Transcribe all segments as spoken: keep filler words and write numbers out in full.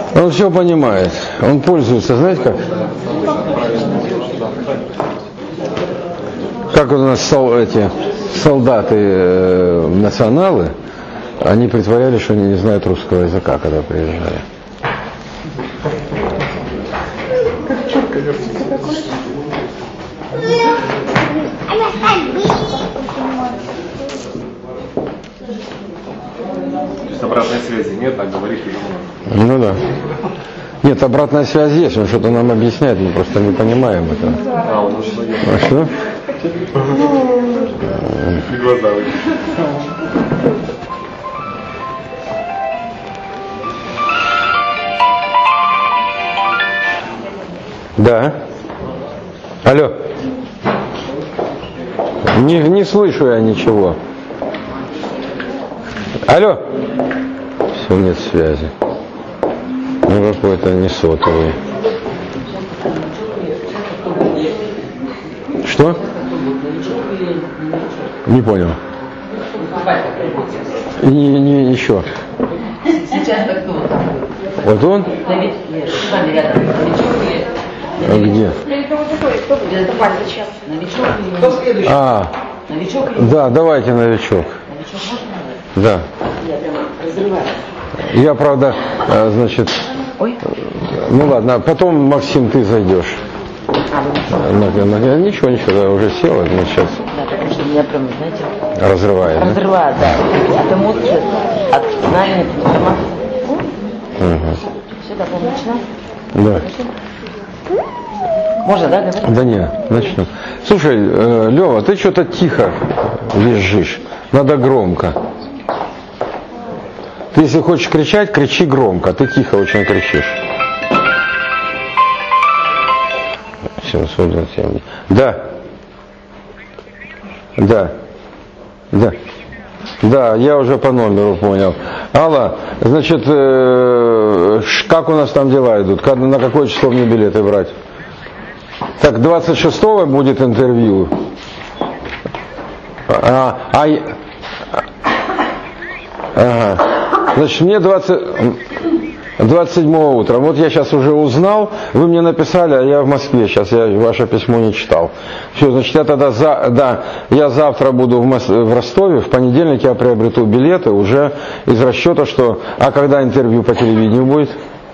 Он все понимает. Он пользуется, знаете как? Как у нас эти солдаты э, националы, они притворялись, что они не знают русского языка, когда приезжали. Как четко вертится. То есть обратной связи нет, так говорить не нужно. Ну да. Нет, обратная связь есть, он что-то нам объясняет, мы просто не понимаем это. А, он очень надеется. А что? И глаза выйдут. Да. Алло. Не, не слышу я ничего. Алло. Все, нет связи. Ну какой-то не сотовый. Что? Не понял. Не, не, еще. Сейчас так кто? Вот он? С вами рядом. А где? Новичок. Кто следующий? А, Новичок. да, давайте новичок. Новичок можно? Да. Я прямо разрываю. Я, правда, э, значит, Ой. ну ладно, потом, Максим, ты зайдешь. А, вы На- на- на- Ничего, ничего, я уже сел, но сейчас Да, потому что меня прям, знаете, разрывает. Да? разрывает, да. От эмоций, от знания, от информации. Угу. Все, да, по-моему, начинаем? Да. Можно, да, говорить? Да не, начну. Слушай, э, Лева, ты что-то тихо визжишь. Надо громко. Ты если хочешь кричать, кричи громко. Ты тихо очень кричишь. семьсот двадцать семь. Да. Да. Да. Да, я уже по номеру понял. Алла, значит, э, как у нас там дела идут? Как, на какое число мне билеты брать? Так, двадцать шестого будет интервью. А, а, ага. Значит, мне двадцать, двадцать седьмого утром. Вот я сейчас уже узнал, вы мне написали, а я в Москве, сейчас я ваше письмо не читал. Все, значит, я тогда, за, да, я завтра буду в, Мос, в Ростове, в понедельник я приобрету билеты уже из расчета, что, а когда интервью по телевидению будет?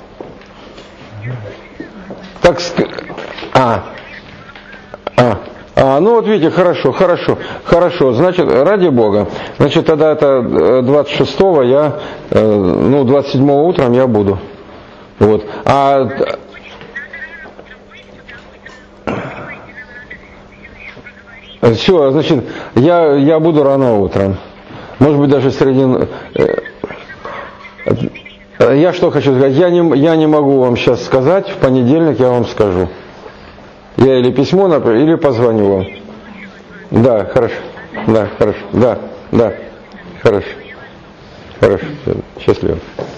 Так, а, а, а, ну вот видите, хорошо, хорошо, хорошо, значит, ради Бога, значит, тогда это двадцать шестого я, ну, двадцать седьмого утром я буду, вот, а, все, значит, я, я буду рано утром, может быть, даже среди, я что хочу сказать, я не, я не могу вам сейчас сказать, в понедельник я вам скажу. Я или письмо напишу, или позвоню вам. Да, хорошо. Да, хорошо. Да, да. Хорошо. Хорошо. Счастливо.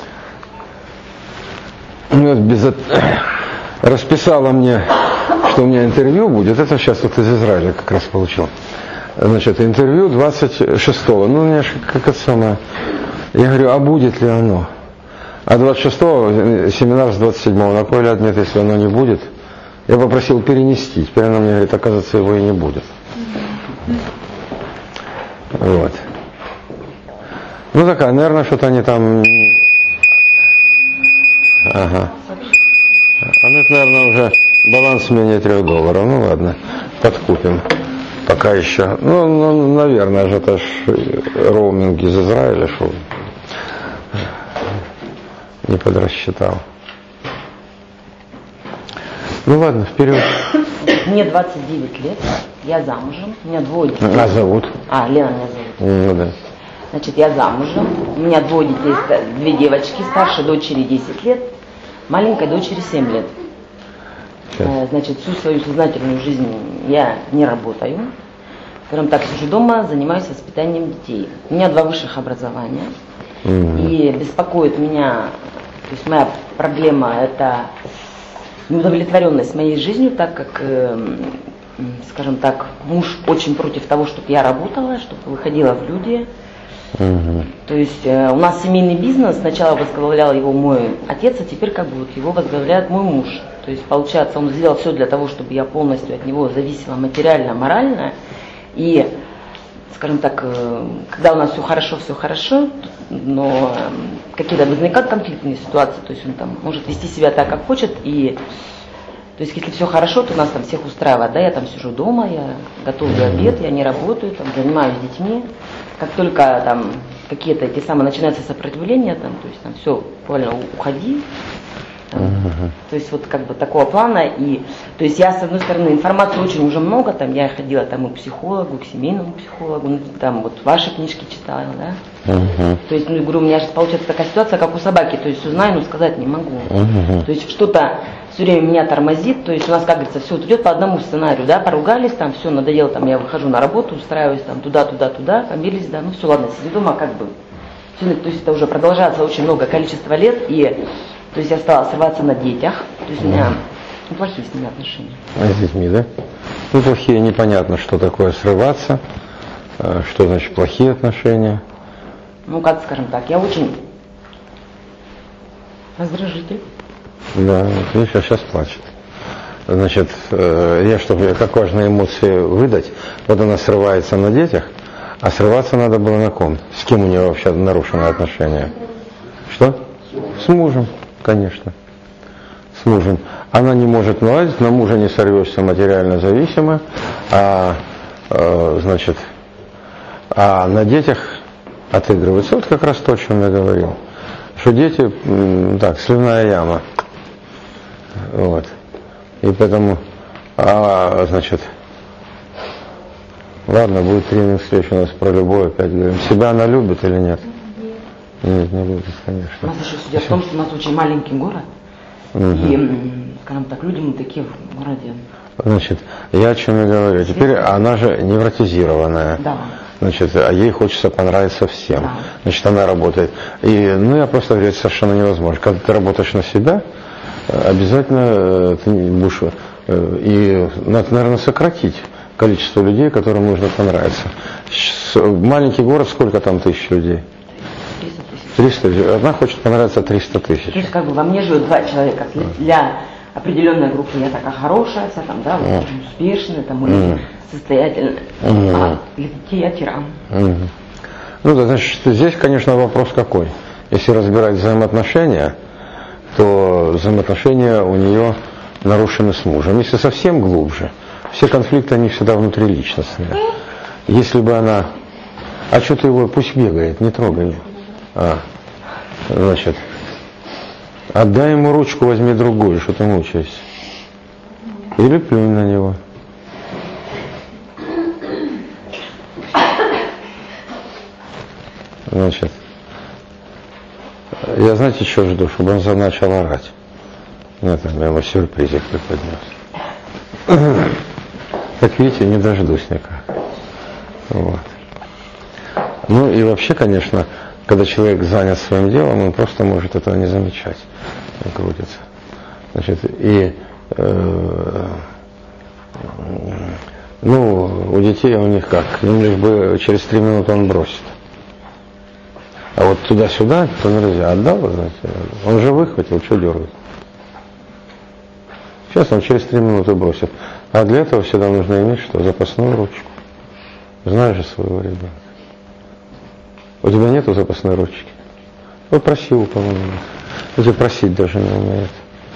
Ну, без... Расписала мне, что у меня интервью будет. Это сейчас вот из Израиля как раз получил. Значит, интервью двадцать шестого. Ну, у меня же как это самое. Я говорю, а будет ли оно? А двадцать шестого семинар с двадцать седьмого. На кой ляд нет, если оно не будет? Я попросил перенести. Теперь она мне говорит, оказывается, его и не будет. Вот. Ну такая, наверное, что-то они там... Ага. А ну это, наверное, уже баланс менее трех долларов. Ну ладно, подкупим. Пока еще. Ну, ну наверное же, это ж роуминг из Израиля шел. Не подрасчитал. Ну ладно, вперед. Мне двадцать девять лет, я замужем, у меня двое детей. А зовут? А, Лена меня зовут. Ну да. Значит, я замужем, у меня двое детей, две девочки, старшей дочери десять лет, маленькой дочери семь лет. Сейчас. Значит, всю свою сознательную жизнь я не работаю. Скажем так, сижу дома, занимаюсь воспитанием детей. У меня два высших образования. Mm-hmm. И беспокоит меня, то есть моя проблема это неудовлетворенность моей жизнью, так как, э, скажем так, муж очень против того, чтобы я работала, чтобы выходила в люди. Угу. То есть э, у нас семейный бизнес, сначала возглавлял его мой отец, а теперь как бы вот его возглавляет мой муж. То есть получается, он сделал все для того, чтобы я полностью от него зависела материально, морально. И, скажем так, э, когда у нас все хорошо, все хорошо, но э, какие-то возникают конфликтные ситуации, то есть он там может вести себя так, как хочет, и то есть если все хорошо, то нас там всех устраивает, да, я там сижу дома, я готовлю обед, я не работаю, там занимаюсь детьми. Как только там какие-то эти самые начинаются сопротивления, там, то есть там все, буквально уходи. Там, uh-huh. То есть вот как бы такого плана. И то есть я, с одной стороны, информации очень уже много, там я ходила там и к психологу, к семейному психологу, ну, там вот ваши книжки читала, да. Uh-huh. То есть, ну, говорю, у меня сейчас получается такая ситуация, как у собаки, то есть все знаю, но сказать не могу. Uh-huh. То есть что-то все время меня тормозит, то есть у нас, как говорится, все вот идет по одному сценарию, да, поругались, там все надоело, там я выхожу на работу, устраиваюсь там туда, туда, туда, помирились, да, ну все, ладно, сиди дома, как бы. Все, то есть это уже продолжается очень много количества лет, и то есть я стала срываться на детях, то есть у меня ну, плохие с ними отношения. А с детьми, да? Ну, плохие, непонятно, что такое срываться, что значит плохие отношения. Ну, как скажем так, я очень раздражитель. Да, вот видишь, а сейчас плачет. Значит, я, чтобы как важные эмоции выдать, вот она срывается на детях, а срываться надо было на ком? С кем у нее вообще нарушены отношения? Что? С мужем, конечно. С мужем. Она не может наладить, на мужа не сорвешься, материально зависима, а, э, значит, а на детях отыгрывается. Вот как раз то, о чем я говорил. Что дети, так, слюная яма. Вот. И поэтому, а, значит, ладно, будет тренинг встреч у нас про любовь, опять говорим. Себя она любит или нет? Нет, не любит, конечно. У нас еще судья в том, что у нас очень маленький город, угу. И, скажем так, люди мы такие в городе. Значит, я о чем и говорю. Теперь она же невротизированная. Да. Значит, а ей хочется понравиться всем. Да. Значит, она работает. И, ну, я просто говорю, это совершенно невозможно. Когда ты работаешь на себя, обязательно ты будешь, и надо, наверное, сократить количество людей, которым нужно понравиться. Маленький город, сколько там тысяч людей? триста тысяч. Она хочет понравиться триста тысяч. То есть, как бы во мне живет два человека. Для определенной группы я такая хорошая, вся там, да, вот, успешная, там, или состоятельная. Mm. А для детей я тиран. Mm. Ну, да, значит, здесь, конечно, вопрос какой. Если разбирать взаимоотношения, то взаимоотношения у нее нарушены с мужем. Если совсем глубже, все конфликты, они всегда внутриличностные. Если бы она... А что ты его, пусть бегает, не трогай его. А, значит, отдай ему ручку, возьми другую, что ты мучаешься. Или плюнь на него. Значит, я, знаете, что жду? Чтобы он начал орать. Нет, я ему сюрпризик преподнес. Так видите, не дождусь никак. Вот. Ну и вообще, конечно, когда человек занят своим делом, он просто может этого не замечать. Он крутится. Значит, и э, ну, у детей у них как? Им лишь бы через три минуты он бросит. А вот туда-сюда, то нельзя. Отдал, знаете, он же выхватил, что дергает. Сейчас он через три минуты бросит. А для этого всегда нужно иметь что? Запасную ручку. Знаешь же своего ребенка. У тебя нету запасной ручки? Вот проси у кого-нибудь. Эти просить даже не умеет.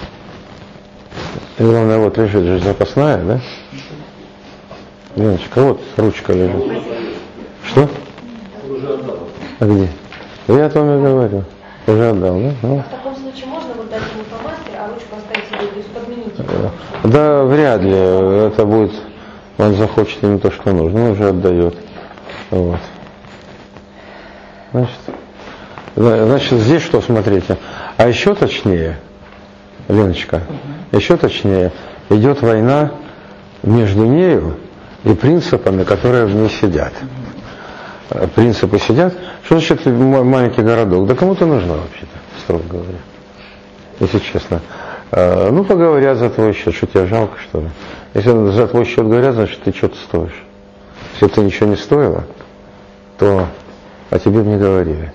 И главное, вот лежит же запасная, да? Леночка, вот ручка лежит. Что? Уже отдал. А где? Я о том и говорю. Уже отдал, да? Ну. В таком случае можно вот дать ему по маске, а ручку оставить себе, то есть подменить его? Да, вряд ли. Это будет, он захочет ему то, что нужно, он уже отдает. Вот. Значит, значит, здесь что, смотрите. А еще точнее, Леночка, угу. еще точнее, идет война между нею и принципами, которые в ней сидят. Угу. Принципы сидят. Что значит маленький городок? Да кому-то нужно вообще-то, строго говоря. Если честно. Ну, поговорят за твой счет, что тебе жалко, что ли? Если за твой счет говорят, значит, ты что-то стоишь. Если ты ничего не стоила, то а тебе бы не говорили.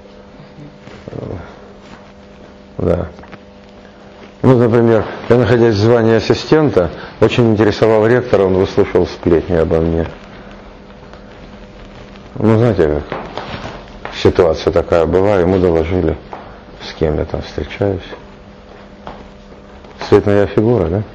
Да. Ну, например, я, находясь в звании ассистента, очень интересовал ректора, он выслушивал сплетни обо мне. Ну, знаете, как ситуация такая была, ему доложили, с кем я там встречаюсь. Цветная фигура, да?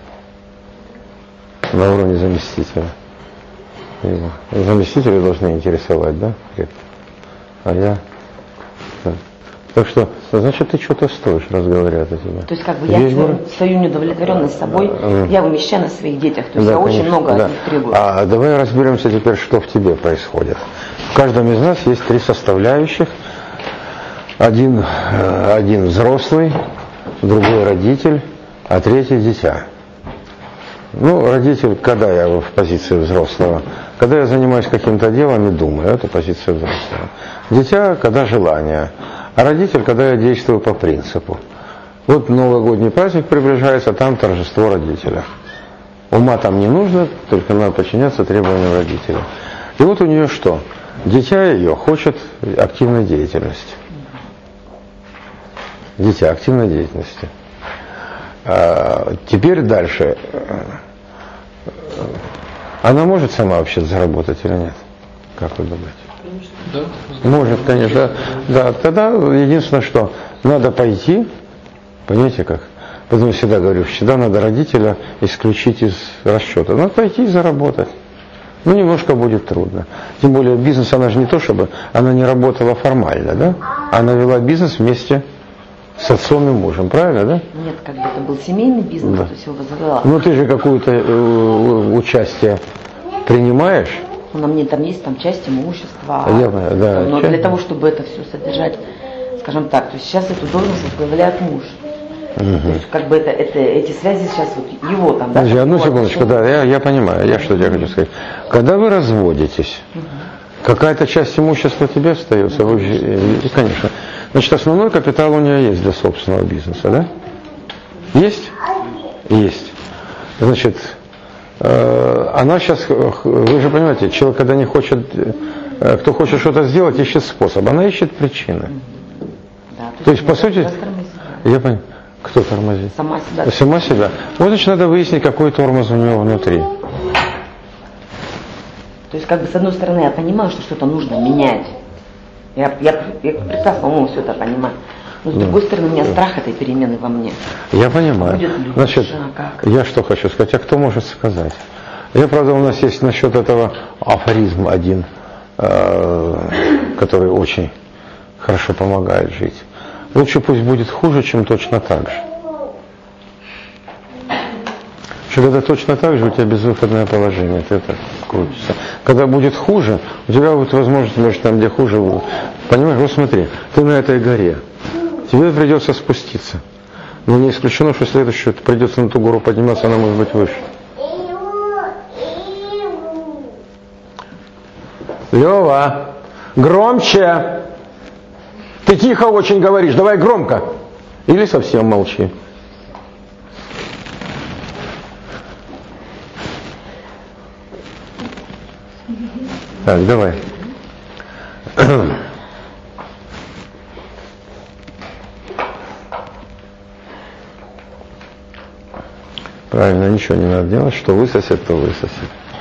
На уровне заместителя. Его. Заместители должны интересовать, да? А я... Да. Так что, значит, ты что-то стоишь, раз говорят о тебе. То есть, как бы я свою, свою неудовлетворенность собой, mm. я вымещаю на своих детях. То есть да, я конечно, очень много да. от них требую. А давай разберемся теперь, что в тебе происходит. В каждом из нас есть три составляющих. Один, один взрослый, другой родитель, а третий дитя. Ну, родитель, когда я в позиции взрослого, когда я занимаюсь каким-то делом и думаю, это позиция взрослого. Дитя, когда желание. А родитель, когда я действую по принципу. Вот новогодний праздник приближается, там торжество родителя. Ума там не нужно, только надо подчиняться требованиям родителя. И вот у нее что? Дитя ее хочет активной деятельности. Дитя активной деятельности. А теперь дальше. Она может сама вообще заработать или нет? Как вы думаете? Да. Может, конечно. Да, тогда единственное, что надо пойти, понимаете как? Потому что всегда говорю, всегда надо родителя исключить из расчета. Надо пойти и заработать. Ну, немножко будет трудно. Тем более бизнес, она же не то, чтобы она не работала формально, да? Она вела бизнес вместе с отцом и мужем, правильно, да? Нет, как бы это был семейный бизнес, да. То есть его возглавляла. Ну, ты же какое-то э, участие принимаешь. На мне там есть там часть имущества, Я понимаю, да, но часть... для того, чтобы это все содержать, скажем так, то есть сейчас эту должность возглавляет муж. Угу. То есть как бы это, это, эти связи сейчас вот его там... Подожди, да, одну вот, секундочку, да, я, я понимаю, я что тебе хочу сказать. Когда вы разводитесь, угу. какая-то часть имущества тебе остается? Вы, и, конечно. Значит, основной капитал у нее есть для собственного бизнеса, да? Есть? Есть. Значит... Она сейчас, вы же понимаете, человек, когда не хочет, кто хочет что-то сделать, ищет способ, она ищет причины. Да, то, то есть, по сути, я понимаю, кто тормозит? Сама себя. Сама себя. Вот, значит, надо выяснить, какой тормоз у него внутри. То есть, как бы, с одной стороны, я понимаю, что что-то нужно менять. Я, я, я прекрасно умом все это понимаю. Но с другой стороны, у меня страх этой перемены во мне. Я понимаю. Будет лучше, Значит, как? Я что хочу сказать, а кто может сказать? Я, правда, у нас есть насчет этого афоризм один, э, который очень хорошо помогает жить. Лучше пусть будет хуже, чем точно так же. Что когда точно так же, у тебя безвыходное положение, ты это крутишься. Когда будет хуже, у тебя будет возможность, может, там, где хуже, понимаешь, вот смотри, ты на этой горе. Тебе придется спуститься. Но не исключено, что следующее придется на ту гору подниматься, она может быть выше. Лева, громче! Ты тихо очень говоришь, давай громко. Или совсем молчи. Так, давай. Правильно, ничего не надо делать, что высосет, то высосет.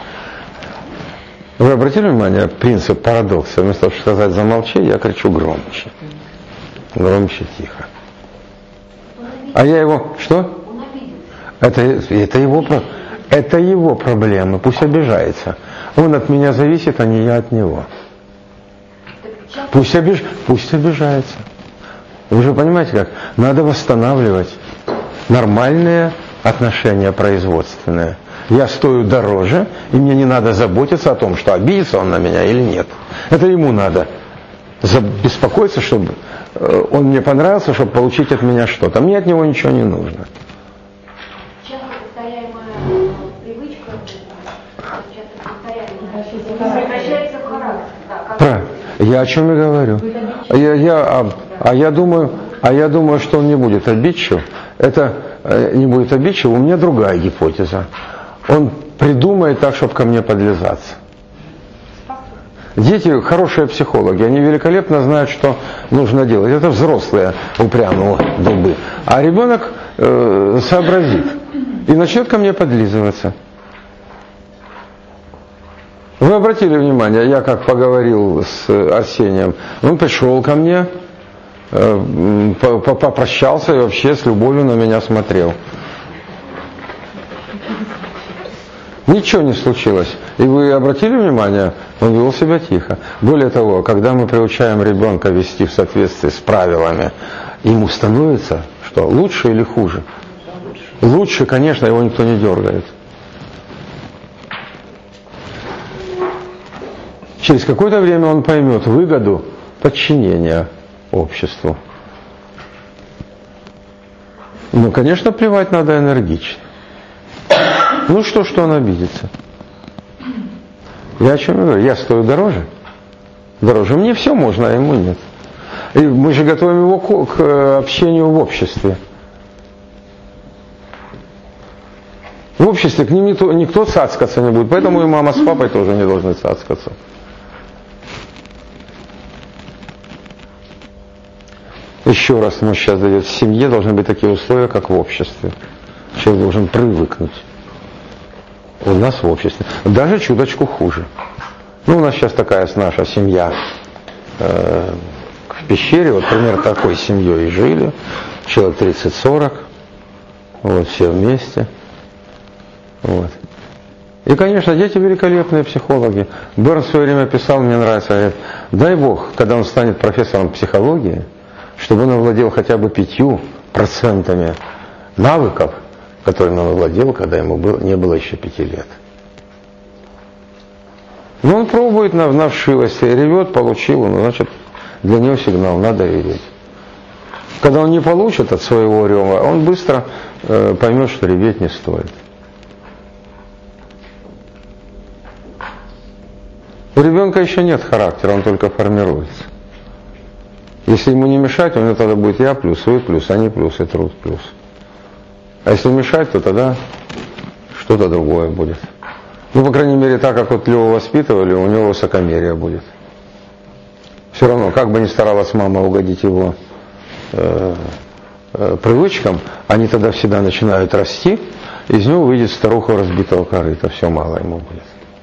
Вы обратили внимание, принцип парадокса, вместо того, чтобы сказать замолчи, я кричу громче. Громче, тихо. А я его, что? Это, это, его, это его проблемы, пусть обижается. Он от меня зависит, а не я от него. Пусть, обиж, пусть обижается. Вы же понимаете как? Надо восстанавливать нормальные отношения производственные. Я стою дороже, и мне не надо заботиться о том, что обидится он на меня или нет. Это ему надо беспокоиться, чтобы он мне понравился, чтобы получить от меня что-то. Мне от него ничего не нужно. Часто повторяемая привычка, часто повторяемая, превращается в характер. Правильно. Я о чем и говорю. Я, я, а, а, я думаю, а я думаю, что он не будет обидчив. Это э, не будет обидчив. У меня другая гипотеза. Он придумает так, чтобы ко мне подлизаться. Дети хорошие психологи, они великолепно знают, что нужно делать. Это взрослые упрямые дубы. А ребенок э, сообразит и начнет ко мне подлизываться. Вы обратили внимание, я как поговорил с Арсением, он пришел ко мне, э, попрощался и вообще с любовью на меня смотрел. Ничего не случилось. И вы обратили внимание, он вел себя тихо. Более того, когда мы приучаем ребенка вести в соответствии с правилами, ему становится, что, лучше или хуже? Лучше, конечно, его никто не дергает. Через какое-то время он поймет выгоду подчинения обществу. Ну, конечно, плевать надо энергично. Ну что, что он обидится? Я о чем говорю? Я стою дороже? Дороже. Мне все можно, а ему нет. И мы же готовим его к общению в обществе. В обществе к ним никто, никто цацкаться не будет, поэтому и мама с папой тоже не должны цацкаться. Еще раз мы сейчас даем, в семье должны быть такие условия, как в обществе. Человек должен привыкнуть. У нас в обществе. Даже чуточку хуже. Ну, у нас сейчас такая наша семья э, в пещере, вот примерно такой семьей и жили. Человек тридцать-сорок. Вот, все вместе. Вот. И, конечно, дети великолепные психологи. Берн в свое время писал, мне нравится, говорит, дай Бог, когда он станет профессором психологии, чтобы он овладел хотя бы пятью процентами навыков, которыми он владел, когда ему было, не было еще пяти лет. Но он пробует на, на вшивости, ревет, получил, ну, значит, для него сигнал, надо реветь. Когда он не получит от своего рева, он быстро э, поймет, что реветь не стоит. У ребенка еще нет характера, он только формируется. Если ему не мешать, у него тогда будет я плюс, вы плюс, они плюс и труд плюс. А если мешать, то тогда что-то другое будет. Ну, по крайней мере, так как вот Леву воспитывали, у него высокомерие будет. Все равно, как бы ни старалась мама угодить его э, э, привычкам, они тогда всегда начинают расти, из него выйдет старуха разбитого корыта, все мало ему будет.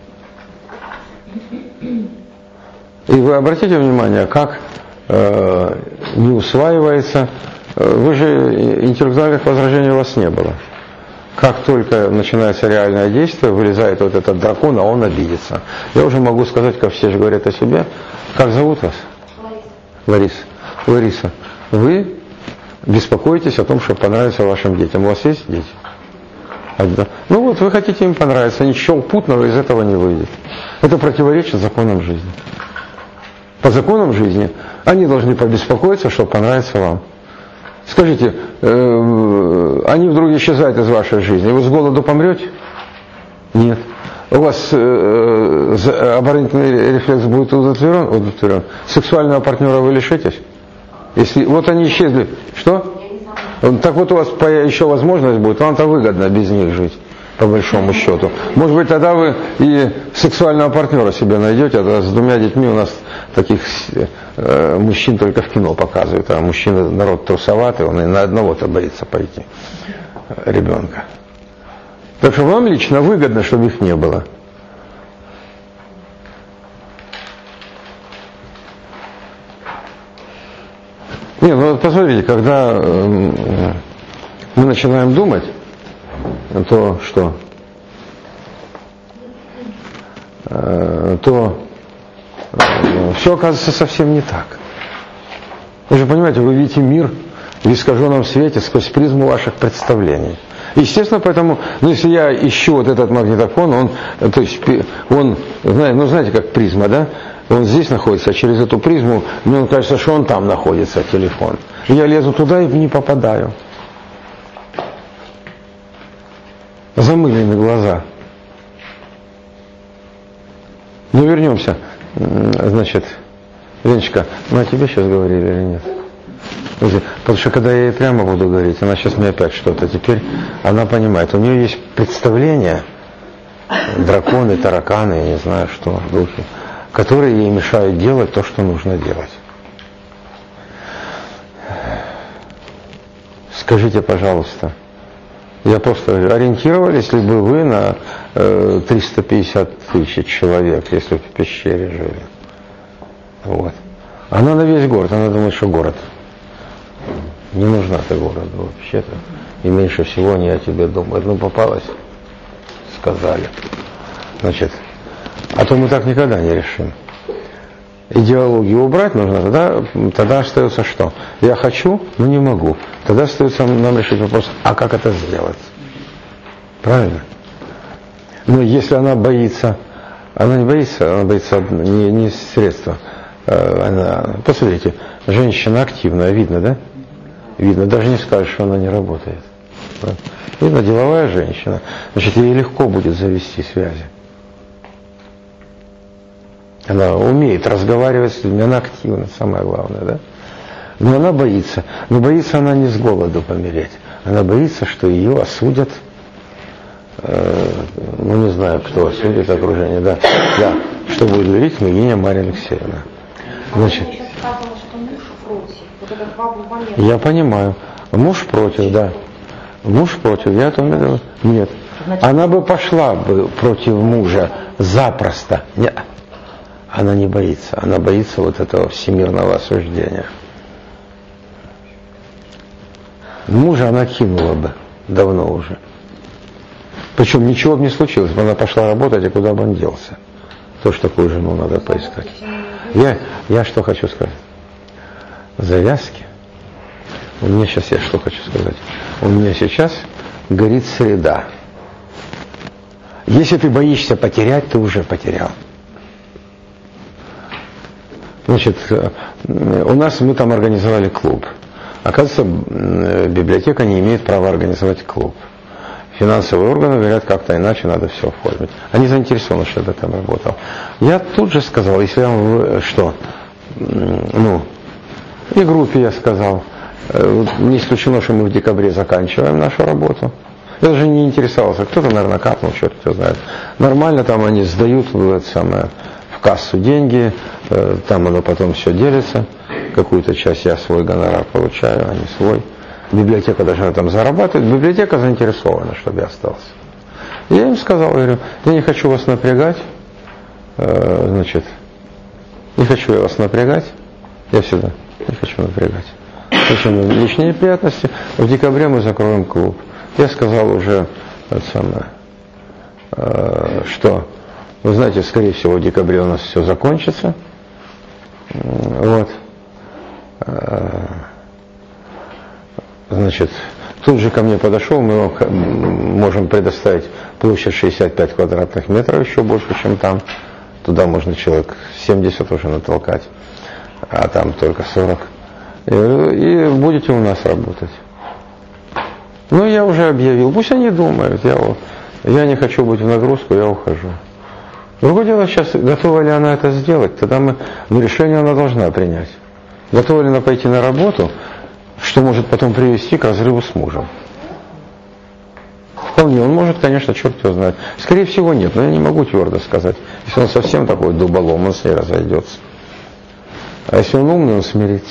И вы обратите внимание, как э, не усваивается. Вы же, интеллектуальных возражений у вас не было. Как только начинается реальное действие, вылезает вот этот дракон, а он обидится. Я уже могу сказать, как все же говорят о себе. Как зовут вас? Лариса. Лариса, вы беспокоитесь о том, что понравится вашим детям. У вас есть дети? Ну вот, вы хотите им понравиться, ничего путного из этого не выйдет. Это противоречит законам жизни. По законам жизни они должны побеспокоиться, чтобы понравиться вам. Скажите, э, они вдруг исчезают из вашей жизни, вы с голоду помрете? Нет. У вас э, оборонительный рефлекс будет удовлетворен? удовлетворен? Сексуального партнера вы лишитесь? Если вот они исчезли, что? Так вот у вас еще возможность будет, вам-то выгодно без них жить, по большому счету. Может быть, тогда вы и сексуального партнера себе найдете, а с двумя детьми у нас таких э, мужчин только в кино показывают, а мужчина народ трусоватый, он и на одного-то боится пойти, ребенка. Так что вам лично выгодно, чтобы их не было. Не, ну вот посмотрите, когда э, мы начинаем думать, то что? Э, то э, все оказывается совсем не так. Вы же понимаете, вы видите мир в искаженном свете сквозь призму ваших представлений. Естественно, поэтому, ну, если я ищу вот этот магнитофон, он, то есть, он, ну, знаете, как призма, да? Он здесь находится, а через эту призму мне кажется, что он там находится, телефон. И я лезу туда и не попадаю. Замылены глаза. Ну, вернемся. Значит, Леночка, мы о тебе сейчас говорили или нет? Потому что когда я ей прямо буду говорить, она сейчас мне опять что-то. Теперь она понимает, у нее есть представление, драконы, тараканы, я не знаю что, духи, которые ей мешают делать то, что нужно делать. Скажите, пожалуйста, я просто ориентировал, если бы вы на э, триста пятьдесят тысяч человек, если бы в пещере жили. Вот. Она на весь город, она думает, что город. Не нужна ты городу вообще-то. И меньше всего они о тебе думают. Ну, попалась, сказали. Значит, а то мы так никогда не решим. Идеологию убрать нужно, тогда, тогда остается что? Я хочу, но не могу. Тогда остается нам решить вопрос, а как это сделать? Правильно? Но если она боится, она не боится, она боится не, не средства. Она, посмотрите, женщина активная, видно, да? Видно, даже не скажешь, что она не работает. Видно, деловая женщина. Значит, ей легко будет завести связи. Она умеет разговаривать с людьми, она активна, самое главное, да? Но она боится. Но боится она не с голоду помереть. Она боится, что ее осудят, э, ну не знаю, кто осудит окружение, да, да, что будет говорить княгиня Марья Алексеевна. Значит, Сказано, что муж против. Вот этот момент. Я понимаю. Муж против, да. Муж против, я о том и говорю. Нет. Она бы пошла бы против мужа запросто. Нет. Она не боится. Она боится вот этого всемирного осуждения. Мужа она кинула бы давно уже. Причем ничего бы не случилось, бы она пошла работать, а куда бы он делся. Тоже такую жену надо поискать. Я, я что хочу сказать? Завязки. У меня сейчас, я что хочу сказать? У меня сейчас горит среда. Если ты боишься потерять, ты уже потерял. Значит, у нас мы там организовали клуб. Оказывается, библиотека не имеет права организовать клуб. Финансовые органы говорят, как-то иначе надо все оформить. Они заинтересованы, чтобы я там работал. Я тут же сказал, если я вам, что, ну, и группе я сказал, не исключено, что мы в декабре заканчиваем нашу работу. Я даже не интересовался, кто-то, наверное, капнул, черт его знает. Нормально там они сдают в, это самое, в кассу деньги, там оно потом все делится. Какую-то часть я свой гонорар получаю, а не свой. Библиотека должна там зарабатывать. Библиотека заинтересована, чтобы я остался. Я им сказал, говорю, я не хочу вас напрягать, значит, не хочу я вас напрягать, я всегда не хочу напрягать. Зачем личные неприятности? В декабре мы закроем клуб. Я сказал уже, это самое, что, вы знаете, скорее всего, в декабре у нас все закончится. Вот. Значит, тут же ко мне подошел, мы можем предоставить площадь шестьдесят пять квадратных метров, еще больше, чем там. Туда можно человек семьдесят уже натолкать, а там только сорок. И, и будете у нас работать. Ну, я уже объявил, пусть они думают, я, я не хочу быть в нагрузку, я ухожу. Другое дело, сейчас, готова ли она это сделать, тогда мы, ну, решение она должна принять. Готова ли она пойти на работу, что может потом привести к разрыву с мужем? Вполне, он может, конечно, черт его знает. Скорее всего, нет, но я не могу твердо сказать. Если он совсем такой дуболом, он с ней разойдется. А если он умный, он смирится.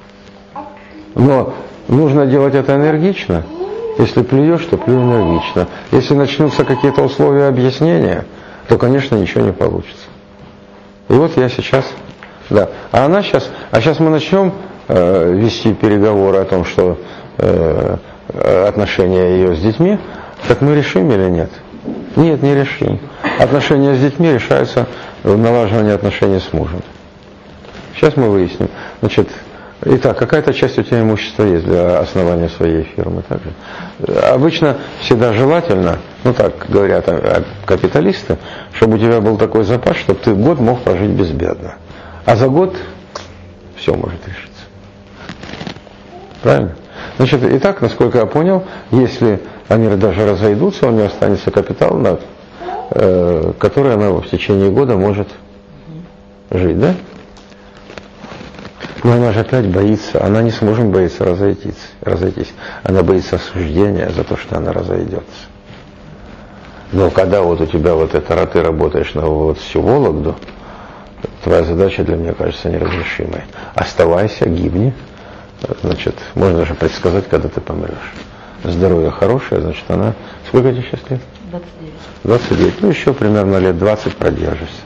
Но нужно делать это энергично. Если плюешь, то плюй энергично. Если начнутся какие-то условия объяснения, то, конечно, ничего не получится. И вот я сейчас, да. А она сейчас, а сейчас мы начнем э, вести переговоры о том, что э, отношения ее с детьми, так мы решим или нет? Нет, не решим. Отношения с детьми решаются в налаживании отношений с мужем. Сейчас мы выясним. Значит, итак, какая-то часть у тебя имущества есть для основания своей фирмы. Также. Обычно всегда желательно, ну так говорят капиталисты, чтобы у тебя был такой запас, чтобы ты год мог прожить безбедно. А за год все может решиться. Правильно? Значит, итак, насколько я понял, если они даже разойдутся, у нее останется капитал, на, э, который она в течение года может жить, да? Но она же опять боится, она не сможет бояться разойтись, разойтись. Она боится осуждения за то, что она разойдется. Но когда вот у тебя вот это, ты работаешь на вот всю Вологду, твоя задача для меня кажется неразрешимой. Оставайся, гибни. Значит, можно же предсказать, когда ты помрешь. Здоровье хорошее, значит, она... Сколько тебе сейчас лет? двадцать девять. двадцать девять. Ну, еще примерно лет двадцать продержишься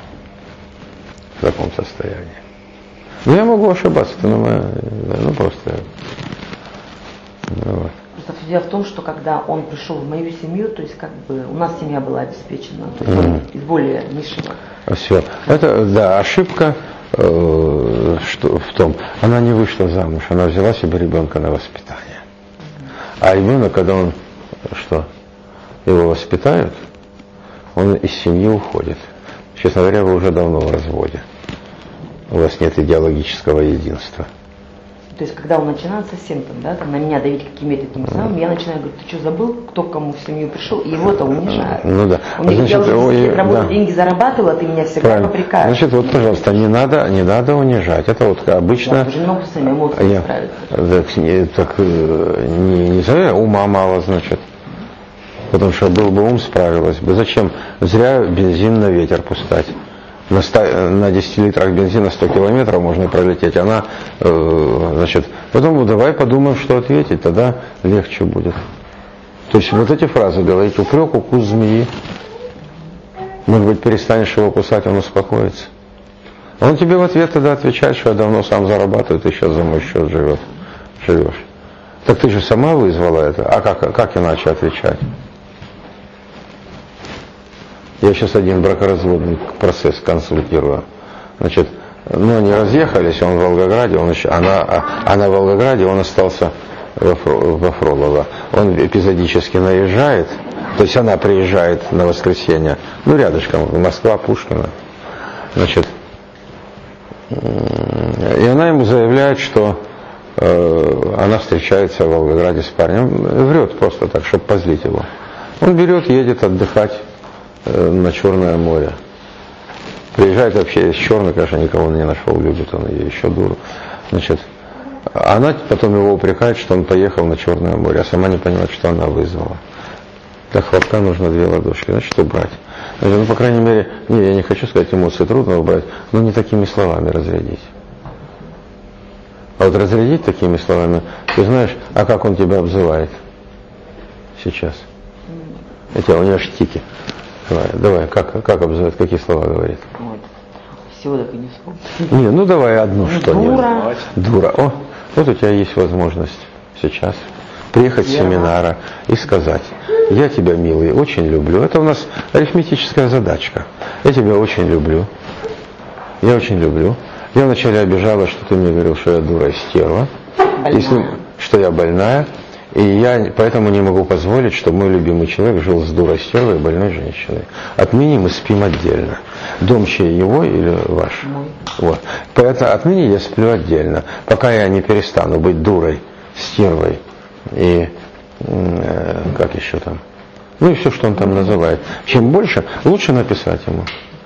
в таком состоянии. Ну, я могу ошибаться, но мы, ну, просто... Ну, вот. Просто дело в том, что когда он пришел в мою семью, то есть как бы у нас семья была обеспечена, то есть он из более низшего. Все. Это, да, ошибка э, что, в том, она не вышла замуж, она взяла себе ребенка на воспитание. А ребенок, когда он, что, его воспитают, он из семьи уходит. Честно говоря, вы уже давно в разводе. У вас нет идеологического единства. То есть, когда он начинает совсем там, да, там, на меня давить какими-то такими самыми, я начинаю говорить, ты что, забыл, кто к кому в семью пришел, и его-то унижают. Ну да. Он мне говорит, я уже десять лет работаю, да. деньги зарабатывала, ты меня всегда Правильно. попрекаешь. Значит, вот, пожалуйста, не надо, не надо унижать. Это вот обычно... Я уже не могу с своими эмоциями Я, справиться. так, не, так не, не знаю, ума мало, значит. Потому что был бы ум, справилась бы. Зачем зря бензин на ветер пускать? На, ста, на десяти литрах бензина сто километров можно пролететь. Она, э, значит, потом давай подумаем, что ответить, тогда легче будет. То есть вот эти фразы говорить, упрек, укус змеи. Может быть, перестанешь его кусать, он успокоится. Он тебе в ответ тогда отвечает, что я давно сам зарабатываю, ты сейчас за мой счет живет, живешь. Так ты же сама вызвала это. А как, как иначе отвечать? Я сейчас один бракоразводный процесс консультирую. Значит, ну они разъехались, он в Волгограде, он еще, она, она в Волгограде, он остался во, во Фролово. Он эпизодически наезжает, то есть она приезжает на воскресенье, ну рядышком, Москва, Пушкина. Значит, и она ему заявляет, что э, она встречается в Волгограде с парнем, врет просто так, чтобы позлить его. Он берет, едет отдыхать на Черное море. Приезжает вообще из Черной, конечно, никого не нашел, любит он ее, еще дуру. Значит, она потом его упрекает, что он поехал на Черное море, а сама не понимает, что она вызвала. Для хлопка нужно две ладошки, значит, убрать. Значит, ну, по крайней мере, не, я не хочу сказать, эмоции трудно убрать, но не такими словами разрядить. А вот разрядить такими словами, ты знаешь, а как он тебя обзывает сейчас? Эти у него штики. Давай, давай, как, как обзывает, какие слова говорит? Вот. Всего так и не вспомню. Не, ну давай одну что-нибудь. Дура. Дура. О, вот у тебя есть возможность сейчас приехать с семинара и сказать, я тебя, милый, очень люблю. Это у нас арифметическая задачка. Я тебя очень люблю. Я очень люблю. Я вначале обижалась, что ты мне говорил, что я дура и стерва. Если, что я больная. И я поэтому не могу позволить, чтобы мой любимый человек жил с дурой, стервой и больной женщиной. Отныне мы спим отдельно. Дом чей, его или ваш? Мой. Вот. Поэтому отныне я сплю отдельно. Пока я не перестану быть дурой, стервой и э, как еще там. Ну и все, что он там называет. Чем больше, лучше написать ему.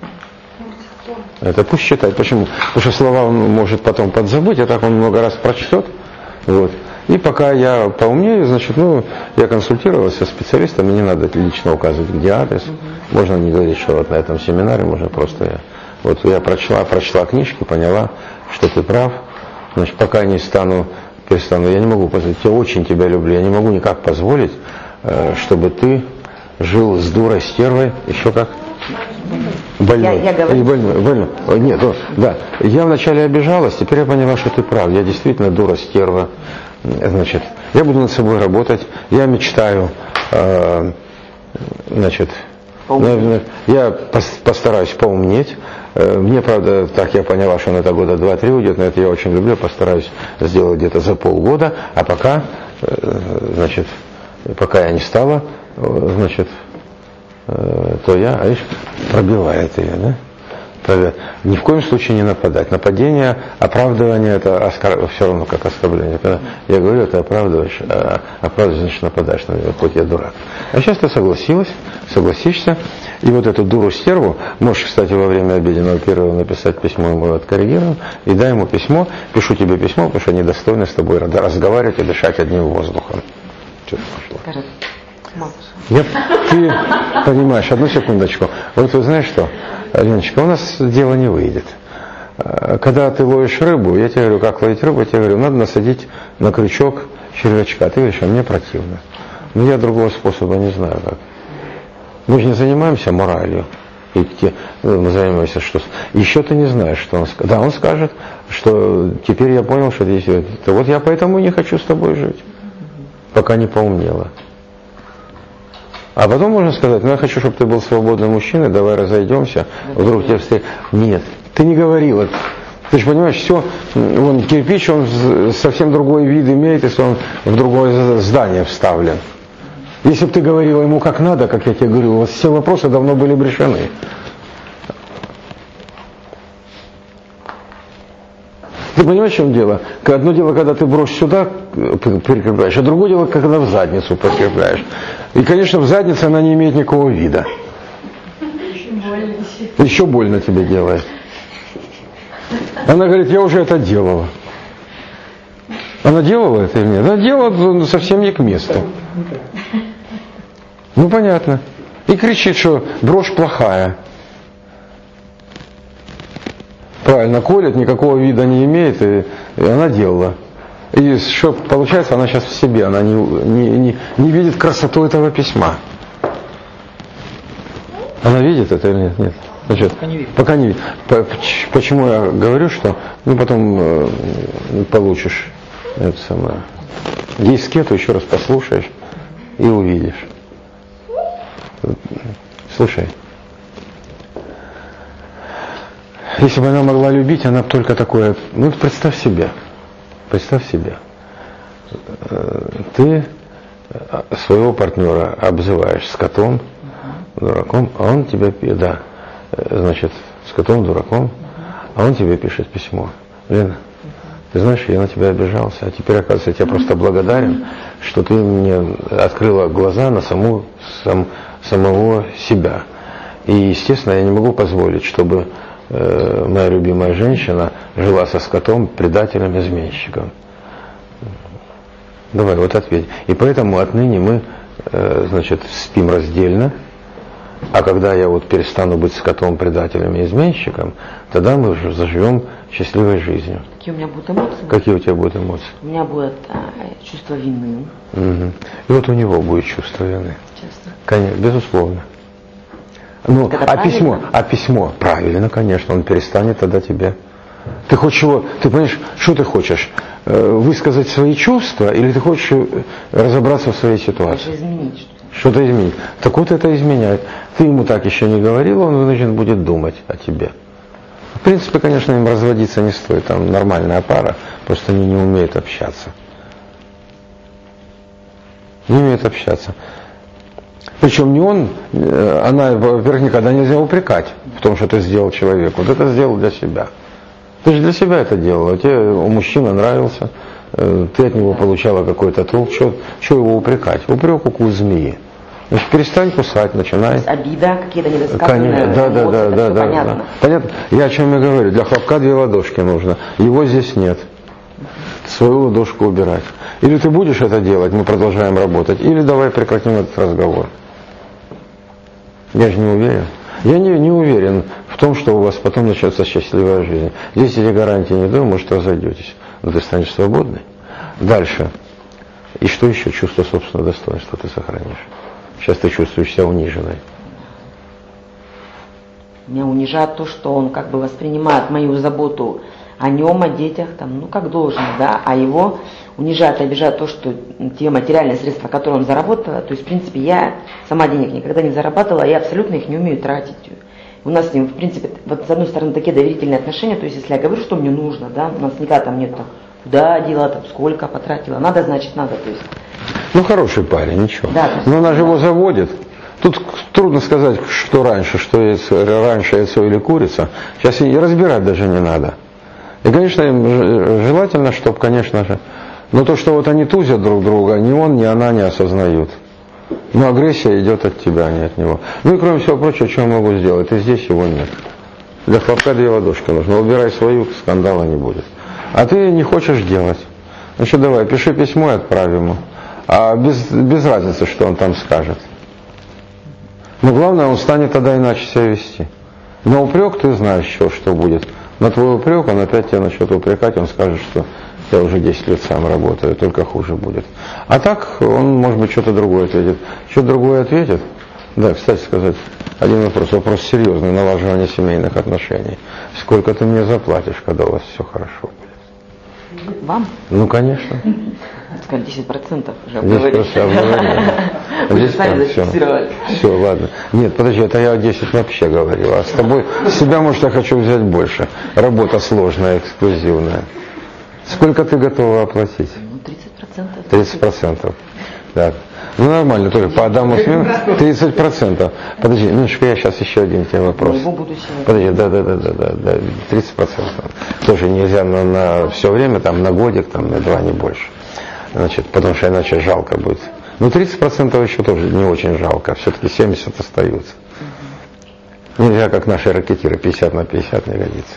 Это пусть читает. Почему? Потому что слова он может потом подзабыть, а так он много раз прочтет. Вот. И пока я поумнею, значит, ну, я консультировалась со специалистами, не надо лично указывать, где адрес. Угу. Можно не говорить, что вот на этом семинаре, можно просто я. Вот я прочла, прочла книжки, поняла, что ты прав. Значит, пока не стану, перестану, я не могу позволить, я очень тебя люблю, я не могу никак позволить, чтобы ты жил с дурой, стервой, еще как? Больной. Я, я говорю. Больной, больной. Нет, ну, да. Я вначале обижалась, теперь я поняла, что ты прав. Я действительно дура, стерва. Значит, я буду над собой работать. Я мечтаю, э, значит, наверное, я постараюсь поумнеть. Мне, правда, так я поняла, что на это года два-три уйдет, но это я очень люблю, постараюсь сделать где-то за полгода, а пока, значит, пока я не стала, значит, то я, а видишь, пробивает ее, да? Пробивает. Ни в коем случае не нападать. Нападение, оправдывание, это оскор... все равно как оскорбление. Когда я говорю, это оправдываешь, а оправдываешь, значит, нападаешь на меня, хоть я дурак. А сейчас ты согласилась, согласишься, и вот эту дуру-стерву, можешь, кстати, во время обеденного перерыва написать письмо, ему откоррегируем, и дай ему письмо, пишу тебе письмо, потому что недостойно с тобой разговаривать и дышать одним воздухом. Что-то пошло. Я, ты понимаешь, одну секундочку. Вот вы знаешь что? Леночка, у нас дело не выйдет. Когда ты ловишь рыбу, я тебе говорю, как ловить рыбу, я тебе говорю, надо насадить на крючок червячка. Ты говоришь, а мне противно. Но я другого способа не знаю как. Мы же не занимаемся моралью. И те, мы занимаемся, что... Еще ты не знаешь, что он скажет. Да, он скажет, что теперь я понял, что здесь... Вот я поэтому не хочу с тобой жить. Пока не поумнела. А потом можно сказать, ну я хочу, чтобы ты был свободным мужчиной, давай разойдемся. Вдруг тебе встретишь... Нет, ты не говорила. Ты же понимаешь, все, вон, кирпич, он совсем другой вид имеет, если он в другое здание вставлен. Если бы ты говорила ему как надо, как я тебе говорю, у вас все вопросы давно были бы решены. Ты понимаешь, в чем дело? Одно дело, когда ты брошь сюда, прикрепляешь, а другое дело, когда в задницу прикрепляешь. И, конечно, в заднице она не имеет никакого вида. Еще больно. Еще больно тебе делает. Она говорит, я уже это делала. Она делала это или нет? Она делала совсем не к месту. Ну, понятно. И кричит, что брошь плохая. Правильно, колет, никакого вида не имеет, и, и она делала. И что получается, она сейчас в себе, она не, не, не, не видит красоту этого письма. Она видит это или нет? Нет. Значит, пока не видит. Пока не видит. Почему я говорю, что ну потом э, получишь это самое, дискету, еще раз послушаешь и увидишь. Слушай, если бы она могла любить, она бы только такое... Ну, представь себе, представь себе, ты своего партнера обзываешь скотом, дураком, а он тебе... Да, значит, скотом, дураком, а он тебе пишет письмо. Лена, ты знаешь, я на тебя обижался, а теперь, оказывается, я тебе просто благодарен, что ты мне открыла глаза на саму, сам, самого себя. И, естественно, я не могу позволить, чтобы э, моя любимая женщина жила со скотом, предателем, изменщиком. Давай, вот ответь. И поэтому отныне мы, э, значит, спим раздельно, а когда я вот перестану быть скотом, предателем и изменщиком, тогда мы уже заживем счастливой жизнью. Какие у меня будут эмоции? Какие у тебя будут эмоции? У меня будет а, чувство вины. Угу. И вот у него будет чувство вины. Честно. Конечно, безусловно. Ну, а письмо, а письмо, правильно, конечно, он перестанет тогда тебе. Ты хочешь его, ты понимаешь, что ты хочешь? Высказать свои чувства или ты хочешь разобраться в своей ситуации? Хочешь изменить что-то. Что-то изменить. Так вот это изменяет. Ты ему так еще не говорил, он вынужден будет думать о тебе. В принципе, конечно, им разводиться не стоит, там нормальная пара, просто они не умеют общаться. Не умеют общаться. Причем не он, она, во-первых, никогда нельзя упрекать в том, что ты сделал человеку. Вот это сделал для себя. Ты же для себя это делала. Тебе мужчина нравился, ты от него получала какой-то толк. Что его упрекать? Упрек укус змеи. Значит, перестань кусать, начинай. Обида, какие-то недосказанные да, да, эмоции, да, это да, все да, понятно. Да. Понятно? Я о чем я говорю. Для хлопка две ладошки нужно. Его здесь нет. Свою ладошку убирать. Или ты будешь это делать, мы продолжаем работать, или давай прекратим этот разговор. Я же не уверен. Я не, не уверен в том, что у вас потом начнется счастливая жизнь. Здесь эти гарантии не даю, может, разойдетесь. Но ты станешь свободной. Дальше. И что еще? Чувство собственного достоинства ты сохранишь. Сейчас ты чувствуешь себя униженной. Меня унижает то, что он как бы воспринимает мою заботу о нем, о детях, там, ну как должен, да, а его унижает, обижает то, что те материальные средства, которые он заработал, то есть, в принципе, я сама денег никогда не зарабатывала, я абсолютно их не умею тратить. У нас с ним, в принципе, вот с одной стороны, такие доверительные отношения, то есть, если я говорю, что мне нужно, да, у нас никогда там нет там, куда дела, там, сколько потратила, надо, значит, надо, то есть. Ну, хороший парень, ничего. Да, но она же его заводит. Тут трудно сказать, что раньше, что яйцо, раньше яйцо или курица. Сейчас и разбирать даже не надо. И, конечно, им желательно, чтобы, конечно же, но то, что вот они тузят друг друга, ни он, ни она не осознают. Но агрессия идет от тебя, а не от него. Ну и кроме всего прочего, что я могу сделать? И здесь его нет. Для хлопка две ладошки нужно. Убирай свою, скандала не будет. А ты не хочешь делать. Значит, давай, пиши письмо и отправь ему. А без, без разницы, что он там скажет. Но главное, он станет тогда иначе себя вести. На упрек ты знаешь еще, что будет. На твой упрек он опять тебя начнет упрекать, он скажет, что я уже десять лет сам работаю, только хуже будет. А так он, может быть, что-то другое ответит. Что-то другое ответит? Да, кстати сказать, один вопрос, вопрос серьезный, налаживание семейных отношений. Сколько ты мне заплатишь, когда у вас все хорошо будет? Вам? Ну, конечно. Сказали, десять процентов уже десять процентов обговорили. Здесь сами все. зафиксировали. Все, ладно. Нет, подожди, это я о десять вообще говорил. А с тобой, с себя, может, я хочу взять больше. Работа сложная, эксклюзивная. Сколько ты готова оплатить? Ну, тридцать процентов. тридцать процентов. Да. Ну, нормально, тоже по Адаму Смиту тридцать процентов. Подожди, минуточку, я сейчас еще один тебе вопрос. Подожди, да, да, да, да, да, да, тридцать процентов. Тоже нельзя на, на все время, там, на годик, там, на два, не больше. Значит, потому что иначе жалко будет. Ну, тридцать процентов еще тоже не очень жалко, все-таки семьдесят остаются. Нельзя, как наши ракетиры, пятьдесят на пятьдесят не годится.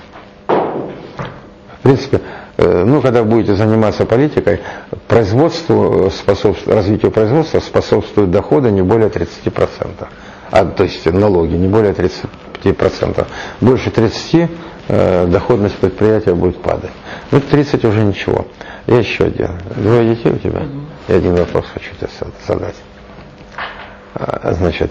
В принципе, ну, когда будете заниматься политикой, производству способствует, развитию производства способствуют доходы не более тридцати процентов. А, то есть налоги не более тридцати процентов. Больше тридцати э, доходность предприятия будет падать. Ну, тридцать уже ничего. Я еще один. Двое детей у тебя? Mm-hmm. Я один вопрос хочу тебе задать. А, значит,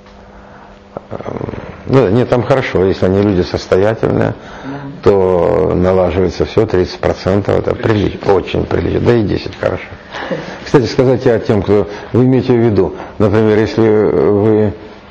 э, ну, нет, там хорошо, если они люди состоятельные, mm-hmm. то налаживается все, тридцать процентов, это прилично, очень прилично, да и десять хорошо. Кстати, сказать я тем, кто, вы имеете в виду, например, если вы,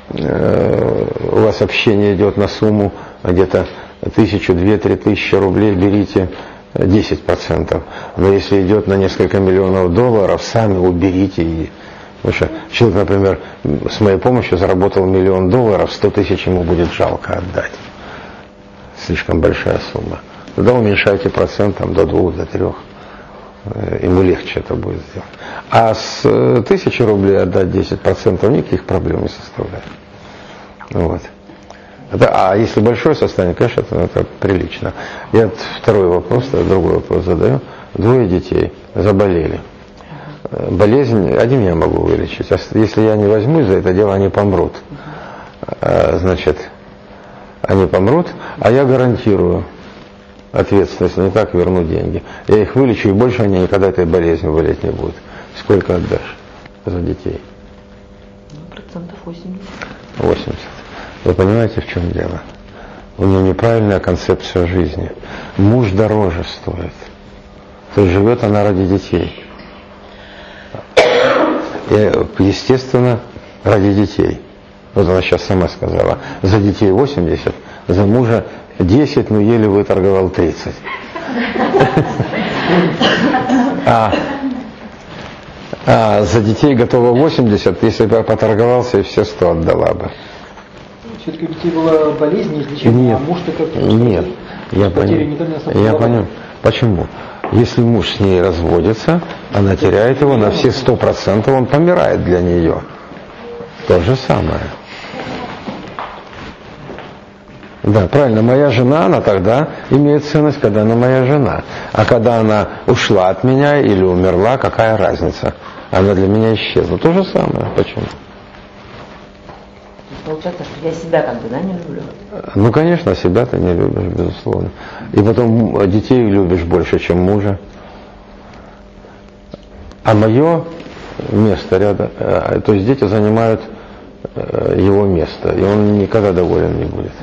э, у вас общение идет на сумму где-то тысячу, две, три тысячи рублей, берите десять процентов. Но если идет на несколько миллионов долларов, сами уберите. И... Потому что человек, например, с моей помощью заработал миллион долларов, сто тысяч ему будет жалко отдать. Слишком большая сумма. Тогда уменьшайте процент там, до двух, до трех. Ему легче это будет сделать. А с тысячи рублей отдать десять процентов никаких проблем не составляет. Вот. Это, а если большое состояние, конечно, это, это прилично. Я второй вопрос, другой вопрос задаю. Двое детей заболели. Болезнь, один я могу вылечить. А если я не возьмусь за это дело, они помрут. Значит, они помрут, а я гарантирую ответственность, не так верну деньги. Я их вылечу, и больше они никогда этой болезнью болеть не будут. Сколько отдашь за детей? Процентов восемьдесят. восемьдесят. Вы понимаете, в чем дело? У нее неправильная концепция жизни. Муж дороже стоит. То есть живет она ради детей. И, естественно, ради детей. Вот она сейчас сама сказала. За детей восемьдесят, за мужа десять, но еле выторговал тридцать. А, а за детей готова восемьдесят, если бы я поторговался, и все сто отдала бы. Все-таки у детей была болезнь, неизлечимая, нет, а муж-то как-то... Нет, я понял. Я понял. Почему? Если муж с ней разводится, она теряет его на все сто процентов, он помирает для нее. То же самое. Да, правильно, моя жена, она тогда имеет ценность, когда она моя жена. А когда она ушла от меня или умерла, какая разница? Она для меня исчезла. То же самое. Почему? Получается, что я себя как бы, да, не люблю? Ну, конечно, себя ты не любишь, безусловно. И потом детей любишь больше, чем мужа. А мое место рядом, то есть дети занимают его место, и он никогда доволен не будет.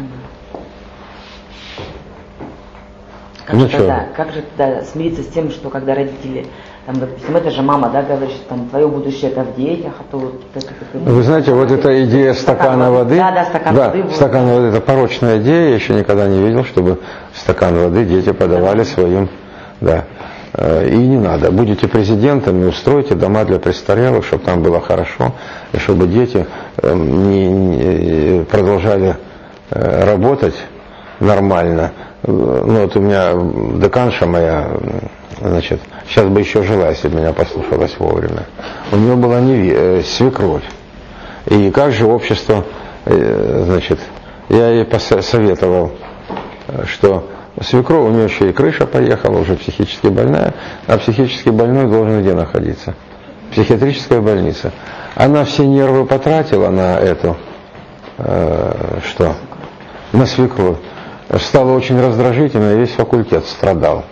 Как, ну, же тогда, как же тогда смириться с тем, что когда родители, там, допустим, это же мама, да, говорит, что там твое будущее это в детях, а то вот это, это, Вы знаете, вот эта идея стакана воды, да, да, стакан да, воды, стакан воды, это порочная идея, я еще никогда не видел, чтобы стакан воды дети подавали да. своим, да. И не надо, будете президентами, устройте дома для престарелых, чтобы там было хорошо, и чтобы дети не, не продолжали работать нормально. Ну вот у меня деканша моя, значит, сейчас бы еще жила, если бы меня послушалась вовремя. У нее была неви, свекровь. И как же общество, значит, я ей посоветовал, что свекровь, у нее еще и крыша поехала, уже психически больная, а психически больной должен где находиться? Психиатрическая больница. Она все нервы потратила на эту, э, что? на свекровь. Стало очень раздражительно, и весь факультет страдал.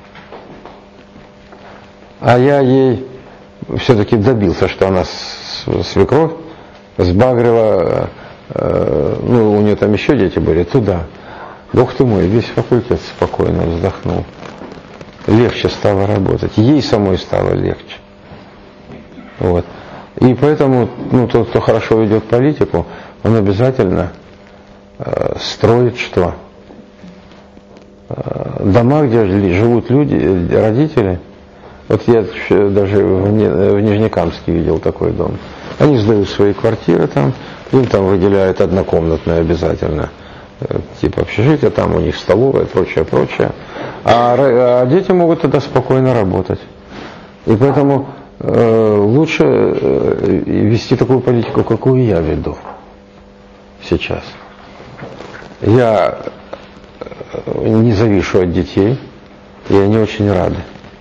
А я ей все-таки добился, что она свекровь сбагрила, э, ну, у нее там еще дети были, туда. Бог ты мой, весь факультет спокойно вздохнул. Легче стало работать. Ей самой стало легче. Вот. И поэтому, ну, тот, кто хорошо ведет политику, он обязательно э, строит что? Э, дома, где живут люди, родители. Вот я даже в, Не, в Нижнекамске видел такой дом. Они сдают свои квартиры там, им там выделяют однокомнатные обязательно, э, типа общежития, там у них столовая, прочее, прочее. А, а дети могут тогда спокойно работать. И поэтому э, лучше э, вести такую политику, какую я веду сейчас. Я не завишу от детей, и они очень рады.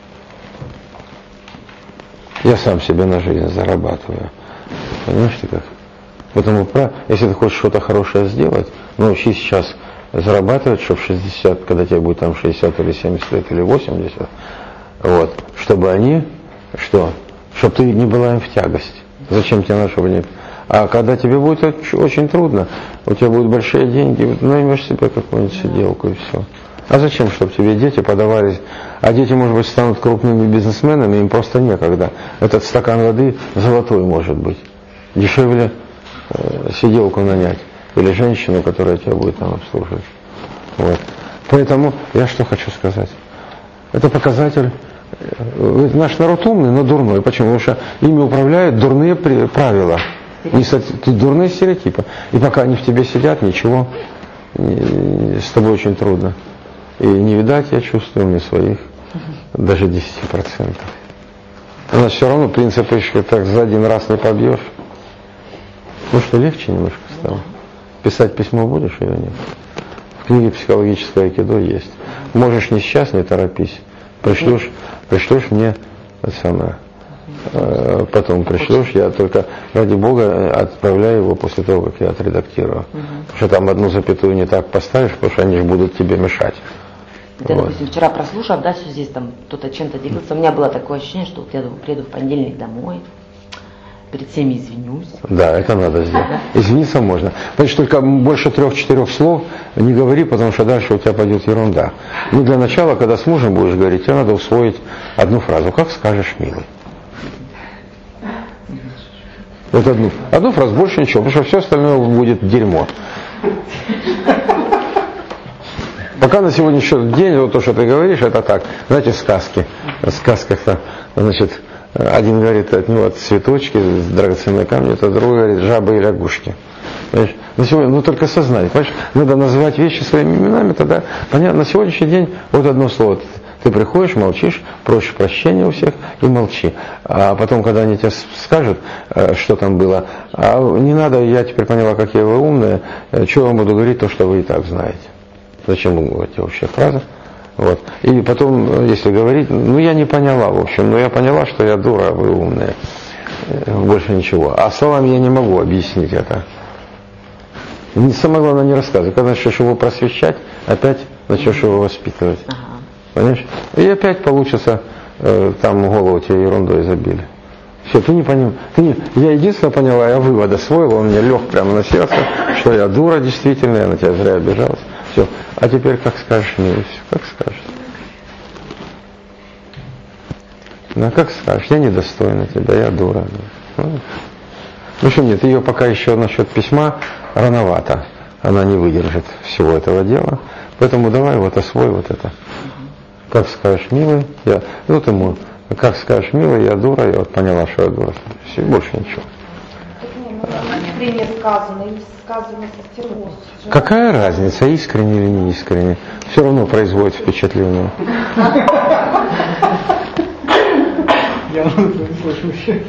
Я сам себе на жизнь зарабатываю. Понимаешь ты как? Поэтому, если ты хочешь что-то хорошее сделать, научись сейчас зарабатывать, чтобы в шестьдесят, когда тебе будет там шестьдесят или семьдесят лет, или восемьдесят, вот, чтобы они, что? Чтобы ты не была им в тягость. Зачем тебе надо, чтобы они... А когда тебе будет очень трудно, у тебя будут большие деньги, наймешь себе какую-нибудь сиделку и все. А зачем, чтобы тебе дети подавались? А дети, может быть, станут крупными бизнесменами, им просто некогда. Этот стакан воды золотой может быть. Дешевле э, сиделку нанять. Или женщину, которая тебя будет там обслуживать. Вот. Поэтому я что хочу сказать. Это показатель. Э, наш народ умный, но дурной. Почему? Потому что ими управляют дурные правила. Не дурные стереотипы. И пока они в тебе сидят, ничего, не, с тобой очень трудно. И не видать, я чувствую, мне своих даже десять процентов. У нас все равно принципы так за один раз не побьешь. Ну что, легче немножко стало? Писать письмо будешь или нет? В книге «Психологическое айкидо» есть. Можешь не сейчас, не торопись. Пришлешь, пришлешь мне это самое. Потом пришлешь, я только, ради Бога, отправляю его после того, как я отредактирую. Угу. Потому что там одну запятую не так поставишь, потому что они же будут тебе мешать. Ты, вот. Допустим, вчера прослушав, да, все здесь там кто-то чем-то делился, у меня было такое ощущение, что вот я приеду в понедельник домой, перед всеми извинюсь. Да, это надо сделать. Извиниться можно. Значит, только больше трех-четырех слов не говори, потому что дальше у тебя пойдет ерунда. Ну, для начала, когда с мужем будешь говорить, тебе надо усвоить одну фразу. Как скажешь, милый. Вот одну. Одну фразу, больше ничего, потому что все остальное будет дерьмо. Пока на сегодняшний день, вот то, что ты говоришь, это так. Знаете, сказки. В сказках-то, значит, один говорит от него цветочки, драгоценные камни, это другой говорит жабы и лягушки. Понимаешь? На сегодня, ну только сознание. Понимаешь? Надо называть вещи своими именами, тогда понятно. На сегодняшний день вот одно слово. Ты приходишь, молчишь, просишь прощения у всех и молчи. А потом, когда они тебе скажут, что там было, а не надо, я теперь поняла, какие вы умные, что я вам буду говорить, то, что вы и так знаете. Зачем вы говорите вообще фразы? Вот. И потом, если говорить, ну я не поняла, в общем, но я поняла, что я дура, а вы умные. Больше ничего. А словами я не могу объяснить это. Самое главное, не рассказывай. Когда начнешь его просвещать, опять начнешь его воспитывать. Понимаешь? И опять получится, э, там голову тебе ерундой забили. Все, ты не понял. Ты не, я единственное поняла, я вывод освоила, он мне лег прямо на сердце, что я дура действительно, я на тебя зря обижалась. Все. А теперь как скажешь мне, все, как скажешь. Ну, как скажешь, я недостойна тебя, я дура. Ну, в общем, нет, ее пока еще насчет письма рановато. Она не выдержит всего этого дела. Поэтому давай вот освой вот это. Как скажешь, милый, я... Ну, ты мой. Как скажешь, милый, я дура, я вот поняла, что я дура. Все, больше ничего. Искренне сказано или сказано со стервозностью. Какая разница, искренне или не искренне? Все равно производит впечатление. Я не слышу вообще.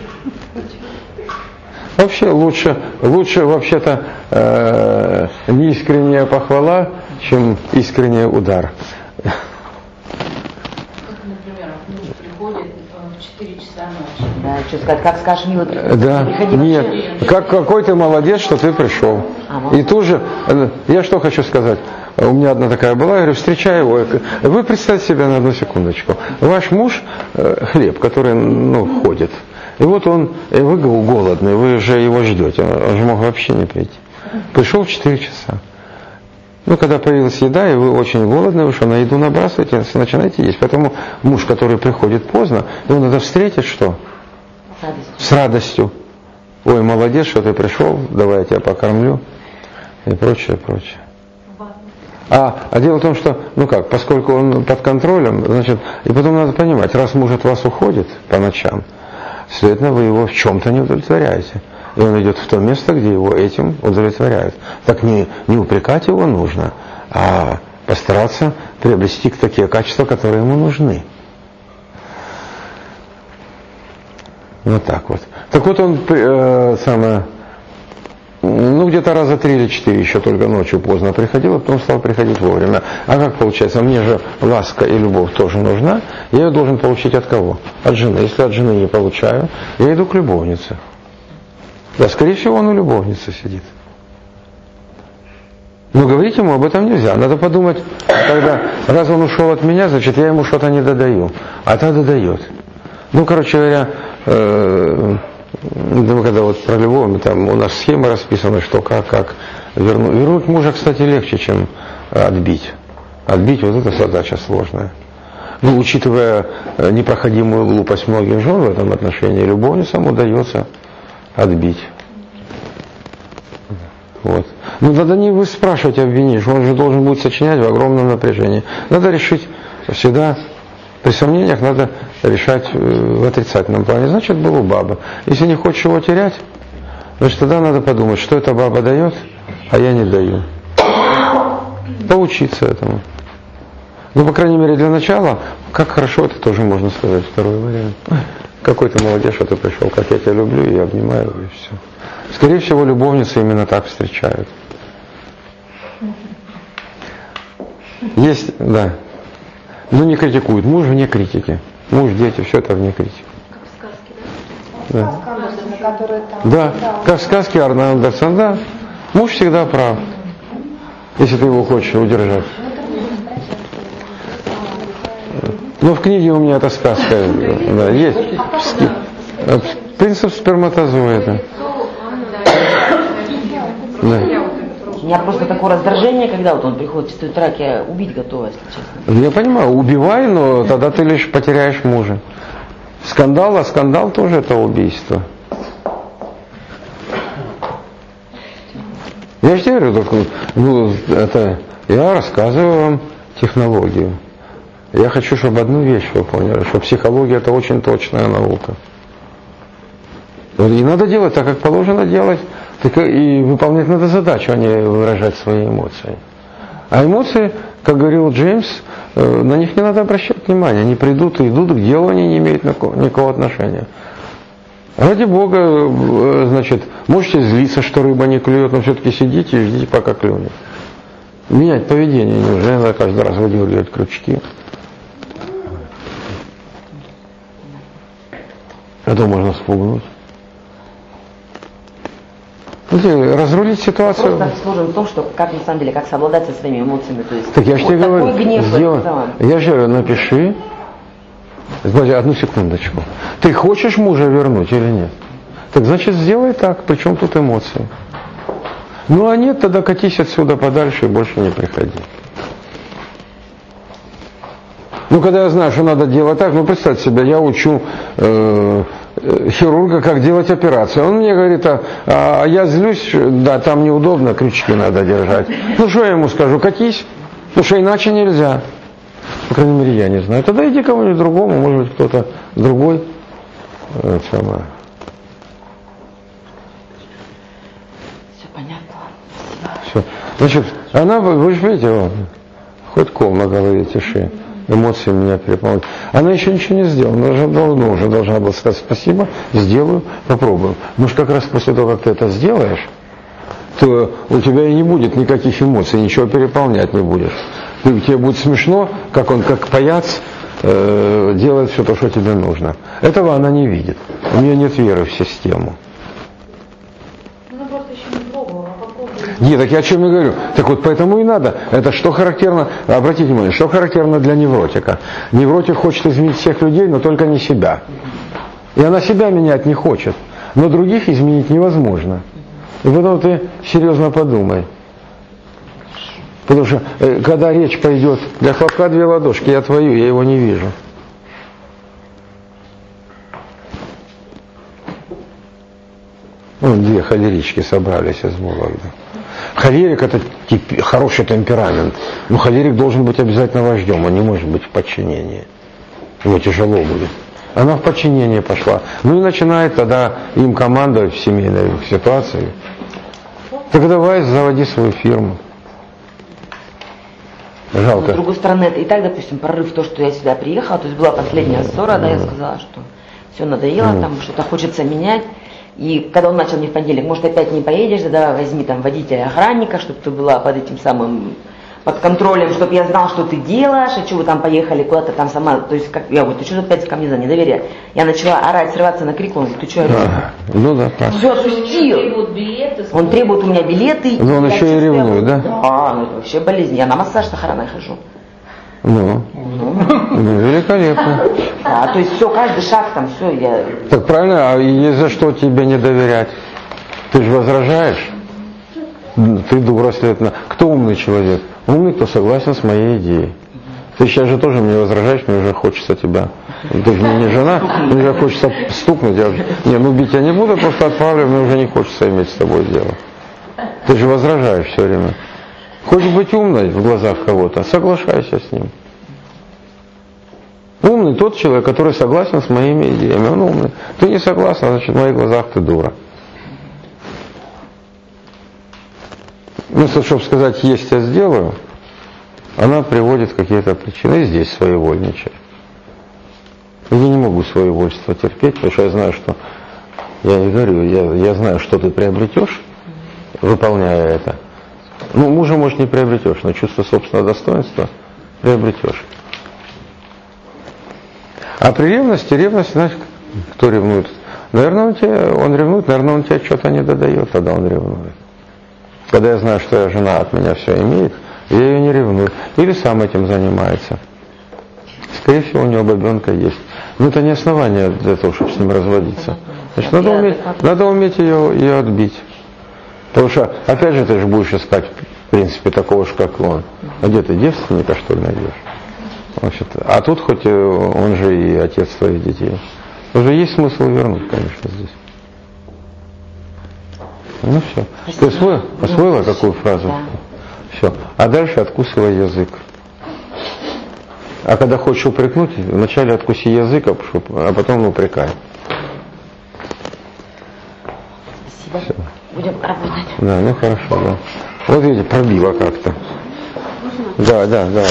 Вообще лучше, лучше вообще-то э, неискренняя похвала, чем искренний удар. Да, что сказать, как скажешь, милый, Да, нет, как, какой ты молодец, что ты пришел. И тоже, я что хочу сказать, у меня одна такая была, я говорю, встречаю его, вы представьте себе на одну секундочку, ваш муж хлеб, который, ну, ходит, и вот он, и вы голодный, вы же его ждете, он же мог вообще не прийти. Пришел в четыре часа. Ну, когда появилась еда, и вы очень голодны, вы что, на еду набрасываете, начинаете есть. Поэтому муж, который приходит поздно, его надо встретить что? С радостью. С радостью. Ой, молодец, что ты пришел, давай я тебя покормлю. И прочее, прочее. А, а дело в том, что, ну как, поскольку он под контролем, значит, и потом надо понимать, раз муж от вас уходит по ночам, следовательно, вы его в чем-то не удовлетворяете. И он идет в то место, где его этим удовлетворяют. Так не, не упрекать его нужно, а постараться приобрести такие качества, которые ему нужны. Вот так вот. Так вот он э, самое, ну где-то раза три или четыре еще только ночью поздно приходил, а потом стал приходить вовремя. А как получается? Мне же ласка и любовь тоже нужна. Я ее должен получить от кого? От жены. Если от жены не получаю, я иду к любовнице. Да, скорее всего, он у любовницы сидит. Но говорить ему об этом нельзя. Надо подумать, когда, раз он ушел от меня, значит, я ему что-то не додаю. А та додает. Ну, короче говоря, э, ну, когда вот про любовь, там у нас схема расписана, что как, как вернуть. Вернуть мужа, кстати, легче, чем отбить. Отбить, вот эта задача сложная. Ну, учитывая непроходимую глупость многих жен в этом отношении, любовницам удается отбить. Вот. Но надо не вы спрашивать, обвинишь, он же должен будет сочинять в огромном напряжении. Надо решить всегда, при сомнениях надо решать в отрицательном плане. Значит, был у бабы. Если не хочешь его терять, значит, тогда надо подумать, что эта баба дает, а я не даю. Поучиться этому. Ну, по крайней мере, для начала, как хорошо, это тоже можно сказать, второй вариант. Какой ты молодец, что ты пришел, как я тебя люблю, и я обнимаю, и все. Скорее всего, любовницы именно так встречают. Есть, да. Ну, не критикуют. Муж вне критики. Муж, дети, все это вне критики. Как в сказке, да? Да. Сказка Андерсона, которая там... Да, как в сказке Арна Андерсона, да. Муж всегда прав, если ты его хочешь удержать. Но в книге у меня эта сказка, да, есть. Принцип сперматозоида. Да. У меня просто такое раздражение, когда вот он приходит в шесть утра, я убить готова, если честно. Я понимаю, убивай, но тогда ты лишь потеряешь мужа. Скандал, а скандал тоже это убийство. Я же тебе говорю, ну, это, я рассказываю вам технологию. Я хочу, чтобы одну вещь вы поняли, что психология это очень точная наука. И надо делать так, как положено делать, так и выполнять надо задачу, а не выражать свои эмоции. А эмоции, как говорил Джеймс, на них не надо обращать внимания. Они придут и идут, к делу они не имеют никакого отношения. Ради Бога, значит, можете злиться, что рыба не клюет, но все-таки сидите и ждите, пока клюнет. Менять поведение нельзя, надо каждый раз выдергивать крючки. А то можно спугнуть. Разрулить ситуацию. Просто сложно в том, что как на самом деле, как совладать со своими эмоциями. То есть, так я же вот тебе говорю, гнев, сделай, я же напиши, подожди, одну секундочку. Ты хочешь мужа вернуть или нет? Так значит сделай так, причем тут эмоции. Ну а нет, тогда катись отсюда подальше и больше не приходи. Ну, когда я знаю, что надо делать так, ну, представь себе, я учу э, хирурга, как делать операцию. Он мне говорит, а, а я злюсь, да, там неудобно, крючки надо держать. Ну, что я ему скажу, катись, потому что иначе нельзя. По крайней мере, я не знаю. Тогда иди к кому-нибудь другому, может быть, кто-то другой. Э, самое. Все понятно. Все. Значит, она, вы же видите, вот, хоть кол на голове тиши. Эмоции меня переполняют. Она еще ничего не сделала, она уже давно уже должна была сказать спасибо, сделаю, попробую. Может, как раз после того, как ты это сделаешь, то у тебя и не будет никаких эмоций, ничего переполнять не будешь. Ты, тебе будет смешно, как он, как паяц, э, делает все то, что тебе нужно. Этого она не видит. У нее нет веры в систему. Ну, просто еще не пробовала, попробуй. Нет, так я о чем я говорю. Так вот, поэтому и надо. Это что характерно, обратите внимание, что характерно для невротика. Невротик хочет изменить всех людей, но только не себя. И она себя менять не хочет. Но других изменить невозможно. И поэтому ты серьезно подумай. Потому что, когда речь пойдет, для хлопка две ладошки, я твою, я его не вижу. Ну, две холерички собрались из Вологды. Холерик — это тип, хороший темперамент. Но холерик должен быть обязательно вождем, он не может быть в подчинении. Ему тяжело будет. Она в подчинение пошла. Ну и начинает тогда им командовать в семейной ситуации. Так давай, заводи свою фирму. Жалко. Но, с другой стороны, это и так, допустим, прорыв то, что я сюда приехала, то есть была последняя ссора, да, я сказала, что все надоело, mm. там что-то хочется менять. И когда он начал мне в понедельник, может, опять не поедешь, да, давай возьми там водителя, охранника, чтобы ты была под этим самым, под контролем, чтобы я знал, что ты делаешь, и что вы там поехали куда-то там сама, то есть, как, я говорю, ты что опять ко мне за недоверие? Я начала орать, срываться на крик, он говорит, ты что, а, ну да, так. Все отпустил. Он требует у меня билеты. Но он еще и ревнует, да? Да, ну это вообще болезнь, я на массаж с охраной хожу. Ну, ну, великолепно. А, то есть все, каждый шаг там, все, я... Так правильно, а и за что тебе не доверять? Ты же возражаешь? Ты дура, следовательно. Кто умный человек? Умный, кто согласен с моей идеей. Ты сейчас же тоже мне возражаешь, мне уже хочется тебя. Ты же не, не жена, мне уже хочется стукнуть. Я, не, ну бить я не буду, просто отправлю, мне уже не хочется иметь с тобой дело. Ты же возражаешь все время. Хочешь быть умной в глазах кого-то, соглашайся с ним. Умный тот человек, который согласен с моими идеями. Он умный. Ты не согласен, значит, в моих глазах ты дура. Ну, чтобы сказать «есть, я сделаю», она приводит какие-то причины. И здесь своевольничает. Я не могу своевольство терпеть, потому что я знаю, что... Я и говорю, я, я знаю, что ты приобретешь, выполняя это. Ну, мужа, может, не приобретешь, но чувство собственного достоинства приобретешь. А при ревности, ревность, знаешь, кто ревнует? Наверное, он, тебе, он ревнует, наверное, он тебе что-то не додает, тогда он ревнует. Когда я знаю, что я жена от меня все имеет, я ее не ревную. Или сам этим занимается. Скорее всего, у него бабенка есть. Но это не основание для того, чтобы с ним разводиться. Значит, надо уметь, надо уметь ее, ее отбить. Потому что, опять же, ты же будешь искать, в принципе, такого же, как он. А где ты девственника, что ли, найдешь? Значит, а тут хоть он же и отец твоих детей. Уже есть смысл вернуть, конечно, здесь. Ну все. Ты освоила, освоила какую фразу? Да. Все. А дальше откусывай язык. А когда хочешь упрекнуть, вначале откуси язык, а потом упрекай. Спасибо. Все. Будем работать. Да, ну хорошо, да. Вот видите, пробило как-то. Да, да, да.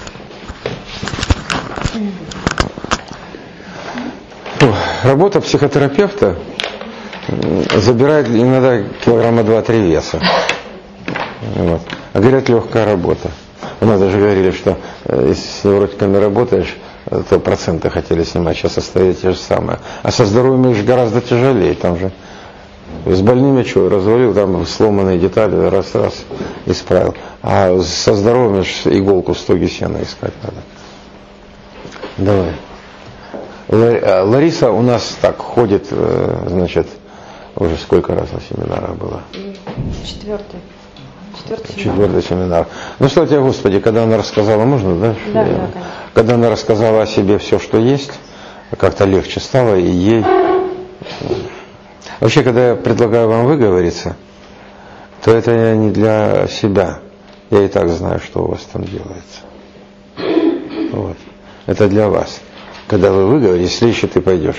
Работа психотерапевта забирает иногда килограмма два-три веса. Вот. А говорят, легкая работа. У нас даже говорили, что если с невротиками работаешь, то проценты хотели снимать, сейчас остается те же самое. А со здоровьем же гораздо тяжелее, там же с больными что, развалил, там сломанные детали, раз-раз исправил. А со здоровьем иголку в стоге сена искать надо. Давай. Лариса у нас так ходит, значит, уже сколько раз на семинарах была? Четвертый. Четвертый семинар. Четвертый семинар. Ну, слава тебе, Господи, когда она рассказала, можно, да? Да, да, конечно. Когда она рассказала о себе все, что есть, как-то легче стало, и ей... Вообще, когда я предлагаю вам выговориться, то это не для себя. Я и так знаю, что у вас там делается. Вот. Это для вас. Когда вы выговорите, следующий ты пойдешь.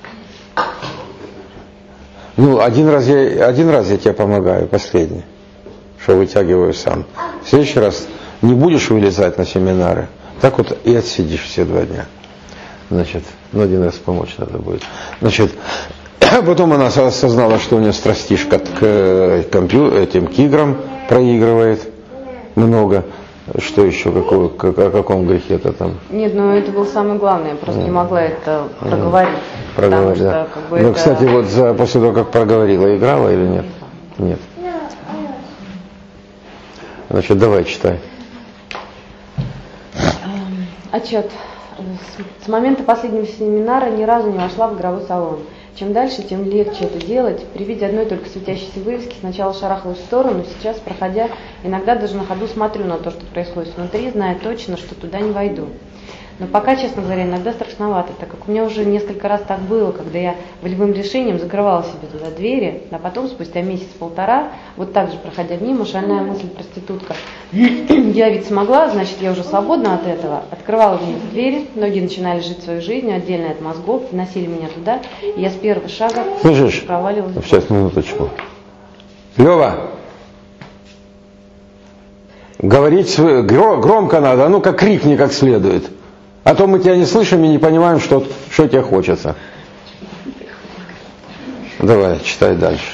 Ну, один раз я, один раз я тебе помогаю, последний, что вытягиваю сам. В следующий раз не будешь вылезать на семинары, так вот и отсидишь все два дня. Значит, ну один раз помочь надо будет. Значит, потом она осознала, что у нее страстишка к компью, этим к играм проигрывает много. Что еще, какого, как, о каком грехе-то там? Нет, ну это был самый главный, я просто mm. не могла это проговорить. Mm. Проговорить, да. Что, как бы, ну, это... кстати, вот за, после того, как проговорила, играла или нет? Нет. Значит, давай читай. Отчет. С момента последнего семинара ни разу не вошла в игровой салон. Чем дальше, тем легче это делать. При виде одной только светящейся вывески сначала шарахалась в сторону, сейчас, проходя, иногда даже на ходу смотрю на то, что происходит внутри, зная точно, что туда не войду. Но пока, честно говоря, иногда страшновато, так как у меня уже несколько раз так было, когда я волевым решением закрывала себе туда двери, а потом, спустя месяц-полтора, вот так же, проходя мимо, шальная мысль проститутка. Я ведь смогла, значит, я уже свободна от этого. Открывала вниз двери, ноги начинали жить свою жизнь, отдельно от мозгов, вносили меня туда, и я с первого шага Слышишь? проваливалась. Сейчас, минуточку. Лева, говорить громко надо, а ну-ка крикни как следует. А то мы тебя не слышим и не понимаем, что, что тебе хочется. Давай, читай дальше.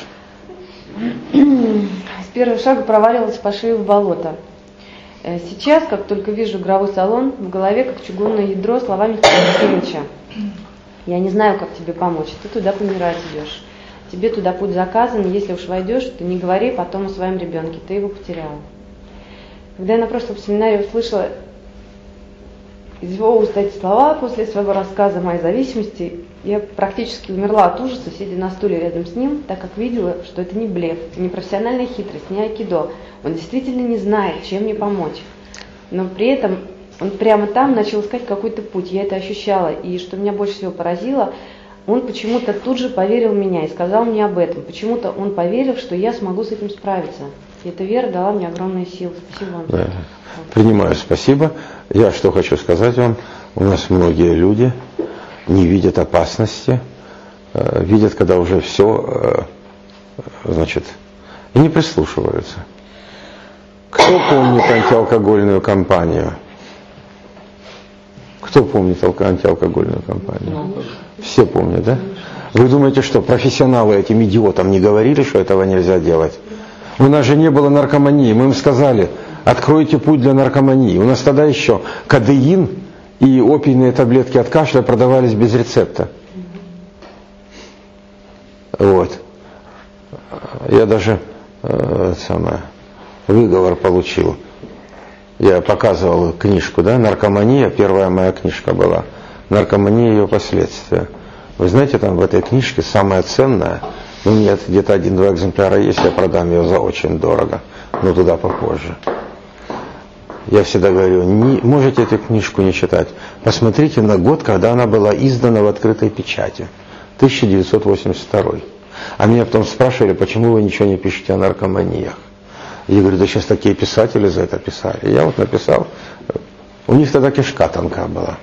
С первого шага проваливалась по шею в болото. Сейчас, как только вижу игровой салон, в голове как чугунное ядро слова Михаила Васильевича. Я не знаю, как тебе помочь, ты туда помирать идешь. Тебе туда путь заказан, если уж войдешь, то не говори потом о своем ребенке, ты его потеряла. Когда я на прошлом семинаре услышала из его уст эти слова, после своего рассказа о моей зависимости, я практически умерла от ужаса, сидя на стуле рядом с ним, так как видела, что это не блеф, не профессиональная хитрость, не айкидо. Он действительно не знает, чем мне помочь. Но при этом он прямо там начал искать какой-то путь, я это ощущала. И что меня больше всего поразило, он почему-то тут же поверил в меня и сказал мне об этом. Почему-то он поверил, что я смогу с этим справиться. И эта вера дала мне огромные силы. Спасибо вам. Да. Принимаю, спасибо. Я что хочу сказать вам. У нас многие люди не видят опасности, э, видят, когда уже все, э, значит, и не прислушиваются. Кто помнит антиалкогольную кампанию? Кто помнит антиалкогольную кампанию? Все помнят, да? Вы думаете, что профессионалы этим идиотам не говорили, что этого нельзя делать? У нас же не было наркомании. Мы им сказали, откройте путь для наркомании. У нас тогда еще кодеин и опийные таблетки от кашля продавались без рецепта. Вот. Я даже э, самое, выговор получил. Я показывал книжку, да, «Наркомания», первая моя книжка была. «Наркомания и ее последствия». Вы знаете, там в этой книжке самое ценное, у меня где-то один-два экземпляра есть, я продам ее за очень дорого, но туда попозже. Я всегда говорю, не, можете эту книжку не читать, посмотрите на год, когда она была издана в открытой печати, тысяча девятьсот восемьдесят второй. А меня потом спрашивали, почему вы ничего не пишете о наркоманиях. Я говорю, да сейчас такие писатели за это писали. Я вот написал, у них тогда кишка тонка была.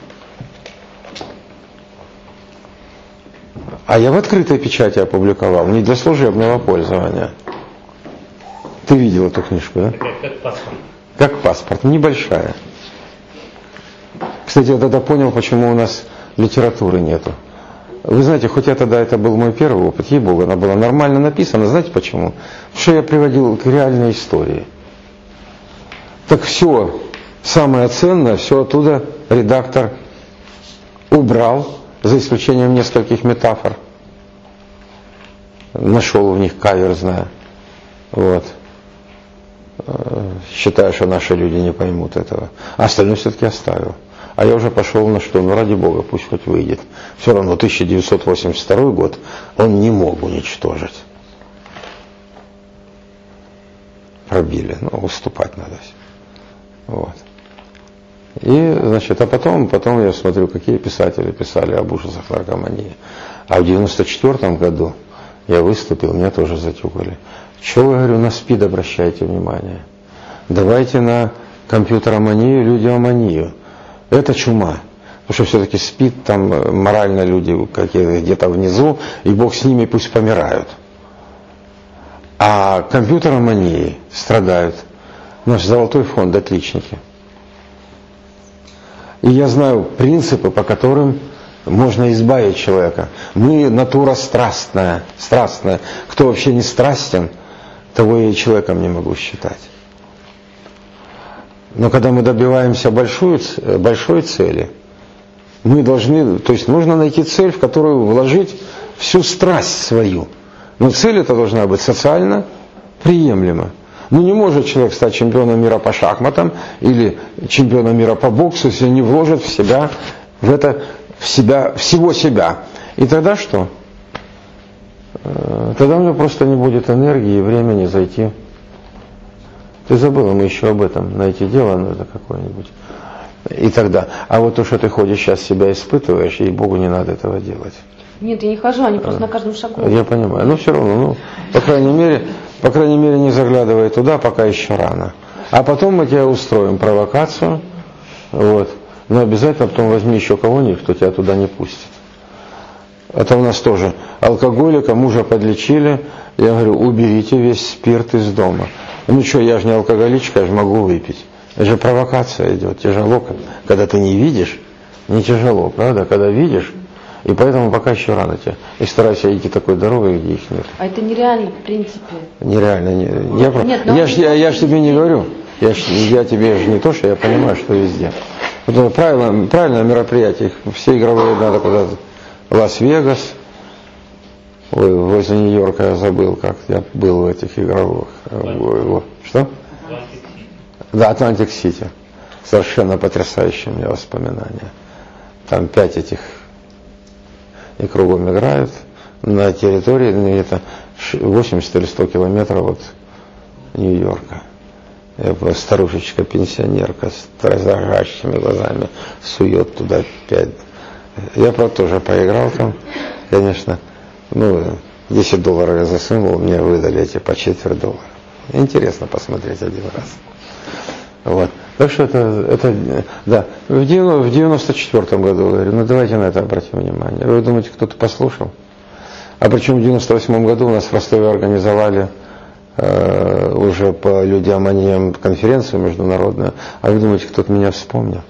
А я в открытой печати опубликовал, не для служебного пользования. Ты видел эту книжку, да? Как паспорт. Как паспорт, небольшая. Кстати, я тогда понял, почему у нас литературы нету. Вы знаете, хоть я тогда, это был мой первый опыт, ей-богу, она была нормально написана, знаете почему? Потому что я приводил к реальной истории. Так все, самое ценное, все оттуда редактор убрал, за исключением нескольких метафор. Нашел в них каверзное. Вот. Считаю, что наши люди не поймут этого. А остальное все-таки оставил. А я уже пошел на что? Ну, ради Бога, пусть хоть выйдет. Все равно тысяча девятьсот восемьдесят второй год он не мог уничтожить. Пробили. Ну, уступать надо. Вот. И, значит, а потом, потом я смотрю, какие писатели писали об ужасах наркомании. А в девяносто четвёртом году я выступил, меня тоже затюкали. Чего, говорю, на СПИД обращайте внимание? Давайте на компьютероманию, людиоманию. Это чума. Потому что все-таки СПИД, там морально люди какие-то где-то внизу, и Бог с ними, пусть помирают. А компьютеромании страдают наш золотой фонд, отличники. И я знаю принципы, по которым можно избавить человека. Мы натура страстная, страстная. Кто вообще не страстен, того я и человеком не могу считать. Но когда мы добиваемся большой, большой цели, мы должны, то есть нужно найти цель, в которую вложить всю страсть свою. Но цель эта должна быть социально приемлема. Ну не может человек стать чемпионом мира по шахматам или чемпионом мира по боксу, если не вложит в себя, в это, в себя, всего себя. И тогда что? Тогда у него просто не будет энергии и времени зайти. Ты забыла, мы еще об этом, найти дело надо какое-нибудь. И тогда. А вот то, что ты ходишь сейчас себя испытываешь, ей-богу, не надо этого делать. Нет, я не хожу, они просто а, на каждом шагу. Я понимаю. Но все равно, ну, по крайней мере, по крайней мере, не заглядывай туда, пока еще рано. А потом мы тебе устроим провокацию, вот. Но обязательно потом возьми еще кого-нибудь, кто тебя туда не пустит. Это у нас тоже алкоголика, мужа подлечили. Я говорю, уберите весь спирт из дома. Ну что, я же не алкоголичка, я же могу выпить. Это же провокация идет, тяжело. Когда ты не видишь, не тяжело, правда? Когда видишь, и поэтому пока еще рано тебе. И старайся идти такой дорогой, где их нет. А это нереально, в принципе. Нереально. Не, я нет, я, ж, я, я ж тебе не говорю. Я, ж, я тебе же не то, что я понимаю, что везде. Вот правильно, правильное мероприятие. Все игровые надо куда-то. Лас-Вегас. Ой, возле Нью-Йорка я забыл, как я был в этих игровых. Что? Да, Атлантик-Сити. Совершенно потрясающие у меня воспоминания. Там пять этих и кругом играют на территории где-то восемьдесят или сто километров от Нью-Йорка. Я старушечка, пенсионерка с дрожащими глазами сует туда пять. Я, правда, тоже поиграл там, конечно. Ну, десять долларов я засунул, мне выдали эти по четверть доллара. Интересно посмотреть один раз. Вот. Так что это, это да, в девяносто четвёртом году, говорю, ну давайте на это обратим внимание. Вы думаете, кто-то послушал? А причем в девяносто восьмом году у нас в Ростове организовали э, уже по людиоманиям конференцию международную. А вы думаете, кто-то меня вспомнил?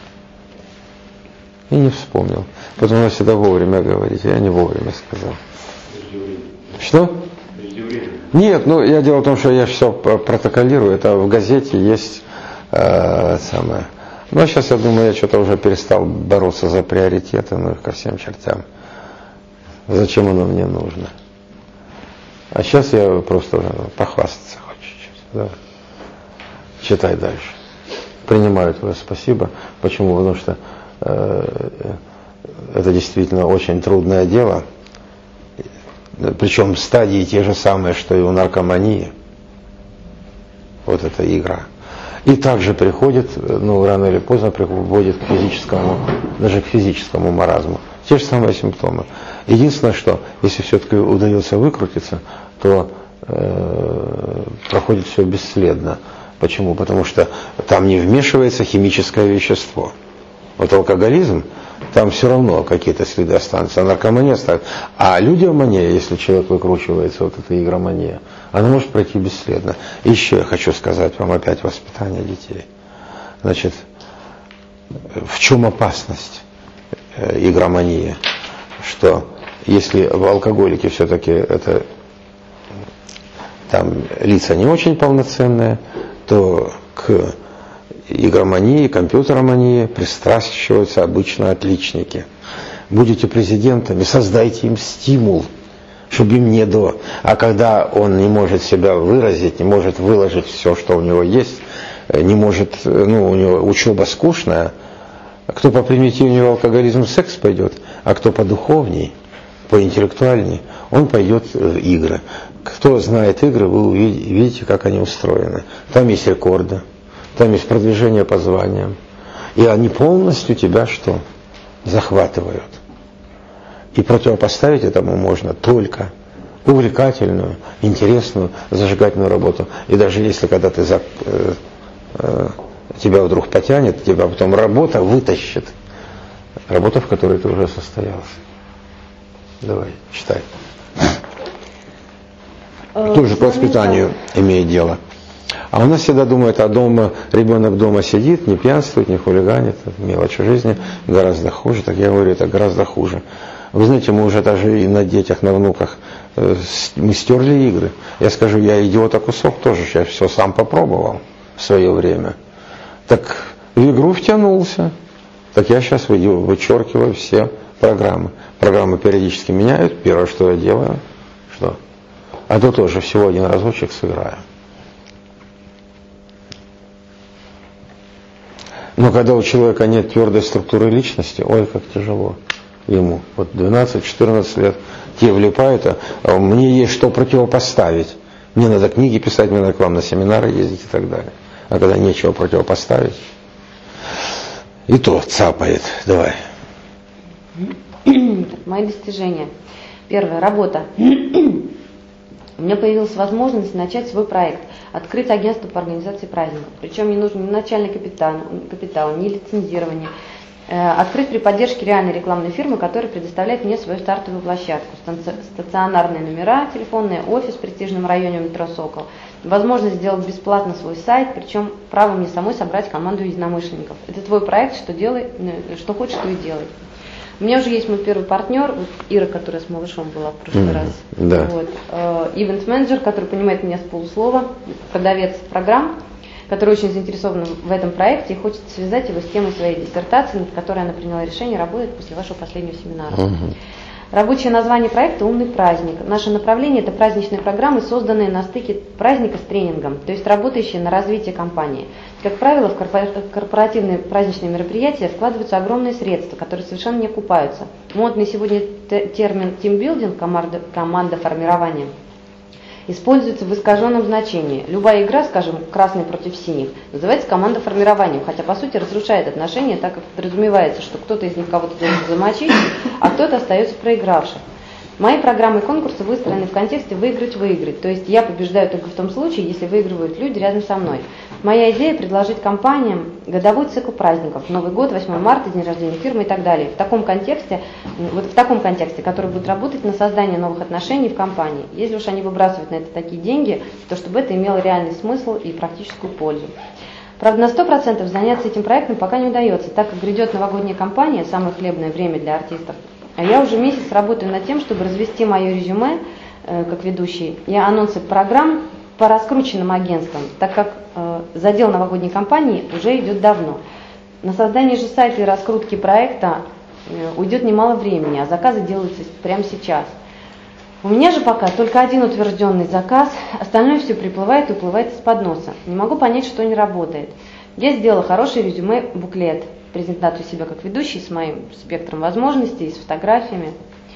И не вспомнил. Потому что всегда вовремя говорите, я не вовремя сказал. Что? Нет, ну я дело в том, что я все протоколирую, это в газете есть э, самое. Ну а сейчас я думаю, я что-то уже перестал бороться за приоритеты, ну их ко всем чертям. Зачем оно мне нужно? А сейчас я просто похвастаться хочу чуть-чуть. Да. Читай дальше. Принимаю твое спасибо. Почему? Потому что э, это действительно очень трудное дело. Причем стадии те же самые, что и у наркомании. Вот эта игра. И также приходит, ну, рано или поздно приходит к физическому, даже к физическому маразму. Те же самые симптомы. Единственное, что если все-таки удается выкрутиться, то э, проходит все бесследно. Почему? Потому что там не вмешивается химическое вещество. Вот алкоголизм, там все равно какие-то следы останутся, а наркомания останется. А людиомания, если человек выкручивается, вот эта игромания, она может пройти бесследно. И еще я хочу сказать вам опять воспитание детей. Значит, в чем опасность э, игромании? Что если в алкоголике все-таки это там лица не очень полноценные, то к игромании, компьютеромании пристрастиваются обычно отличники. Будете президентами, создайте им стимул, чтобы им не до. А когда он не может себя выразить, не может выложить все, что у него есть, не может, ну, у него учеба скучная, кто по примитивнее алкоголизм, секс пойдет, а кто по духовней, по интеллектуальней, он пойдет в игры. Кто знает игры, вы увидите, как они устроены. Там есть рекорды. Там есть продвижение по званиям. И они полностью тебя что? Захватывают. И противопоставить этому можно только увлекательную, интересную, зажигательную работу. И даже если когда ты за, э, э, тебя вдруг потянет, тебя потом работа вытащит. Работа, в которой ты уже состоялся. Давай, читай. Тоже к воспитанию имеет дело. А у нас всегда думают, а дома, ребенок дома сидит, не пьянствует, не хулиганит, мелочи жизни гораздо хуже. Так я говорю, это гораздо хуже. Вы знаете, мы уже даже и на детях, на внуках, мы стерли игры. Я скажу, я идиота кусок тоже, я все сам попробовал в свое время. Так в игру втянулся. Так я сейчас вычеркиваю все программы. Программы периодически меняют. Первое, что я делаю, что? А то тоже всего один разочек сыграю. Но когда у человека нет твердой структуры личности, ой, как тяжело ему. Вот двенадцать-четырнадцать лет те влипают, а мне есть что противопоставить. Мне надо книги писать, мне надо к вам на семинары ездить и так далее. А когда нечего противопоставить, и то цапает. Давай. Мои достижения. Первое. Работа. У меня появилась возможность начать свой проект, открыть агентство по организации праздников. Причем не нужен ни начальный капитал, капитал ни лицензирование. Э, открыть при поддержке реальной рекламной фирмы, которая предоставляет мне свою стартовую площадку. Стационарные номера, телефонный офис в престижном районе метро «Сокол». Возможность сделать бесплатно свой сайт, причем право мне самой собрать команду единомышленников. Это твой проект, что делай, что хочешь, то и делай. У меня уже есть мой первый партнер, вот Ира, которая с малышом была в прошлый mm, раз. Да. Вот. Ивент-менеджер, который понимает меня с полуслова, продавец программ, который очень заинтересован в этом проекте и хочет связать его с темой своей диссертации, над которой она приняла решение работать после вашего последнего семинара. Mm-hmm. Рабочее название проекта «Умный праздник». Наше направление – это праздничные программы, созданные на стыке праздника с тренингом, то есть работающие на развитие компании. Как правило, в корпоративные праздничные мероприятия вкладываются огромные средства, которые совершенно не окупаются. Модный сегодня термин «тимбилдинг» – команда формирования используется в искаженном значении. Любая игра, скажем, красный против синих, называется командоформированием, хотя по сути разрушает отношения, так как подразумевается, что кто-то из них кого-то должен замочить, а кто-то остается проигравшим. Мои программы и конкурсы выстроены в контексте «выиграть-выиграть», то есть я побеждаю только в том случае, если выигрывают люди рядом со мной. Моя идея – предложить компаниям годовой цикл праздников, Новый год, восьмое марта, день рождения фирмы и так далее. В таком контексте, вот в таком контексте, который будет работать на создание новых отношений в компании. Если уж они выбрасывают на это такие деньги, то чтобы это имело реальный смысл и практическую пользу. Правда, на сто процентов заняться этим проектом пока не удается, так как грядет новогодняя кампания, самое хлебное время для артистов. А я уже месяц работаю над тем, чтобы развести мое резюме э, как ведущий и анонсы программ по раскрученным агентствам, так как э, задел новогодней кампании уже идет давно. На создание же сайта и раскрутки проекта э, уйдет немало времени, а заказы делаются прямо сейчас. У меня же пока только один утвержденный заказ, остальное все приплывает и уплывает из-под носа. Не могу понять, что не работает. Я сделала хороший резюме, буклет, презентацию себя как ведущий с моим спектром возможностей, с фотографиями.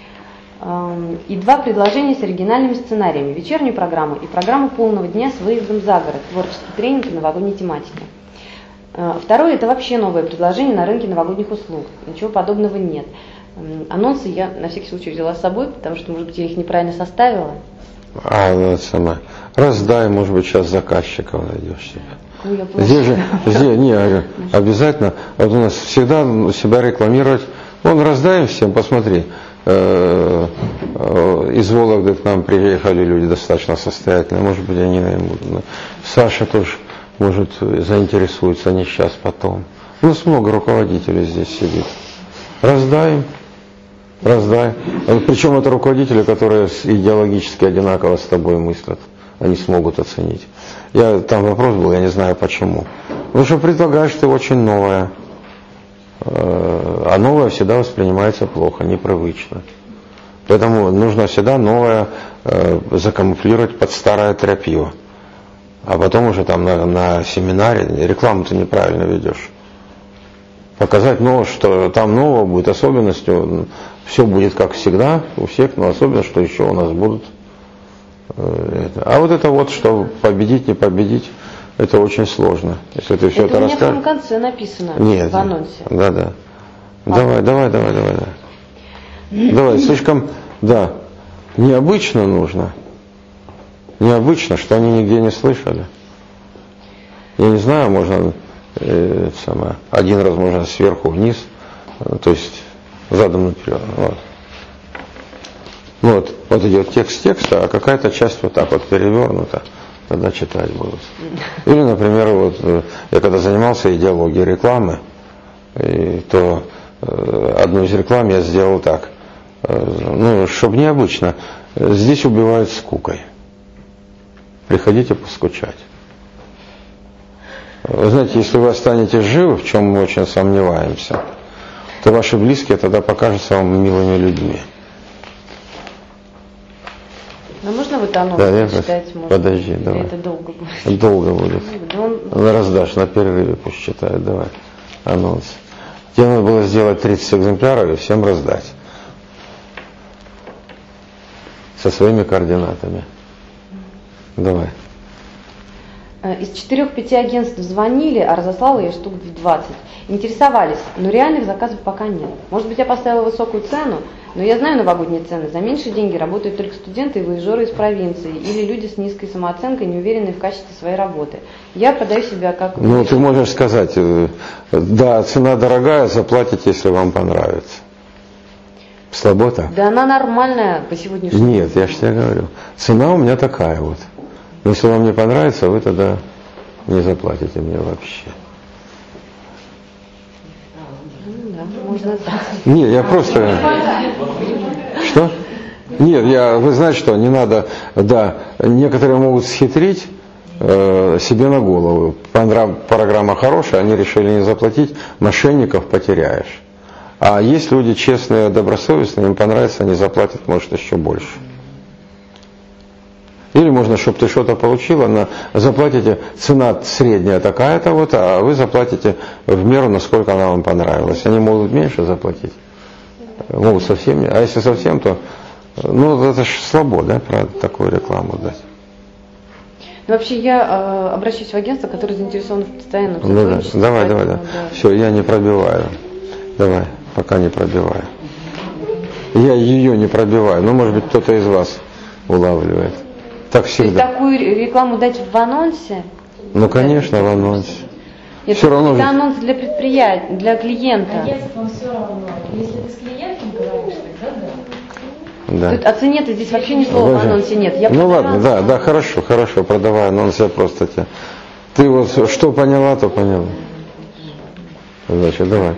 И два предложения с оригинальными сценариями, вечернюю программу и программу полного дня с выездом за город, творческий тренинг и новогодней тематики. Второе – это вообще новое предложение на рынке новогодних услуг. Ничего подобного нет. Анонсы я на всякий случай взяла с собой, потому что, может быть, я их неправильно составила. А, ну, это самое. Раздай, может быть, сейчас заказчиков найдешь себе. Ну, я здесь же, здесь, не, обязательно, вот у нас всегда себя рекламировать. Вон, раздаем всем, посмотри. Из Вологды к нам приехали люди достаточно состоятельные, может быть, они, наверное, будут. Саша тоже, может, заинтересуется, не сейчас, потом. У нас много руководителей здесь сидит. Раздаем, раздаем. Причем это руководители, которые идеологически одинаково с тобой мыслят. Они смогут оценить. Я, там вопрос был, я не знаю почему. Потому что предлагаешь ты очень новое. А новое всегда воспринимается плохо, непривычно. Поэтому нужно всегда новое э, закамуфлировать под старое тряпье. А потом уже там на, на семинаре рекламу ты неправильно ведешь. Показать новое, что там нового будет особенностью. Все будет как всегда у всех, но особенно, что еще у нас будут. Э, это. А вот это вот, что победить, не победить, это очень сложно. Если ты все это, это расскажешь. Это у меня в конце написано. Нет, в анонсе. Да, да. А. Давай, давай, давай, давай, давай. Давай, слишком, да, необычно нужно. Необычно, что они нигде не слышали. Я не знаю, можно э, самое, один раз можно сверху вниз, э, то есть задом наперед. Вот. Вот, вот идет текст текста, а какая-то часть вот так вот перевернута. Тогда читать будут. Или, например, вот я когда занимался идеологией рекламы, и, то э, одну из реклам я сделал так, э, ну, чтобы необычно, здесь убивают скукой. Приходите поскучать. Вы знаете, если вы останетесь живы, в чем мы очень сомневаемся, то ваши близкие тогда покажутся вам милыми людьми. Ну, можно вот анонс да, читать? Может? Подожди, давай. Это долго будет. Долго будет. Да он... Раздашь на перерыве, пусть читает, давай. анонс. Тебе надо было сделать тридцать экземпляров и всем раздать. Со своими координатами. Давай. Из четырех-пяти агентств звонили, а разослала я штук в двадцать. Интересовались, но реальных заказов пока нет. Может быть, я поставила высокую цену, но я знаю новогодние цены. За меньшие деньги работают только студенты и выезжоры из провинции или люди с низкой самооценкой, не уверенные в качестве своей работы. Я продаю себя как... Ну, ты можешь сказать, да, цена дорогая, заплатите, если вам понравится. Слабо так? Да она нормальная по сегодняшнему. Нет, я же тебе говорю. Цена у меня такая вот. Но если вам не понравится, вы тогда не заплатите мне вообще. Ну, да, можно так. Нет, я просто... Что? Нет, я, вы знаете что, не надо, да, некоторые могут схитрить э, себе на голову. Программа хорошая, они решили не заплатить, мошенников потеряешь. А есть люди честные, добросовестные, им понравится, они заплатят, может, еще больше. Или можно, чтобы ты что-то получила, на, заплатите, цена средняя такая-то вот, а вы заплатите в меру, насколько она вам понравилась. Они могут меньше заплатить, могут совсем не, а если совсем, то, ну, это же слабо, да, про такую рекламу дать. Ну, вообще, я э, обращусь в агентство, которое заинтересовано в постоянном Ну, да. сотрудничестве. Давай, давай, да. да. Все, я не пробиваю. Давай, пока не пробиваю. Я ее не пробиваю, но, может быть, кто-то из вас улавливает. Так всегда. То есть такую рекламу дать в анонсе? Ну, конечно, в анонсе. Нет, все равно это ведь... анонс для предприятия, для клиента. Агентствам все равно. Если ты с клиентом говоришь, тогда да. Да. Тут о цене-то здесь вообще ни слова в Даже... анонсе нет. Я ну продавала. ладно, да, да, хорошо, хорошо, продавай анонс, я просто тебе. Ты вот что поняла, то поняла. Значит, давай.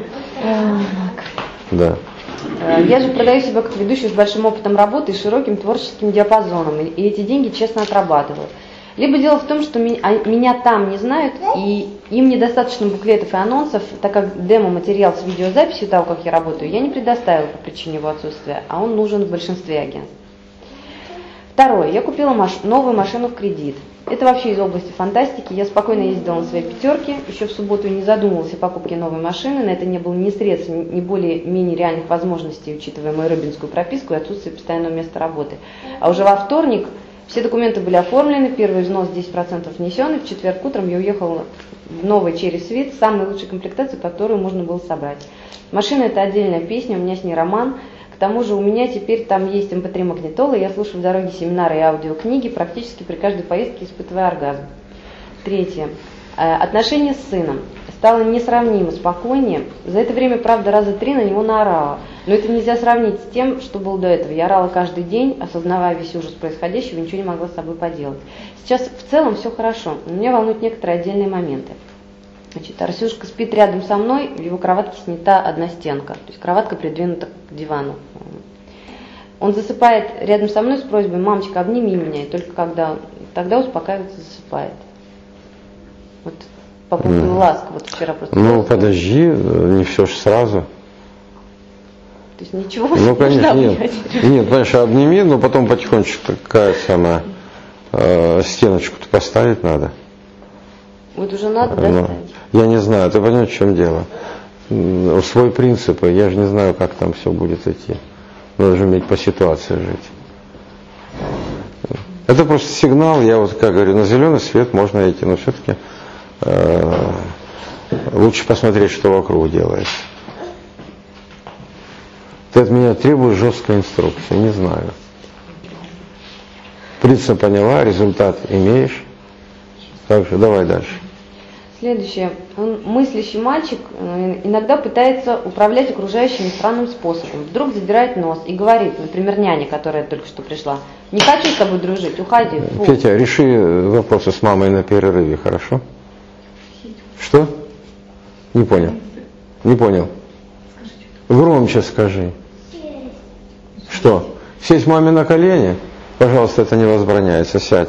Да. Я же продаю себя как ведущий с большим опытом работы и широким творческим диапазоном, и эти деньги честно отрабатываю. Либо дело в том, что меня там не знают, и им недостаточно буклетов и анонсов, так как демо-материал с видеозаписью того, как я работаю, я не предоставила по причине его отсутствия, а он нужен в большинстве агентств. Второе. Я купила маш... новую машину в кредит. Это вообще из области фантастики. Я спокойно ездила на своей пятерке, еще в субботу не задумывалась о покупке новой машины, на это не было ни средств, ни более-менее реальных возможностей, учитывая мою робинскую прописку и отсутствие постоянного места работы. А уже во вторник все документы были оформлены, первый взнос десять процентов внесен, и в четверг утром я уехала в новый Cherry Sweet, самой лучшей комплектации, которую можно было собрать. Машина — это отдельная песня, у меня с ней роман. К тому же у меня теперь там есть эм пэ три магнитола, я слушаю в дороге семинары и аудиокниги, практически при каждой поездке испытывая оргазм. Третье. Отношения с сыном. Стало несравнимо спокойнее. За это время, правда, раза три на него наорала. Но это нельзя сравнить с тем, что было до этого. Я орала каждый день, осознавая весь ужас происходящего, ничего не могла с собой поделать. Сейчас в целом все хорошо, но меня волнуют некоторые отдельные моменты. Значит, Арсюшка спит рядом со мной, в его кроватке снята одна стенка, то есть кроватка придвинута к дивану. Он засыпает рядом со мной с просьбой: мамочка, обними меня, и только когда тогда успокаивается, засыпает. Вот по поводу mm. ласк, вот вчера просто... Ну, подожди, не все же сразу. То есть ничего ну, конечно, нет. Нет, понимаешь, обними, но потом потихонечку какая самая э, стеночку-то поставить надо. Вот уже надо, да, ну, я не знаю, ты понимаешь, в чем дело? Свой принцип, я же не знаю, как там все будет идти. Нужно иметь по ситуации жить. Это просто сигнал, я вот как говорю, на зеленый свет можно идти, но все-таки э, лучше посмотреть, что вокруг делается. Ты от меня требуешь жесткой инструкции, не знаю. Принцип поняла, результат имеешь. Так же, давай дальше. Следующее. Он, мыслящий мальчик, иногда пытается управлять окружающими странным способом. Вдруг задирает нос и говорит, например, няне, которая только что пришла: не хочу с тобой дружить, уходи. Фу. Петя, реши вопросы с мамой на перерыве, хорошо? Что? Не понял. Не понял. Громче скажи. Что? Сесть маме на колени? Пожалуйста, это не возбраняется, сядь.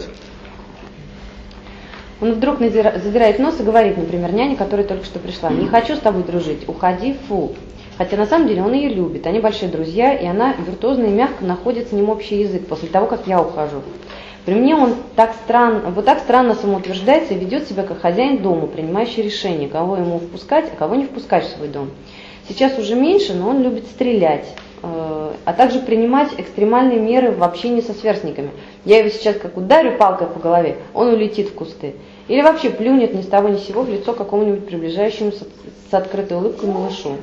Он вдруг задирает нос и говорит, например, няне, которая только что пришла: не хочу с тобой дружить, уходи, фу. Хотя на самом деле он ее любит, они большие друзья, и она виртуозно и мягко находит с ним общий язык после того, как я ухожу. При мне он так странно, вот так странно самоутверждается и ведет себя как хозяин дома, принимающий решение, кого ему впускать, а кого не впускать в свой дом. Сейчас уже меньше, но он любит стрелять, э, а также принимать экстремальные меры в общении со сверстниками. Я его сейчас как ударю палкой по голове, он улетит в кусты. Или вообще плюнет ни с того ни с сего в лицо какому-нибудь приближающемуся с открытой улыбкой малышу.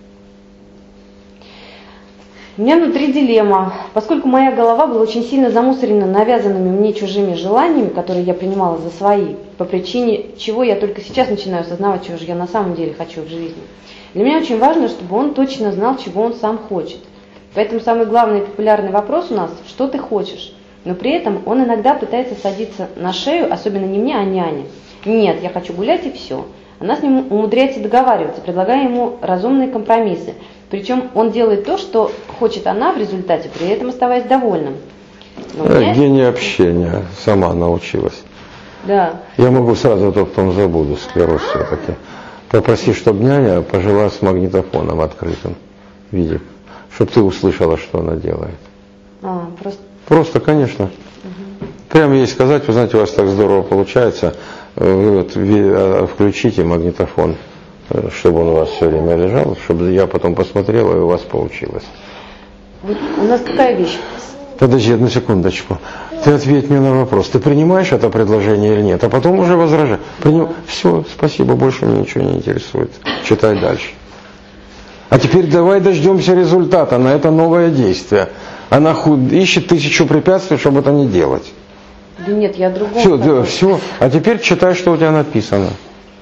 У меня внутри дилемма. Поскольку моя голова была очень сильно замусорена навязанными мне чужими желаниями, которые я принимала за свои, по причине чего я только сейчас начинаю осознавать, чего же я на самом деле хочу в жизни. Для меня очень важно, чтобы он точно знал, чего он сам хочет. Поэтому самый главный и популярный вопрос у нас – что ты хочешь? Но при этом он иногда пытается садиться на шею, особенно не мне, а няне. Нет, я хочу гулять и все. Она с ним умудряется договариваться, предлагая ему разумные компромиссы. Причем он делает то, что хочет она в результате, при этом оставаясь довольным. Но мне... Гений общения, сама научилась. Да. Я могу сразу, а то потом забуду, склероз все-таки. Попроси, чтобы няня пожила с магнитофоном открытым в виде, чтобы ты услышала, что она делает. А, просто... Просто, конечно. Угу. Прямо ей сказать, вы знаете, у вас так здорово получается, вы вот вы включите магнитофон, чтобы он у вас все время лежал, чтобы я потом посмотрела, и у вас получилось. Вот у нас какая вещь? Подожди одну секундочку. Ты ответь мне на вопрос. Ты принимаешь это предложение или нет? А потом уже возражай. Приним... Все, спасибо, больше меня ничего не интересует. Читай дальше. А теперь давай дождемся результата на это новое действие. Она худ... ищет тысячу препятствий, чтобы это не делать. Да нет, я другого. Все, да, все. А теперь читай, что у тебя написано.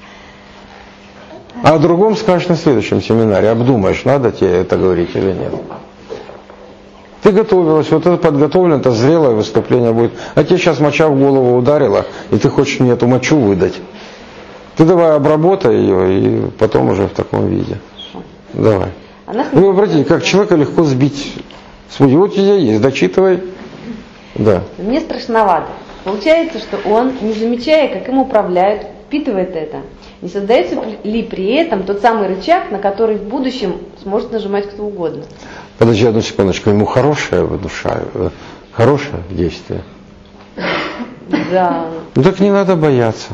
А о другом скажешь на следующем семинаре. Обдумаешь, надо тебе это говорить или нет. Ты готовилась, вот это подготовлено, это зрелое выступление будет. А тебе сейчас моча в голову ударила, и ты хочешь мне эту мочу выдать. Ты давай обработай ее, и потом уже в таком виде. Давай. Вы обратите, как человека легко сбить. Смотри, вот у тебя есть, дочитывай. Да. Мне страшновато. Получается, что он, не замечая, как им управляют, впитывает это. Не создается ли при этом тот самый рычаг, на который в будущем сможет нажимать кто угодно? Подожди одну секундочку, ему хорошая душа, хорошее действие. Да. Ну так не надо бояться.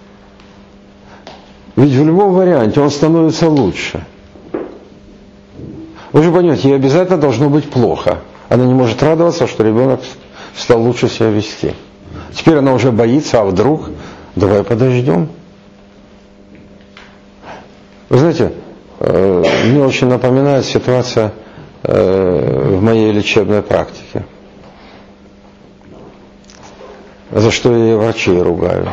Ведь в любом варианте он становится лучше. Вы же понимаете, ей обязательно должно быть плохо. Она не может радоваться, что ребенок стал лучше себя вести. Теперь она уже боится, а вдруг? Давай подождем. Вы знаете, мне очень напоминает ситуация в моей лечебной практике. За что я врачей ругаю.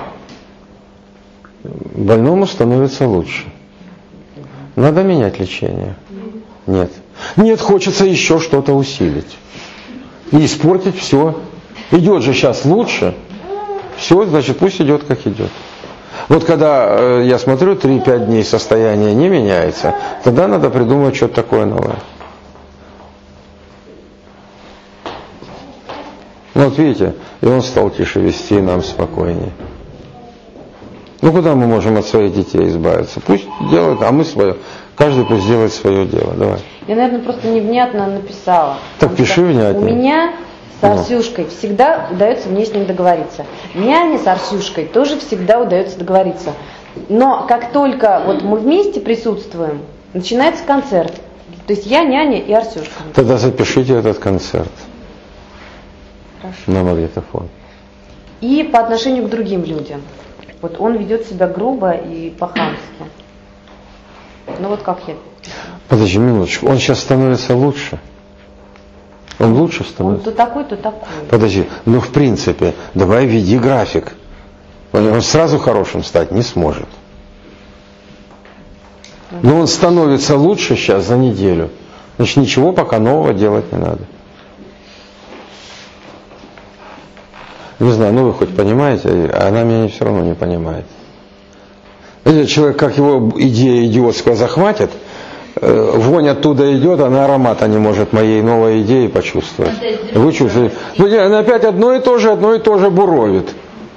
Больному становится лучше. Надо менять лечение. Нет. Нет, хочется еще что-то усилить. И испортить все. Идет же сейчас лучше. Все, значит, пусть идет, как идет. Вот когда э, я смотрю, три-пять дней состояние не меняется, тогда надо придумать что-то такое новое. Вот видите, и он стал тише вести, нам спокойнее. Ну куда мы можем от своих детей избавиться? Пусть делают, а мы свое. Каждый пусть делает свое дело. Давай. Я, наверное, просто невнятно написала. Так пиши внятнее. У меня с Арсюшкой всегда удается мне с ним договориться. Няне с Арсюшкой тоже всегда удается договориться. Но как только вот мы вместе присутствуем, начинается концерт. То есть я, няня и Арсюшка. Тогда запишите этот концерт. Хорошо. На магнитофон. И по отношению к другим людям. Вот он ведет себя грубо и по-хамски. Ну вот как я. Подожди минуточку, он сейчас становится лучше. Он лучше становится? Он то такой, то такой. Подожди, ну в принципе, давай веди график. Он сразу хорошим стать не сможет. Но он становится лучше сейчас за неделю. Значит, ничего пока нового делать не надо. Не знаю, ну вы хоть понимаете, а она меня все равно не понимает. Видите, человек, как его идея идиотская захватит, э, вонь оттуда идет, она аромата не может моей новой идеи почувствовать. Вы чувствуете? Она опять одно и то же, одно и то же буровит.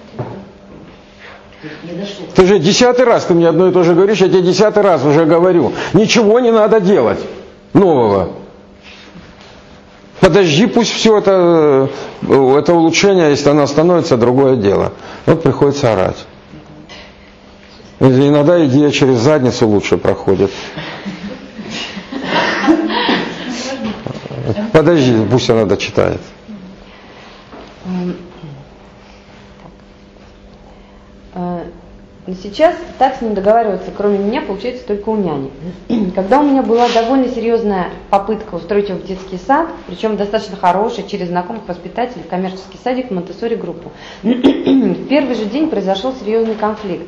Ты же десятый раз ты мне одно и то же говоришь, я тебе десятый раз уже говорю. Ничего не надо делать нового. Подожди, пусть все это, это улучшение, если оно становится, другое дело. Вот приходится орать. Иногда идея через задницу лучше проходит. Подожди, пусть она дочитает. Но сейчас так с ним договариваться, кроме меня, получается только у няни. Когда у меня была довольно серьезная попытка устроить его в детский сад, причем достаточно хороший, через знакомых воспитателей, коммерческий садик, Монтессори группу, в первый же день произошел серьезный конфликт.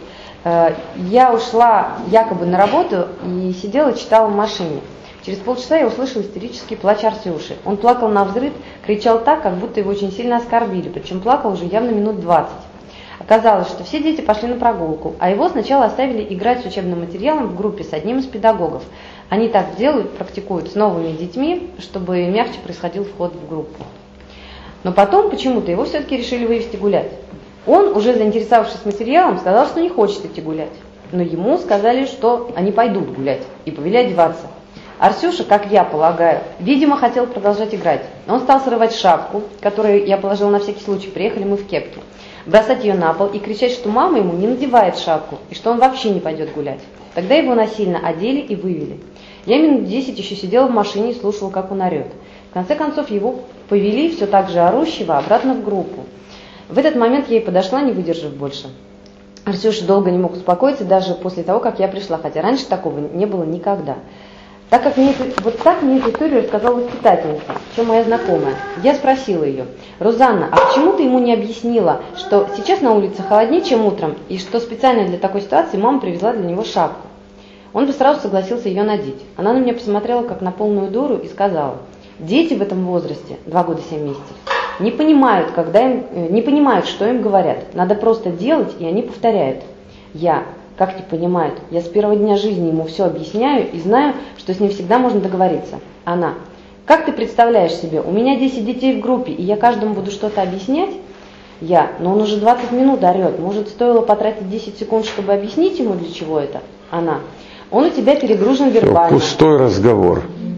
Я ушла якобы на работу и сидела и читала в машине. Через полчаса я услышала истерический плач Арсюши. Он плакал навзрыд, кричал так, как будто его очень сильно оскорбили, причем плакал уже явно минут двадцать. Оказалось, что все дети пошли на прогулку, а его сначала оставили играть с учебным материалом в группе с одним из педагогов. Они так делают, практикуют с новыми детьми, чтобы мягче происходил вход в группу. Но потом почему-то его все-таки решили вывести гулять. Он, уже заинтересовавшись материалом, сказал, что не хочет идти гулять. Но ему сказали, что они пойдут гулять, и повели одеваться. Арсюша, как я полагаю, видимо, хотел продолжать играть. Он стал срывать шапку, которую я положила на всякий случай, приехали мы в кепке, бросать ее на пол и кричать, что мама ему не надевает шапку, и что он вообще не пойдет гулять. Тогда его насильно одели и вывели. Я минут десять еще сидела в машине и слушала, как он орет. В конце концов, его повели, все так же орущего, обратно в группу. В этот момент я и подошла, не выдержав больше. Арсюша долго не мог успокоиться, даже после того, как я пришла, хотя раньше такого не было никогда. Так как мне, вот так мне эту историю рассказала воспитательница, чем моя знакомая. Я спросила ее: «Розанна, а почему ты ему не объяснила, что сейчас на улице холоднее, чем утром, и что специально для такой ситуации мама привезла для него шапку?» Он бы сразу согласился ее надеть. Она на меня посмотрела как на полную дуру и сказала: «Дети в этом возрасте, два года семь месяцев, не понимают, когда им, не понимают, что им говорят. Надо просто делать, и они повторяют». Я: «Как не понимают? Я с первого дня жизни ему все объясняю и знаю, что с ним всегда можно договориться». Она: «Как ты представляешь себе, у меня десять детей в группе, и я каждому буду что-то объяснять?» Я: «Но он уже двадцать минут орет, может, стоило потратить десять секунд, чтобы объяснить ему, для чего это?» Она: «Он у тебя перегружен вербально». Все, пустой разговор.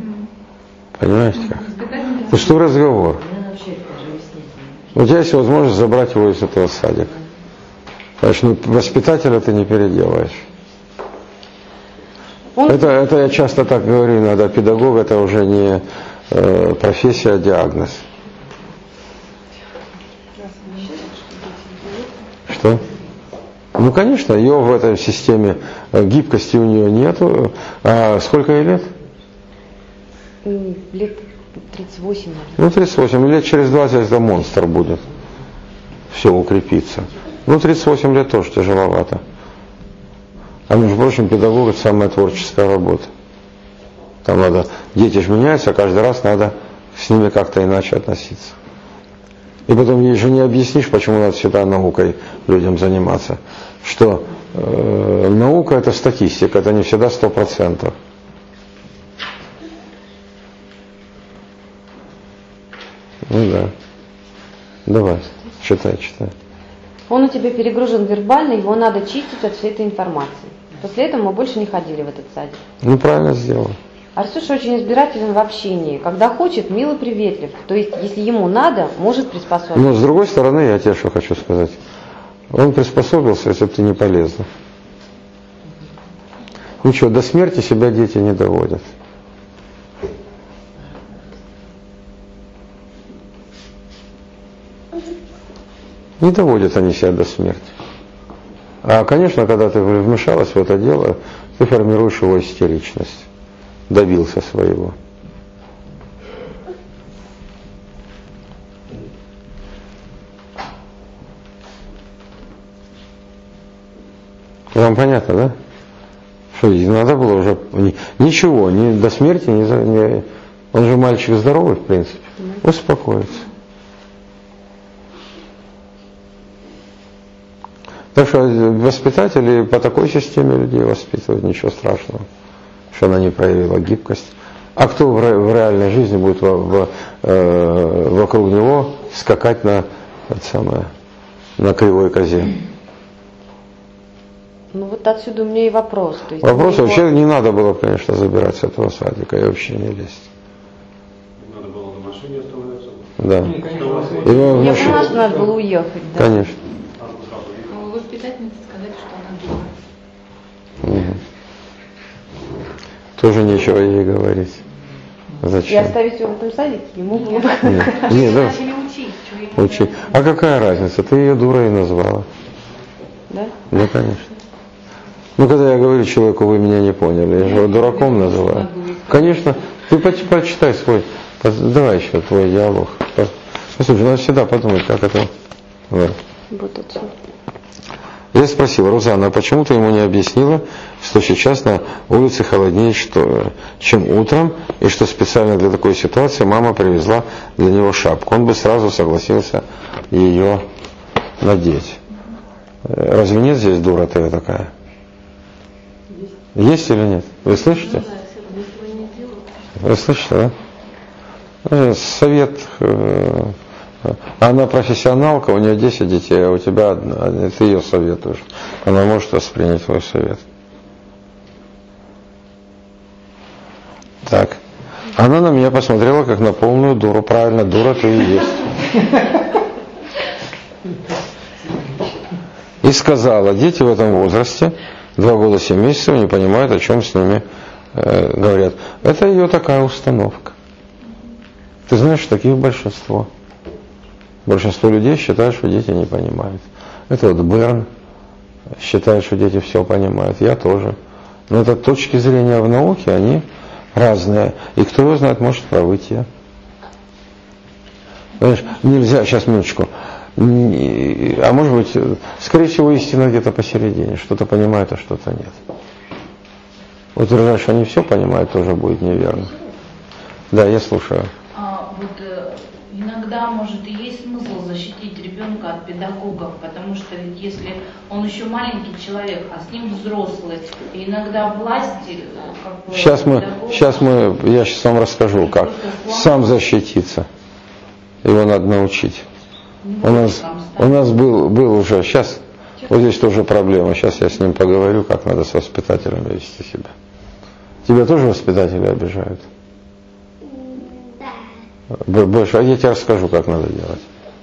Понимаете как? Пустой разговор. У тебя есть возможность забрать его из этого садика. Потому что ну, воспитателя ты не переделаешь. Он... Это, это я часто так говорю, иногда педагог это уже не э, профессия, а диагноз. Что? Ну, конечно, ее в этой системе гибкости у нее нету. А сколько ей лет? Лет тридцать восемь. Наверное. Ну, тридцать восемь. Лет через двадцать это монстр будет. Все укрепится. Ну, тридцать восемь лет тоже тяжеловато. А между прочим, педагог это самая творческая работа. Там надо, дети же меняются, каждый раз надо с ними как-то иначе относиться. И потом ей же не объяснишь, почему надо всегда наукой людям заниматься. Что э, наука это статистика, это не всегда сто процентов. Ну да. Давай, читай, читай. Он у тебя перегружен вербально, его надо чистить от всей этой информации. После этого мы больше не ходили в этот садик. Ну, правильно сделал. Арсюша очень избирателен в общении. Когда хочет, мил и приветлив. То есть, если ему надо, может приспособиться. Но с другой стороны, я тебе что хочу сказать. Он приспособился, если бы ты не полезла. Ничего, до смерти себя дети не доводят. Не доводят они себя до смерти. А, конечно, когда ты вмешалась в это дело, ты формируешь его истеричность. Добился своего. Вам понятно, да? Что не надо было уже ничего, ни до смерти, ни, ни... Он же мальчик здоровый, в принципе. Успокоится. Так что воспитатели по такой системе людей воспитывают, ничего страшного, что она не проявила гибкость. А кто в, ре, в реальной жизни будет в, в, э, вокруг него скакать на, это самое, на кривой козе? Ну вот отсюда у меня и вопрос. То есть вопрос его... вообще не надо было, конечно, забирать с этого садика и вообще не лезть. Надо было на машине оставаться. да. Не, конечно, у вас вот- Его Я внуш- поняла, что надо было уехать, да. Конечно. Ну, воспитательнице сказать, что она дура. Мгм. Тоже нечего ей говорить. И Зачем? оставить его в этом садике ему было бы. Нет, нет, да. Начали учить, что ей Учи. А какая разница? Ты ее дурой назвала. Да? Да, конечно. Ну, когда я говорю человеку, вы меня не поняли, я же его дураком называю. Конечно, ты поч- почитай свой, пос- давай еще твой диалог. Пос- Послушай, надо всегда подумать, как это... Вот. Вот отсюда. Я спросил, Розанна, а почему ты ему не объяснила, что сейчас на улице холоднее, что, чем утром, и что специально для такой ситуации мама привезла для него шапку? Он бы сразу согласился ее надеть. Разве нет здесь дура ты такая? Есть или нет? Вы слышите? Вы слышите, да? Совет... э, Она профессионалка, у нее десять детей, а у тебя одна. Ты ее советуешь. Она может воспринять твой совет. Так. Она на меня посмотрела, как на полную дуру. Правильно, дура ты и есть. И сказала, дети в этом возрасте, два года семь месяцев, не понимают, о чем с ними э, говорят. Это ее такая установка. Ты знаешь, таких большинство. Большинство людей считают, что дети не понимают. Это вот Берн считает, что дети все понимают. Я тоже. Но это точки зрения в науке, они разные. И кто его знает, может правы те. Понимаешь, нельзя, сейчас минуточку. А может быть, скорее всего, истина где-то посередине. Что-то понимают, а что-то нет. Утверждать, что они все понимают, тоже будет неверно. Да, я слушаю. А, вот э, иногда, может, и есть смысл защитить ребенка от педагогов, потому что ведь если он еще маленький человек, а с ним взрослый, и иногда власти, как бы, Сейчас мы, педагог- сейчас мы, я сейчас вам расскажу, как сам защититься. Его надо научить. У нас, у нас был, был уже, сейчас, вот здесь тоже проблема, сейчас я с ним поговорю, как надо с воспитателями вести себя. Тебя тоже воспитатели обижают? Да. Больше, а я тебе расскажу, как надо делать.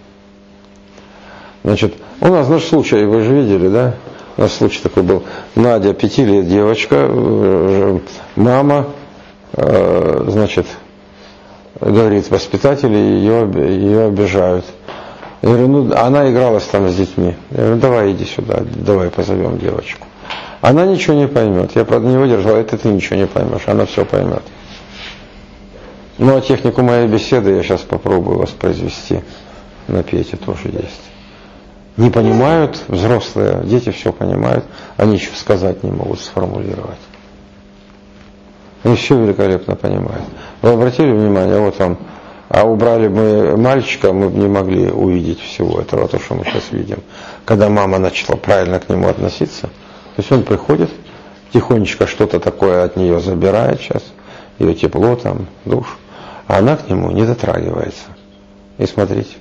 Значит, у нас наш случай, вы же видели, да? У нас случай такой был. Надя, пяти лет девочка, мама, значит, говорит, воспитатели ее, ее обижают. Я говорю, ну, она игралась там с детьми. Я говорю, давай иди сюда, давай позовем девочку. Она ничего не поймет. Я, правда, не выдержал, это ты ничего не поймешь, она все поймет. Ну, а технику моей беседы я сейчас попробую воспроизвести. На Пете тоже есть. Не понимают взрослые, дети все понимают, они еще сказать не могут, сформулировать. Они все великолепно понимают. Вы обратили внимание, вот там, а убрали мы мальчика, мы бы не могли увидеть всего этого, то, что мы сейчас видим. Когда мама начала правильно к нему относиться, то есть он приходит, тихонечко что-то такое от нее забирает сейчас, ее тепло там, душ, а она к нему не дотрагивается. И смотрите.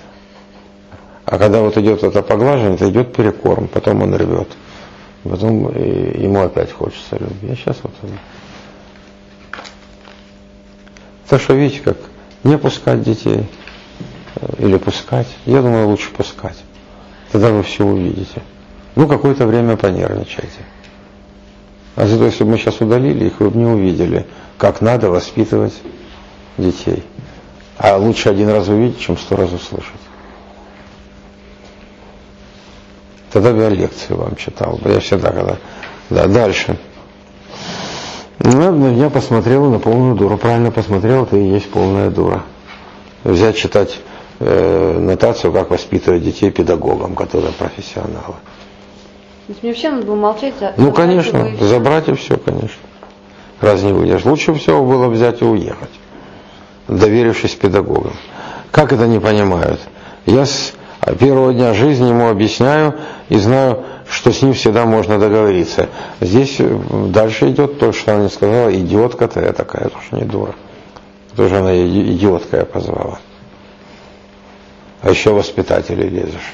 А когда вот идет это поглаживание, то идет перекорм, потом он рвет. Потом ему опять хочется любви. А сейчас вот он. Так что видите, как не пускать детей или пускать. Я думаю, лучше пускать. Тогда вы все увидите. Ну, какое-то время понервничайте. А зато, если бы мы сейчас удалили их, вы бы не увидели, как надо воспитывать детей. А лучше один раз увидеть, чем сто раз услышать. Тогда бы я лекции вам читал бы. Я всегда когда... Да, дальше. Ну, на меня посмотрела на полную дуру. Правильно посмотрела, ты и есть полная дура. Взять, читать э, нотацию, как воспитывать детей педагогам, которые профессионалы. То есть мне вообще надо было молчать. За... Ну, конечно, забрать и все, конечно. Раз не выйдешь. Лучше всего было взять и уехать, доверившись педагогам. Как это не понимают? Я с первого дня жизни ему объясняю и знаю, что с ним всегда можно договориться. Здесь дальше идет то, что она не сказала, идиотка-то я такая, тоже не дура. Тоже она идиоткой позвала. А еще воспитателей лезешь.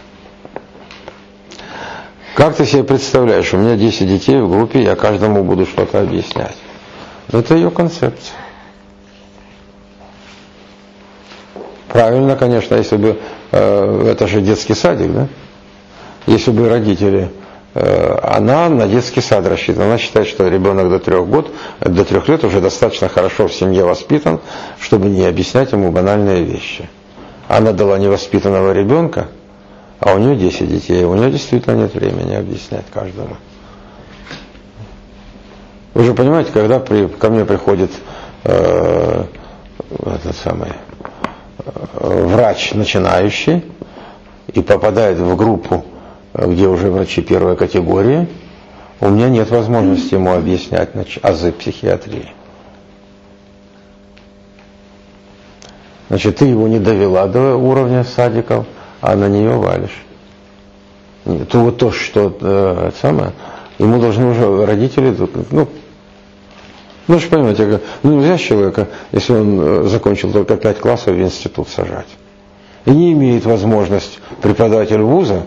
Как ты себе представляешь, у меня десять детей в группе, я каждому буду что-то объяснять. Это ее концепция. Правильно, конечно, если бы, э, это же детский садик, да? Если бы родители, э, она на детский сад рассчитана, она считает, что ребенок до трех, год, до трех лет уже достаточно хорошо в семье воспитан, чтобы не объяснять ему банальные вещи. Она дала невоспитанного ребенка, а у нее десять детей, у нее действительно нет времени объяснять каждому. Вы же понимаете, когда при, ко мне приходит э, этот самый э, врач начинающий и попадает в группу, где уже врачи первой категории, у меня нет возможности ему объяснять азы психиатрии. Значит, ты его не довела до уровня садиков, а на нее валишь. То вот то, что э, самое, ему должны уже родители, ну, ну, же понимаете, ну, нельзя человека, если он закончил только пять классов, в институт сажать. И не имеет возможность преподаватель вуза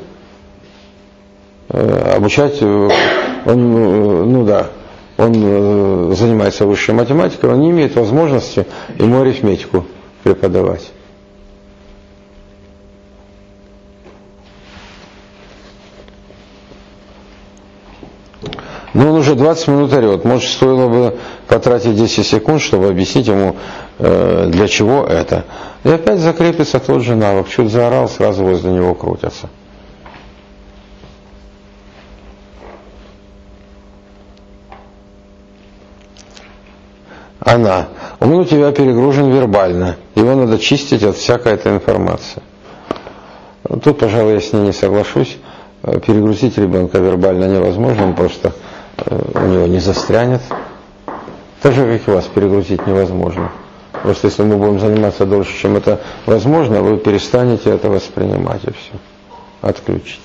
э, обучать, он, ну да, он э, занимается высшей математикой, он не имеет возможности ему арифметику преподавать. Но он уже двадцать минут орет. Может, стоило бы потратить десять секунд, чтобы объяснить ему, э, для чего это. И опять закрепится тот же навык. Чуть заорал, сразу возле него крутятся. Она. Он у тебя перегружен вербально. Его надо чистить от всякой этой информации. Тут, пожалуй, я с ней не соглашусь. Перегрузить ребенка вербально невозможно, он просто у него не застрянет. Так же, как и вас, перегрузить невозможно. Просто если мы будем заниматься дольше, чем это возможно, вы перестанете это воспринимать, и все. Отключитесь.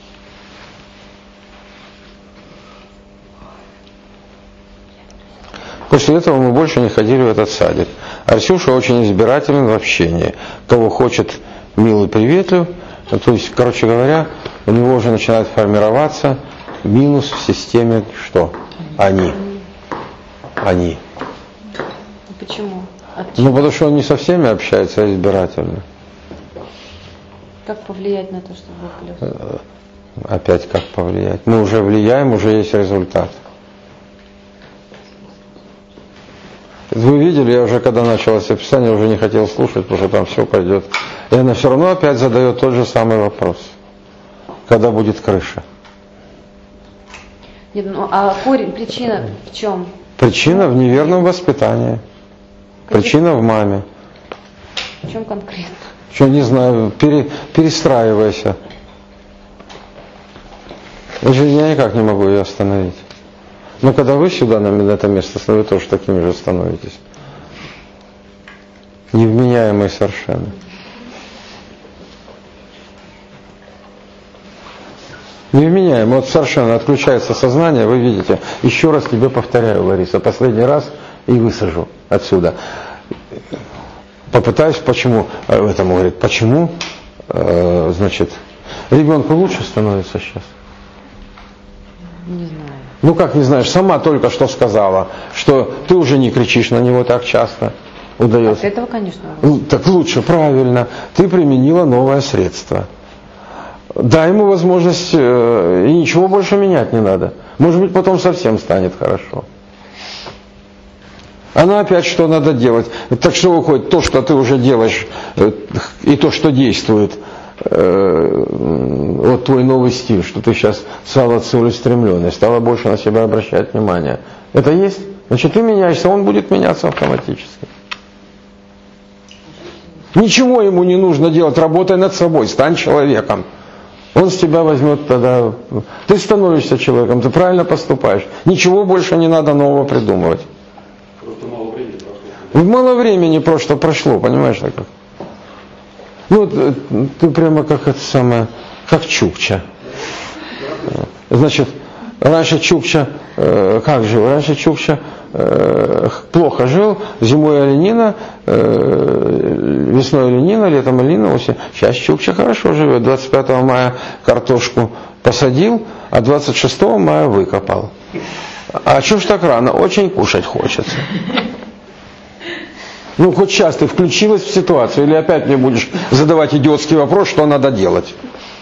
После этого мы больше не ходили в этот садик. Арсюша очень избирателен в общении. Кого хочет, милый, приветлив. То есть, короче говоря, у него уже начинает формироваться минус в системе что? Они. Они. Почему? Ну, потому что он не со всеми общается, а избирательно. Как повлиять на то, чтобы был плюс? Опять как повлиять? Мы уже влияем, уже есть результат. Вы видели, я уже когда началось описание, уже не хотел слушать, потому что там все пойдет. И она все равно опять задает тот же самый вопрос. Когда будет крыша? Нет, ну, а корень, причина в чем? Причина в неверном воспитании. Причина в маме. В чем конкретно? Что, не знаю, пере, перестраивайся. Я никак не могу ее остановить. Но когда вы сюда, на это место, вы тоже такими же становитесь. Невменяемые совершенно. Невменяемые. Вот совершенно отключается сознание, вы видите. Еще раз тебе повторяю, Лариса, последний раз и высажу отсюда. Попытаюсь, почему, этому говорит, почему, э, значит, ребенку лучше становится сейчас? Не знаю. Ну как не знаешь, сама только что сказала, что ты уже не кричишь на него так часто. Удается. От этого, конечно. Ну, так лучше, правильно. Ты применила новое средство. Дай ему возможность, э, и ничего больше менять не надо. Может быть, потом совсем станет хорошо. Она опять что надо делать? Так что выходит, то, что ты уже делаешь, э, и то, что действует, э, вот твой новый стиль, что ты сейчас стала целеустремленной, стала больше на себя обращать внимание. Это есть? Значит, ты меняешься, он будет меняться автоматически. Ничего ему не нужно делать, работай над собой, стань человеком. Он с тебя возьмет тогда... Ты становишься человеком, ты правильно поступаешь. Ничего больше не надо нового придумывать. Просто мало времени прошло. Мало времени просто прошло, понимаешь, так как? Ну, ты прямо как это самое, как Чукча. Значит, раньше Чукча, э, как жил? Раньше Чукча э, плохо жил, зимой оленина, э, весной оленина, летом оленина, осень. Сейчас Чукча хорошо живет. двадцать пятого мая картошку посадил, а двадцать шестого мая выкопал. А чё ж так рано? Очень кушать хочется. Ну, хоть сейчас ты включилась в ситуацию, или опять мне будешь задавать идиотский вопрос, что надо делать?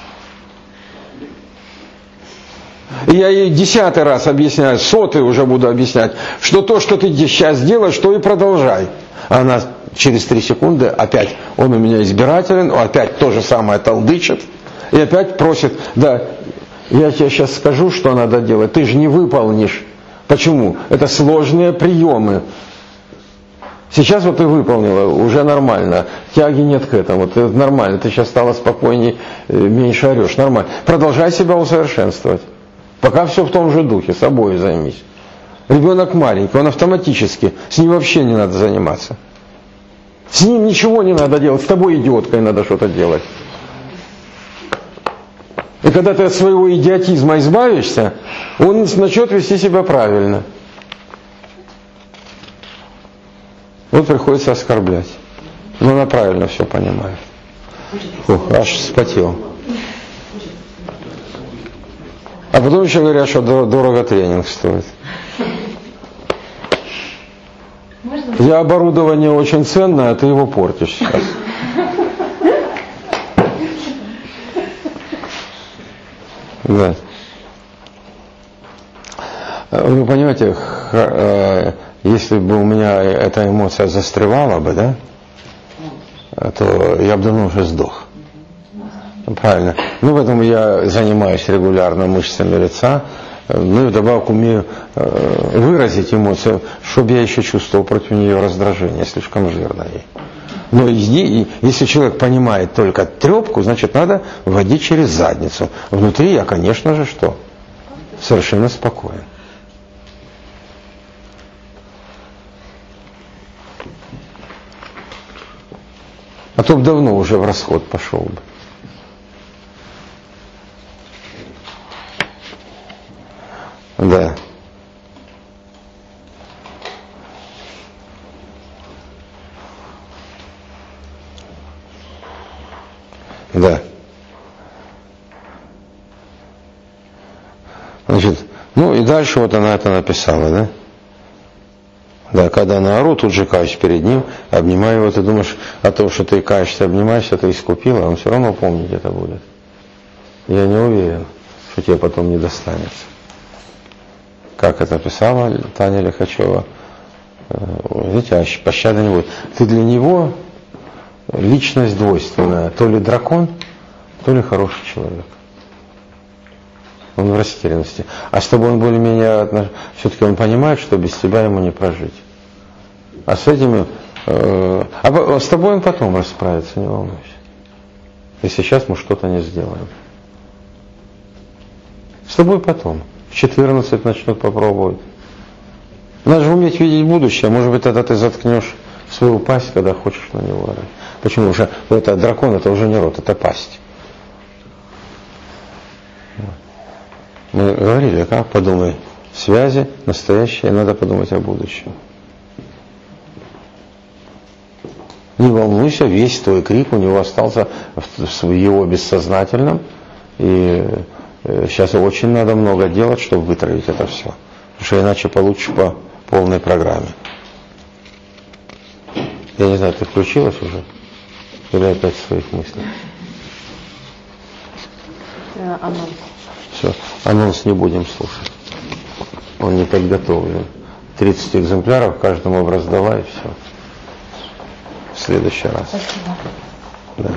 И я ей десятый раз объясняю, сотый уже буду объяснять, что то, что ты сейчас делаешь, то и продолжай. А она через три секунды опять, он у меня избирателен, опять то же самое толдычит, и опять просит, да, я тебе сейчас скажу, что надо делать, ты же не выполнишь. Почему? Это сложные приемы. Сейчас вот ты выполнила, уже нормально, тяги нет к этому, ты нормально, ты сейчас стала спокойней, меньше орешь, нормально. Продолжай себя усовершенствовать. Пока все в том же духе, собой займись. Ребенок маленький, он автоматически, с ним вообще не надо заниматься. С ним ничего не надо делать, с тобой, идиоткой, надо что-то делать. И когда ты от своего идиотизма избавишься, он начнет вести себя правильно. Вот приходится оскорблять. Но она правильно все понимает. Фух, аж вспотел. А потом еще говорят, что дорого тренинг стоит. Я оборудование очень ценное, а ты его портишь сейчас. Да. Вы понимаете, если бы у меня эта эмоция застревала бы, да, то я бы давно уже сдох. Правильно. Ну, поэтому я занимаюсь регулярно мышцами лица, ну и вдобавок умею выразить эмоцию, чтобы я еще чувствовал против нее раздражение, слишком жирное. Но если человек понимает только трепку, значит надо вводить через задницу. Внутри я, конечно же, что? Совершенно спокоен. А то бы давно уже в расход пошел бы. Да. Да. Значит, ну и дальше вот она это написала, да? Да, когда наору, тут же каюсь перед ним, обнимаю его, ты думаешь, о том, что ты каешься, обнимаешься, ты искупила, он все равно помнить это будет. Я не уверен, что тебе потом не достанется. Как это писала Таня Лихачева, видите, пощады не будет. Ты для него личность двойственная, то ли дракон, то ли хороший человек. Он в растерянности. А с тобой он более-менее, все-таки он понимает, что без тебя ему не прожить. А с этими, э, а с тобой он потом расправится, не волнуйся. И сейчас мы что-то не сделаем. С тобой потом. В четырнадцать начнут попробовать. Надо же уметь видеть будущее. Может быть, тогда ты заткнешь свою пасть, когда хочешь на него орать. Почему? Уже это дракон, это уже не рот, это пасть. Мы говорили, как подумай, связи настоящие, надо подумать о будущем. Не волнуйся, весь твой крик у него остался в его бессознательном, и сейчас очень надо много делать, чтобы вытравить это все, потому что иначе получишь по полной программе. Я не знаю, ты включилась уже? Или опять в своих мыслях? Анонс. Все, анонс не будем слушать. Он не подготовлен. тридцать экземпляров каждому раздала и все. В следующий раз. Спасибо. Да.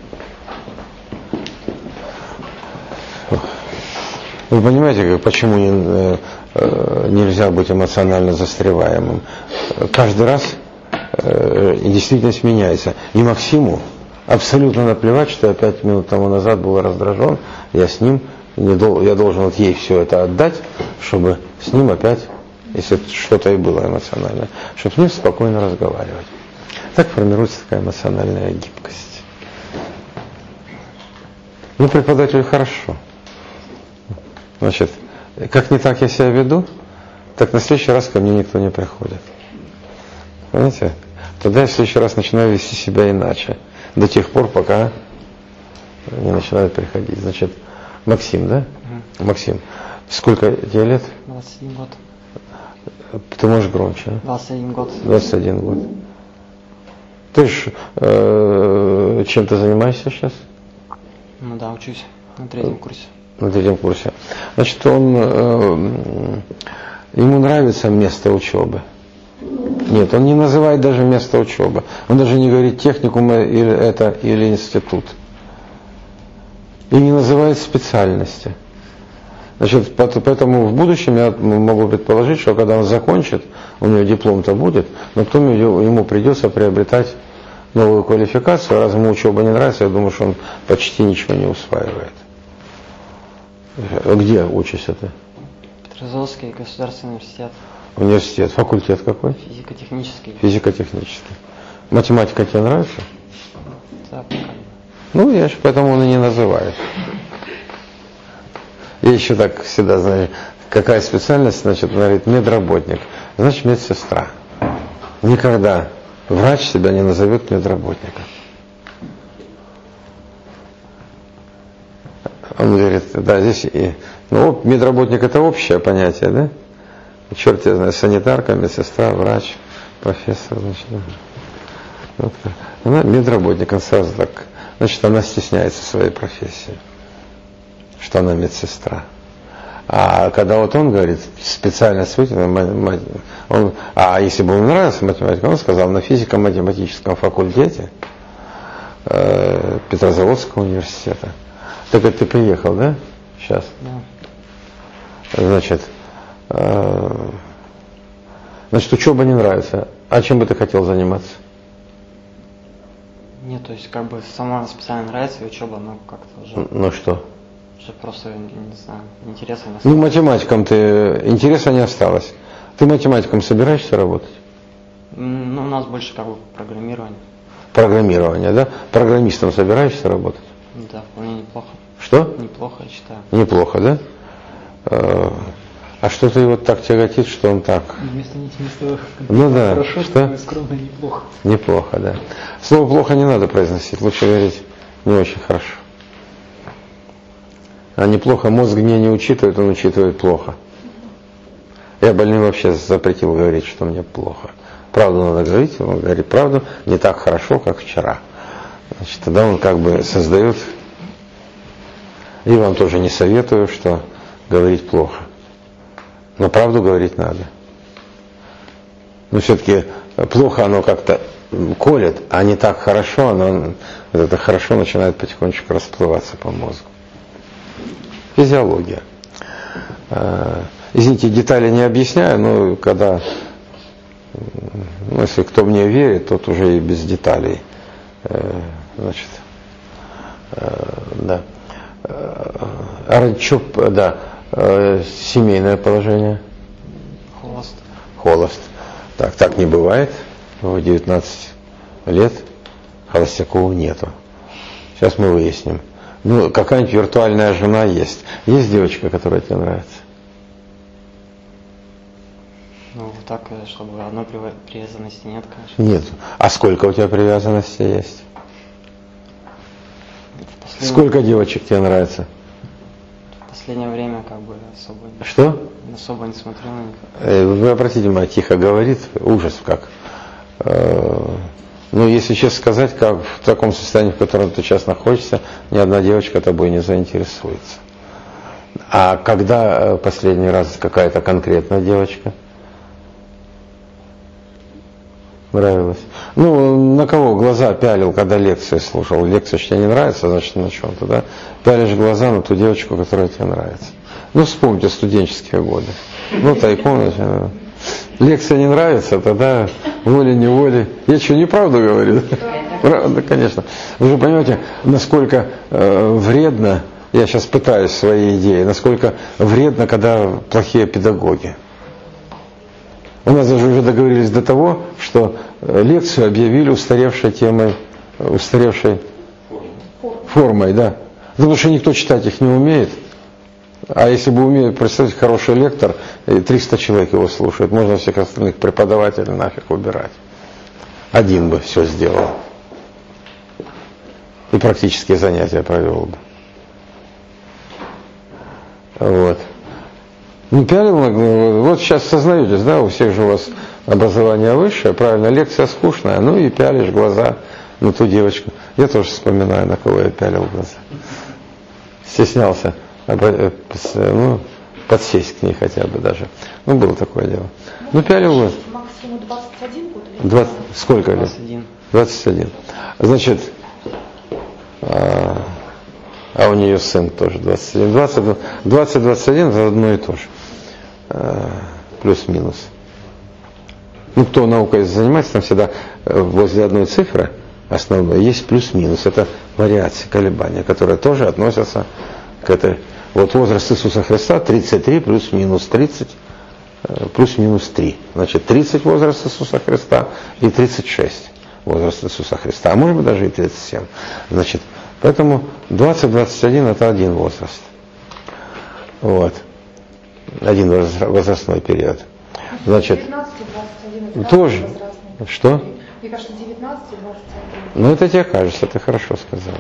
Вы понимаете, почему не, э, нельзя быть эмоционально застреваемым? Каждый раз э, действительность меняется. И Максиму абсолютно наплевать, что я пять минут тому назад был раздражен, я с ним не дол, я должен вот ей все это отдать, чтобы с ним опять, если что-то и было эмоциональное, чтобы с ним спокойно разговаривать. Так формируется такая эмоциональная гибкость. Ну, преподавателю хорошо. Значит, как не так я себя веду, так на следующий раз ко мне никто не приходит. Понимаете? Тогда я в следующий раз начинаю вести себя иначе. До тех пор, пока не начинают приходить. Значит, Максим, да? Mm-hmm. Максим, сколько тебе лет? двадцать один год. Ты можешь громче, а? двадцать один год. двадцать один год. Ты ж э, чем ты занимаешься сейчас? Ну да, учусь на третьем курсе. На третьем курсе. Значит, он, э, ему нравится место учебы. Нет, он не называет даже место учебы. Он даже не говорит техникум или это или институт. И не называет специальности. Значит, поэтому в будущем я могу предположить, что когда он закончит, у него диплом-то будет, но потом ему придется приобретать новую квалификацию. Раз ему учеба не нравится, я думаю, что он почти ничего не усваивает. Где учишься ты? Петрозаводский государственный университет. Университет. Факультет какой? Физико-технический. Физико-технический. Математика тебе нравится? Да, пока. Ну, я же поэтому он и не называет. И еще так всегда, знаешь, какая специальность, значит, он говорит, медработник, значит, медсестра. Никогда врач себя не назовет медработником. Он говорит, да, здесь и, ну, медработник это общее понятие, да? Черт я знаю, санитарка, медсестра, врач, профессор, значит. Вот. Она медработник, он сразу так, значит, она стесняется своей профессии, что она медсестра. А когда вот он говорит, специальность он, а если бы ему нравилась математика, он сказал, на физико-математическом факультете э, Петрозаводского университета. Так это ты приехал, да? Сейчас? Да. Значит, э, значит, учеба не нравится. А чем бы ты хотел заниматься? Нет, то есть как бы сама специально нравится и учеба, но как-то уже... Ну что? Уже просто, не, не знаю, интереса не осталось. Ну, математиком ты, интереса не осталось. Ты математиком собираешься работать? Ну, у нас больше как бы программирование. Программирование, да? Программистом собираешься работать? Да, вполне неплохо. Что? Неплохо, я считаю. Неплохо, да? А что ты вот так тяготит, что он так? Вместо не вместо Ну да, хорошо, что? скромно, неплохо. Неплохо, да. Слово плохо не надо произносить, лучше говорить не очень хорошо. А неплохо, мозг мне не учитывает, он учитывает плохо. Я больным вообще запретил говорить, что мне плохо. Правду надо говорить, он говорит правду, не так хорошо, как вчера. Значит, тогда он как бы создает, и вам тоже не советую, что говорить плохо. Но правду говорить надо. Но все-таки плохо оно как-то колет, а не так хорошо, оно, это хорошо начинает потихонечку расплываться по мозгу. Физиология. Извините, детали не объясняю, но когда, ну, если кто мне верит, тот уже и без деталей. Значит, да. Что, да, семейное положение. Холост. Холост. Так, так не бывает. В девятнадцать лет холостяков нету. Сейчас мы выясним. Ну, какая-нибудь виртуальная жена есть. Есть девочка, которая тебе нравится? Ну, так, чтобы одной привязанности нет, конечно. Нет. А сколько у тебя привязанности есть? Последнее... Сколько девочек тебе нравится? В последнее время как бы особо... Что? Особо не смотрю на них. Вы обратите внимание, тихо говорит, ужас как. Ну, если честно сказать, как в таком состоянии, в котором ты сейчас находишься, ни одна девочка тобой не заинтересуется. А когда последний раз какая-то конкретная девочка нравилась? Ну, на кого глаза пялил, когда лекции слушал? Лекция тебе не нравится, значит, на чем-то, да? Пялишь глаза на ту девочку, которая тебе нравится. Ну, вспомните студенческие годы. Ну, тайком, значит, лекция не нравится, тогда волей-неволей. Я что, неправду говорю? Правда, конечно. Вы же понимаете, насколько э, вредно, я сейчас пытаюсь своей идеей, насколько вредно, когда плохие педагоги. У нас даже уже договорились до того, что лекцию объявили устаревшей темой, устаревшей формой, да. Потому что никто читать их не умеет. А если бы умеет, представьте, хороший лектор, и триста человек его слушает, можно всех остальных преподавателей нафиг убирать. Один бы все сделал. И практические занятия провел бы. Вот. Ну, пялил, вот сейчас сознаетесь, да, у всех же у вас образование высшее, правильно, лекция скучная, ну и пялишь глаза на ту девочку. Я тоже вспоминаю, на кого я пялил глаза. Стеснялся, ну, подсесть к ней хотя бы даже. Ну, было такое дело. Ну, пялил глаза. Максиму двадцать один год? двадцать, сколько лет? двадцать один. двадцать один. Значит, а, а у нее сын тоже двадцать один. двадцать двадцать один это одно и то же. А, плюс-минус. Ну, кто наукой занимается, там всегда возле одной цифры основной есть плюс-минус. Это вариации, колебания, которые тоже относятся к этой. Вот возраст Иисуса Христа тридцать три плюс-минус тридцать, плюс-минус три. Значит, тридцать возраст Иисуса Христа и тридцать шесть возраст Иисуса Христа. А может быть даже и тридцать семь. Значит, поэтому двадцать двадцать один это один возраст. Вот. Один возрастной период. Значит, тоже. Что? Мне кажется, девятнадцать и двадцать один. Ну, это тебе кажется, ты хорошо сказала.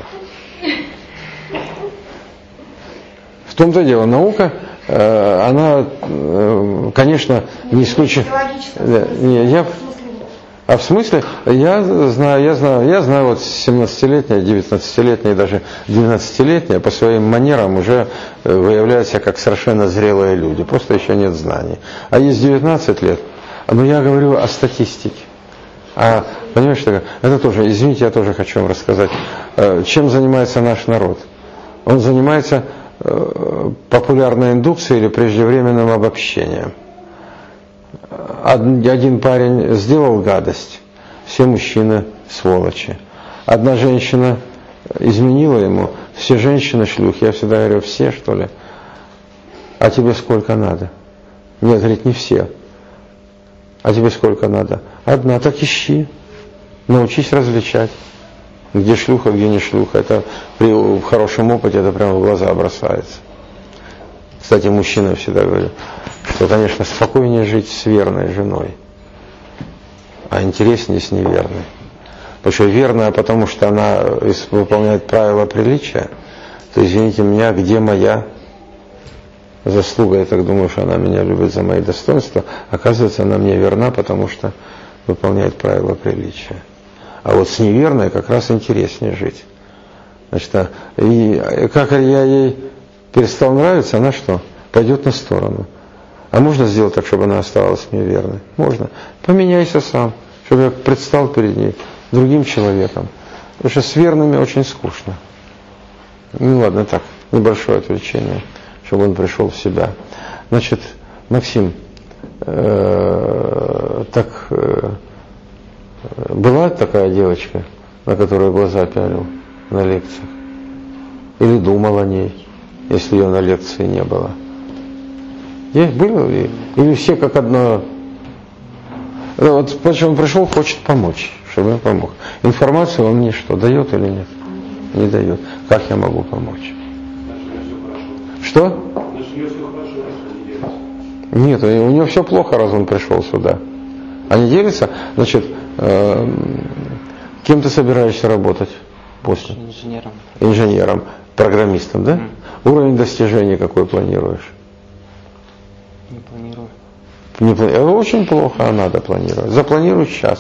В том-то дело, наука, э, она, э, конечно, не исключена. Не, я, а в смысле, я знаю, я знаю, я знаю вот семнадцатилетняя, девятнадцатилетняя, даже двенадцатилетняя по своим манерам уже выявляют себя как совершенно зрелые люди. Просто еще нет знаний. А есть девятнадцать лет. Но я говорю о статистике. А, понимаешь, это тоже, извините, я тоже хочу вам рассказать, чем занимается наш народ. Он занимается популярной индукцией или преждевременным обобщением. Один парень сделал гадость, все мужчины сволочи. Одна женщина изменила ему, все женщины шлюхи. Я всегда говорю, все, что ли? А тебе сколько надо? Нет, говорит, не все. А тебе сколько надо? Одна, так ищи. Научись различать. Где шлюха, где не шлюха. Это при хорошем опыте это прямо в глаза бросается. Кстати, мужчинам всегда говорю, что, конечно, спокойнее жить с верной женой, а интереснее с неверной. Потому что верная, потому что она выполняет правила приличия, то, извините меня, где моя заслуга? Я так думаю, что она меня любит за мои достоинства. Оказывается, она мне верна, потому что выполняет правила приличия. А вот с неверной как раз интереснее жить. Значит, и как я ей перестал нравиться, она что? Пойдет на сторону. А можно сделать так, чтобы она оставалась мне верной? Можно. Поменяйся сам, чтобы я предстал перед ней другим человеком. Потому что с верными очень скучно. Ну ладно, так, небольшое отвлечение, чтобы он пришел в себя. Значит, Максим, э, так... Э, была такая девочка, на которую глаза пялил на лекциях? Или думал о ней, если ее на лекции не было? Есть, было ли? Или все как одно? Вот почему он пришел, хочет помочь, чтобы я помог. Информацию он мне что, дает или нет? Не дает. Как я могу помочь? Что? Нет, у него все плохо, раз он пришел сюда. Они делятся, значит, э, кем ты собираешься работать после? Инженером. Инженером, программистом, да? Mm. Уровень достижений какой планируешь? Не планирую. Не плани... Очень плохо, а надо планировать. Запланируй сейчас.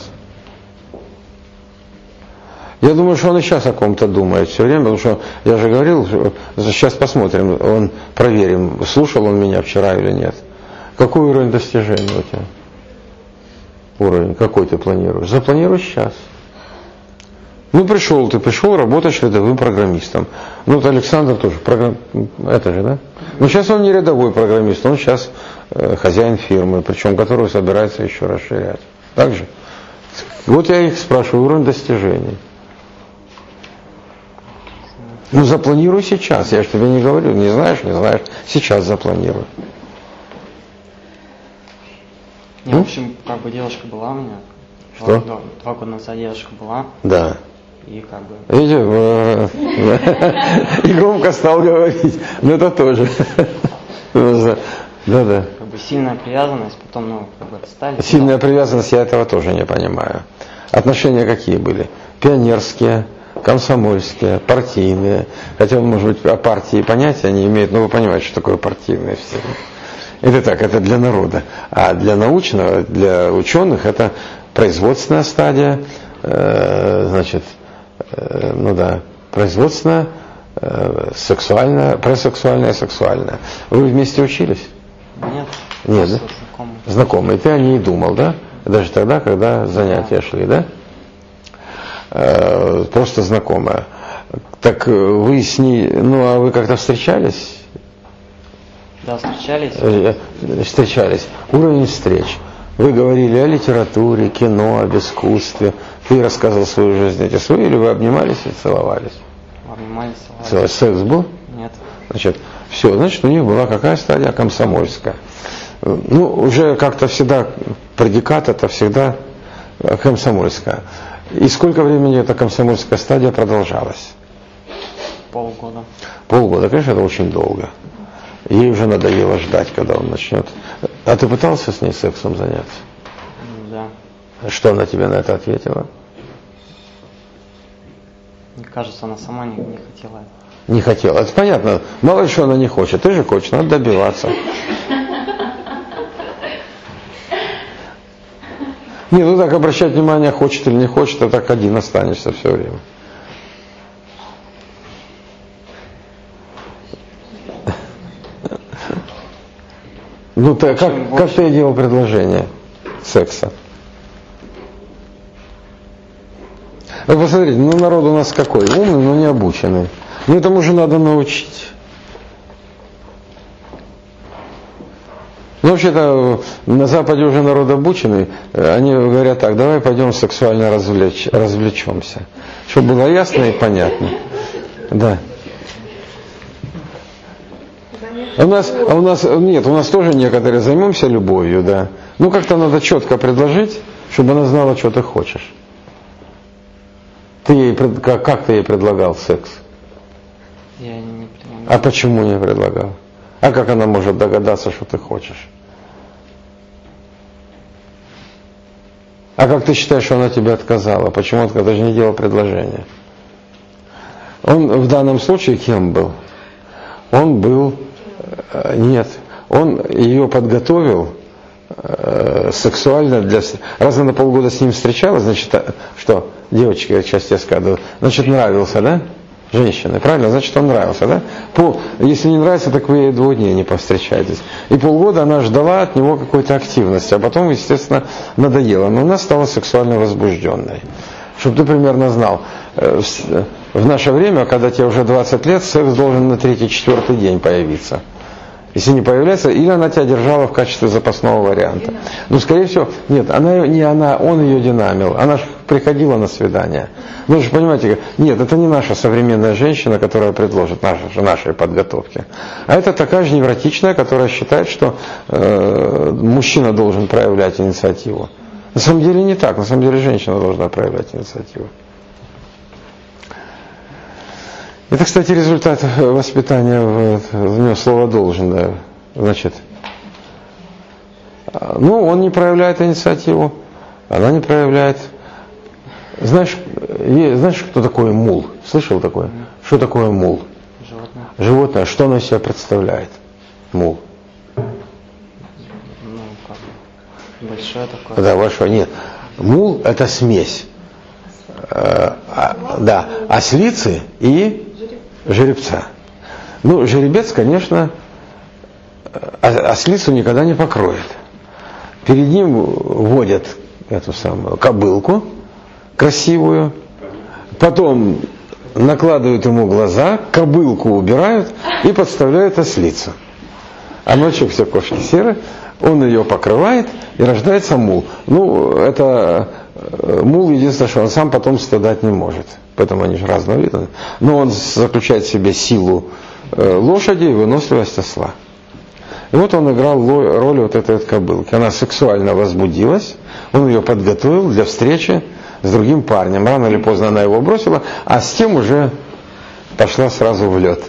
Я думаю, что он и сейчас о ком-то думает все время, потому что я же говорил, что сейчас посмотрим, он проверим, слушал он меня вчера или нет. Какой уровень достижений у тебя? Уровень, какой ты планируешь? Запланируй сейчас. Ну, пришел ты, пришел работать рядовым программистом. Ну, вот Александр тоже, программ... это же, да? Но сейчас он не рядовой программист, он сейчас э, хозяин фирмы, причем которую собирается еще расширять. Так же? Вот я их спрашиваю, уровень достижений. Ну, запланируй сейчас, я же тебе не говорю, не знаешь, не знаешь, сейчас запланируй. Не, в общем, как бы девушка была у меня. Что? Два, два года назад девушка была. Да. И как бы... Видите, и громко стал говорить. Ну это тоже. Да-да. Как бы сильная привязанность, потом, ну, как бы отстали. Сильная привязанность, я этого тоже не понимаю. Отношения какие были? Пионерские, комсомольские, партийные. Хотя, может быть, о партии понятия не имеет, но вы понимаете, что такое партийные все. Это так, это для народа. А для научного, для ученых это производственная стадия, э, значит, э, ну да, производственная, э, сексуальная, пресексуальная, сексуальная. Вы вместе учились? Нет. Нет, да? Знакомый. Знакомый. Ты о ней думал, да? Даже тогда, когда занятия шли, да? Э, просто знакомая. Так вы с ней, ну а вы как-то встречались? Да, встречались. Э, встречались. Уровень встреч. Вы говорили о литературе, кино, об искусстве. Ты рассказывал свою жизнь эти свои, или вы обнимались и целовались? Обнимались, целовались. Секс был? Нет. Значит, все, значит, у них была какая стадия? Комсомольская. Ну, уже как-то всегда, предикат это всегда комсомольская. И сколько времени эта комсомольская стадия продолжалась? Полгода. Полгода, конечно, это очень долго. Ей уже надоело ждать, когда он начнет. А ты пытался с ней сексом заняться? Да. Что она тебе на это ответила? Мне кажется, она сама не, не хотела. Не хотела. Это понятно. Мало ли что она не хочет. Ты же хочешь, надо добиваться. Не, ну так обращать внимание, хочет или не хочет, а так один останешься все время. Ну, ты, как, как ты делал предложение секса? Вы посмотрите, ну народ у нас какой? Умный, но не обученный. Ну этому же надо научить. Ну вообще-то на Западе уже народ обученный. Они говорят так, давай пойдем сексуально развлечь, развлечемся. Чтобы было ясно и понятно. Да. У нас, а у нас, нет, у нас тоже некоторые займемся любовью, да. Ну как-то надо четко предложить, чтобы она знала, что ты хочешь. Ты ей, как, как ты ей предлагал секс? Я не предлагал. А почему не предлагал? А как она может догадаться, что ты хочешь? А как ты считаешь, что она тебе отказала? Почему отказала? Ты же не делал предложение. Он в данном случае кем был? Он был... Нет, он ее подготовил э, сексуально для... Раз она полгода с ним встречалась, значит, что, девочки, я сейчас тебе скажу, значит, нравился, да? Женщины, правильно? Значит, он нравился, да? Пол, если не нравится, так вы ей двух дней не повстречаетесь. И полгода она ждала от него какой-то активности, а потом, естественно, надоело. Но она стала сексуально возбужденной. Чтобы ты примерно знал, в наше время, когда тебе уже двадцать лет, секс должен на третий-четвертый день появиться. Если не появляется, или она тебя держала в качестве запасного варианта. Ну, скорее всего, нет, она не она, он ее динамил. Она же приходила на свидание. Вы же понимаете, нет, это не наша современная женщина, которая предложит нашей, нашей подготовке. А это такая же невротичная, которая считает, что э, мужчина должен проявлять инициативу. На самом деле не так, на самом деле женщина должна проявлять инициативу. Это, кстати, результат воспитания, в него слово «должен», да, значит. Ну, он не проявляет инициативу, она не проявляет. Знаешь, знаешь, кто такой мул? Слышал такое? Что такое мул? Животное. Животное, что оно из себя представляет? Мул. Ну, как бы, большое такое. Да, большое, нет. Мул – это смесь. А, да, ослицы и жеребца. Ну, жеребец, конечно, ослицу никогда не покроет. Перед ним водят эту самую кобылку красивую, потом накладывают ему глаза, кобылку убирают и подставляют ослицу. А ночью все кошки серые, он ее покрывает и рождается мул. Ну, это мул, единственное, что он сам потомство дать не может. Поэтому они же разного вида. Но он заключает в себе силу лошади и выносливость осла. И вот он играл роль вот этой вот кобылки. Она сексуально возбудилась, он ее подготовил для встречи с другим парнем. Рано или поздно она его бросила, а с тем уже пошла сразу в лед.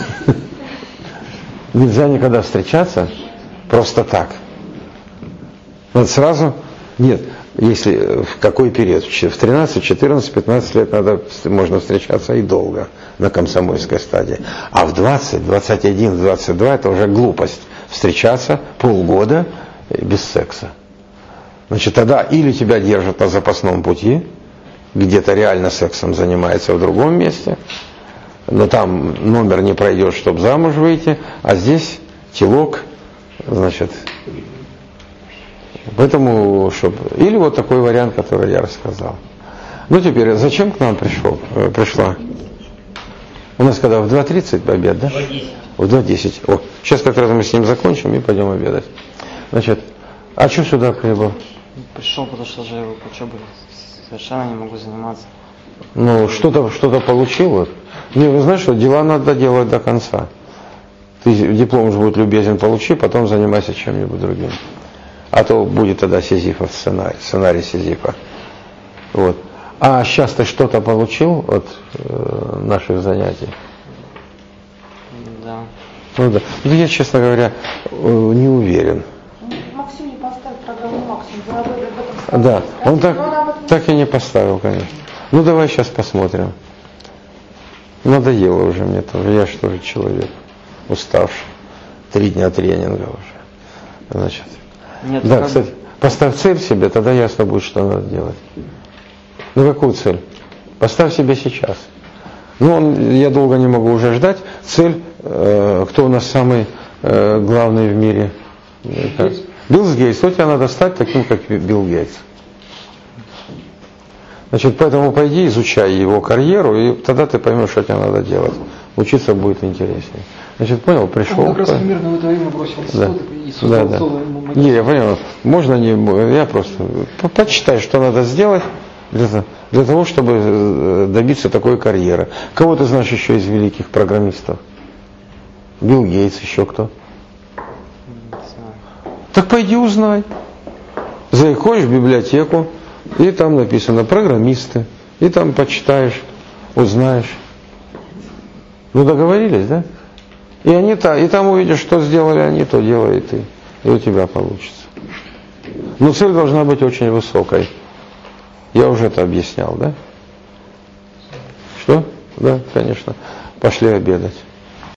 Нельзя никогда встречаться просто так. Вот сразу, нет, если в какой период, в тринадцать, четырнадцать, пятнадцать лет надо, можно встречаться и долго на комсомольской стадии. А в двадцать, двадцать один, двадцать два это уже глупость. встречаться полгода без секса. Значит, тогда или тебя держат на запасном пути, где-то реально сексом занимается в другом месте, но там номер не пройдет, чтобы замуж выйти, а здесь телок, значит, поэтому, чтобы... Или вот такой вариант, который я рассказал. Ну теперь, зачем к нам пришел, пришла? У нас когда, в два тридцать обед, да? В два десять. О, сейчас как раз мы с ним закончим и пойдем обедать. Значит, а что сюда прибыл? Пришел, потому что уже учебой совершенно не могу заниматься. Ну, что-то что-то получил. Вот. Не, вы знаете, что дела надо делать до конца. Ты диплом уже будет любезен, получи, потом занимайся чем-нибудь другим. А то будет тогда Сизифов сценарий, сценарий Сизифа. Вот. А сейчас ты что-то получил от э, наших занятий? Да. Ну да. Ну, я, честно говоря, э, не уверен. Максим не поставил программу «Максим». Вы об этом сказали. Да, он так, этом... так и не поставил, конечно. Ну давай сейчас посмотрим. Надоело уже мне тоже. Я что же человек уставший. Три дня тренинга уже. Значит. Нет, да, как... кстати, поставь цель себе, тогда ясно будет, что надо делать. Ну какую цель? Поставь себе сейчас. Ну, он, я долго не могу уже ждать. Цель, э, кто у нас самый э, главный в мире? Билл Гейтс. Вот тебе надо стать таким, как Билл Гейтс. Значит, поэтому пойди, изучай его карьеру, и тогда ты поймешь, что тебе надо делать. Учиться будет интереснее. Значит, понял, пришел. Он как раз примерно в это время бросил да. и создал да, да. целую магазин. Не, я понял. Можно не... Я просто... Почитай, что надо сделать для, для того, чтобы добиться такой карьеры. Кого ты знаешь еще из великих программистов? Билл Гейтс, еще кто? Не знаю. Так пойди узнай. Заходишь в библиотеку, и там написано программисты, и там почитаешь, узнаешь. Ну договорились, да? И они там, и там увидишь, что сделали они, то делай и ты. И у тебя получится. Но цель должна быть очень высокой. Я уже это объяснял, да? Что? Да, конечно. Пошли обедать.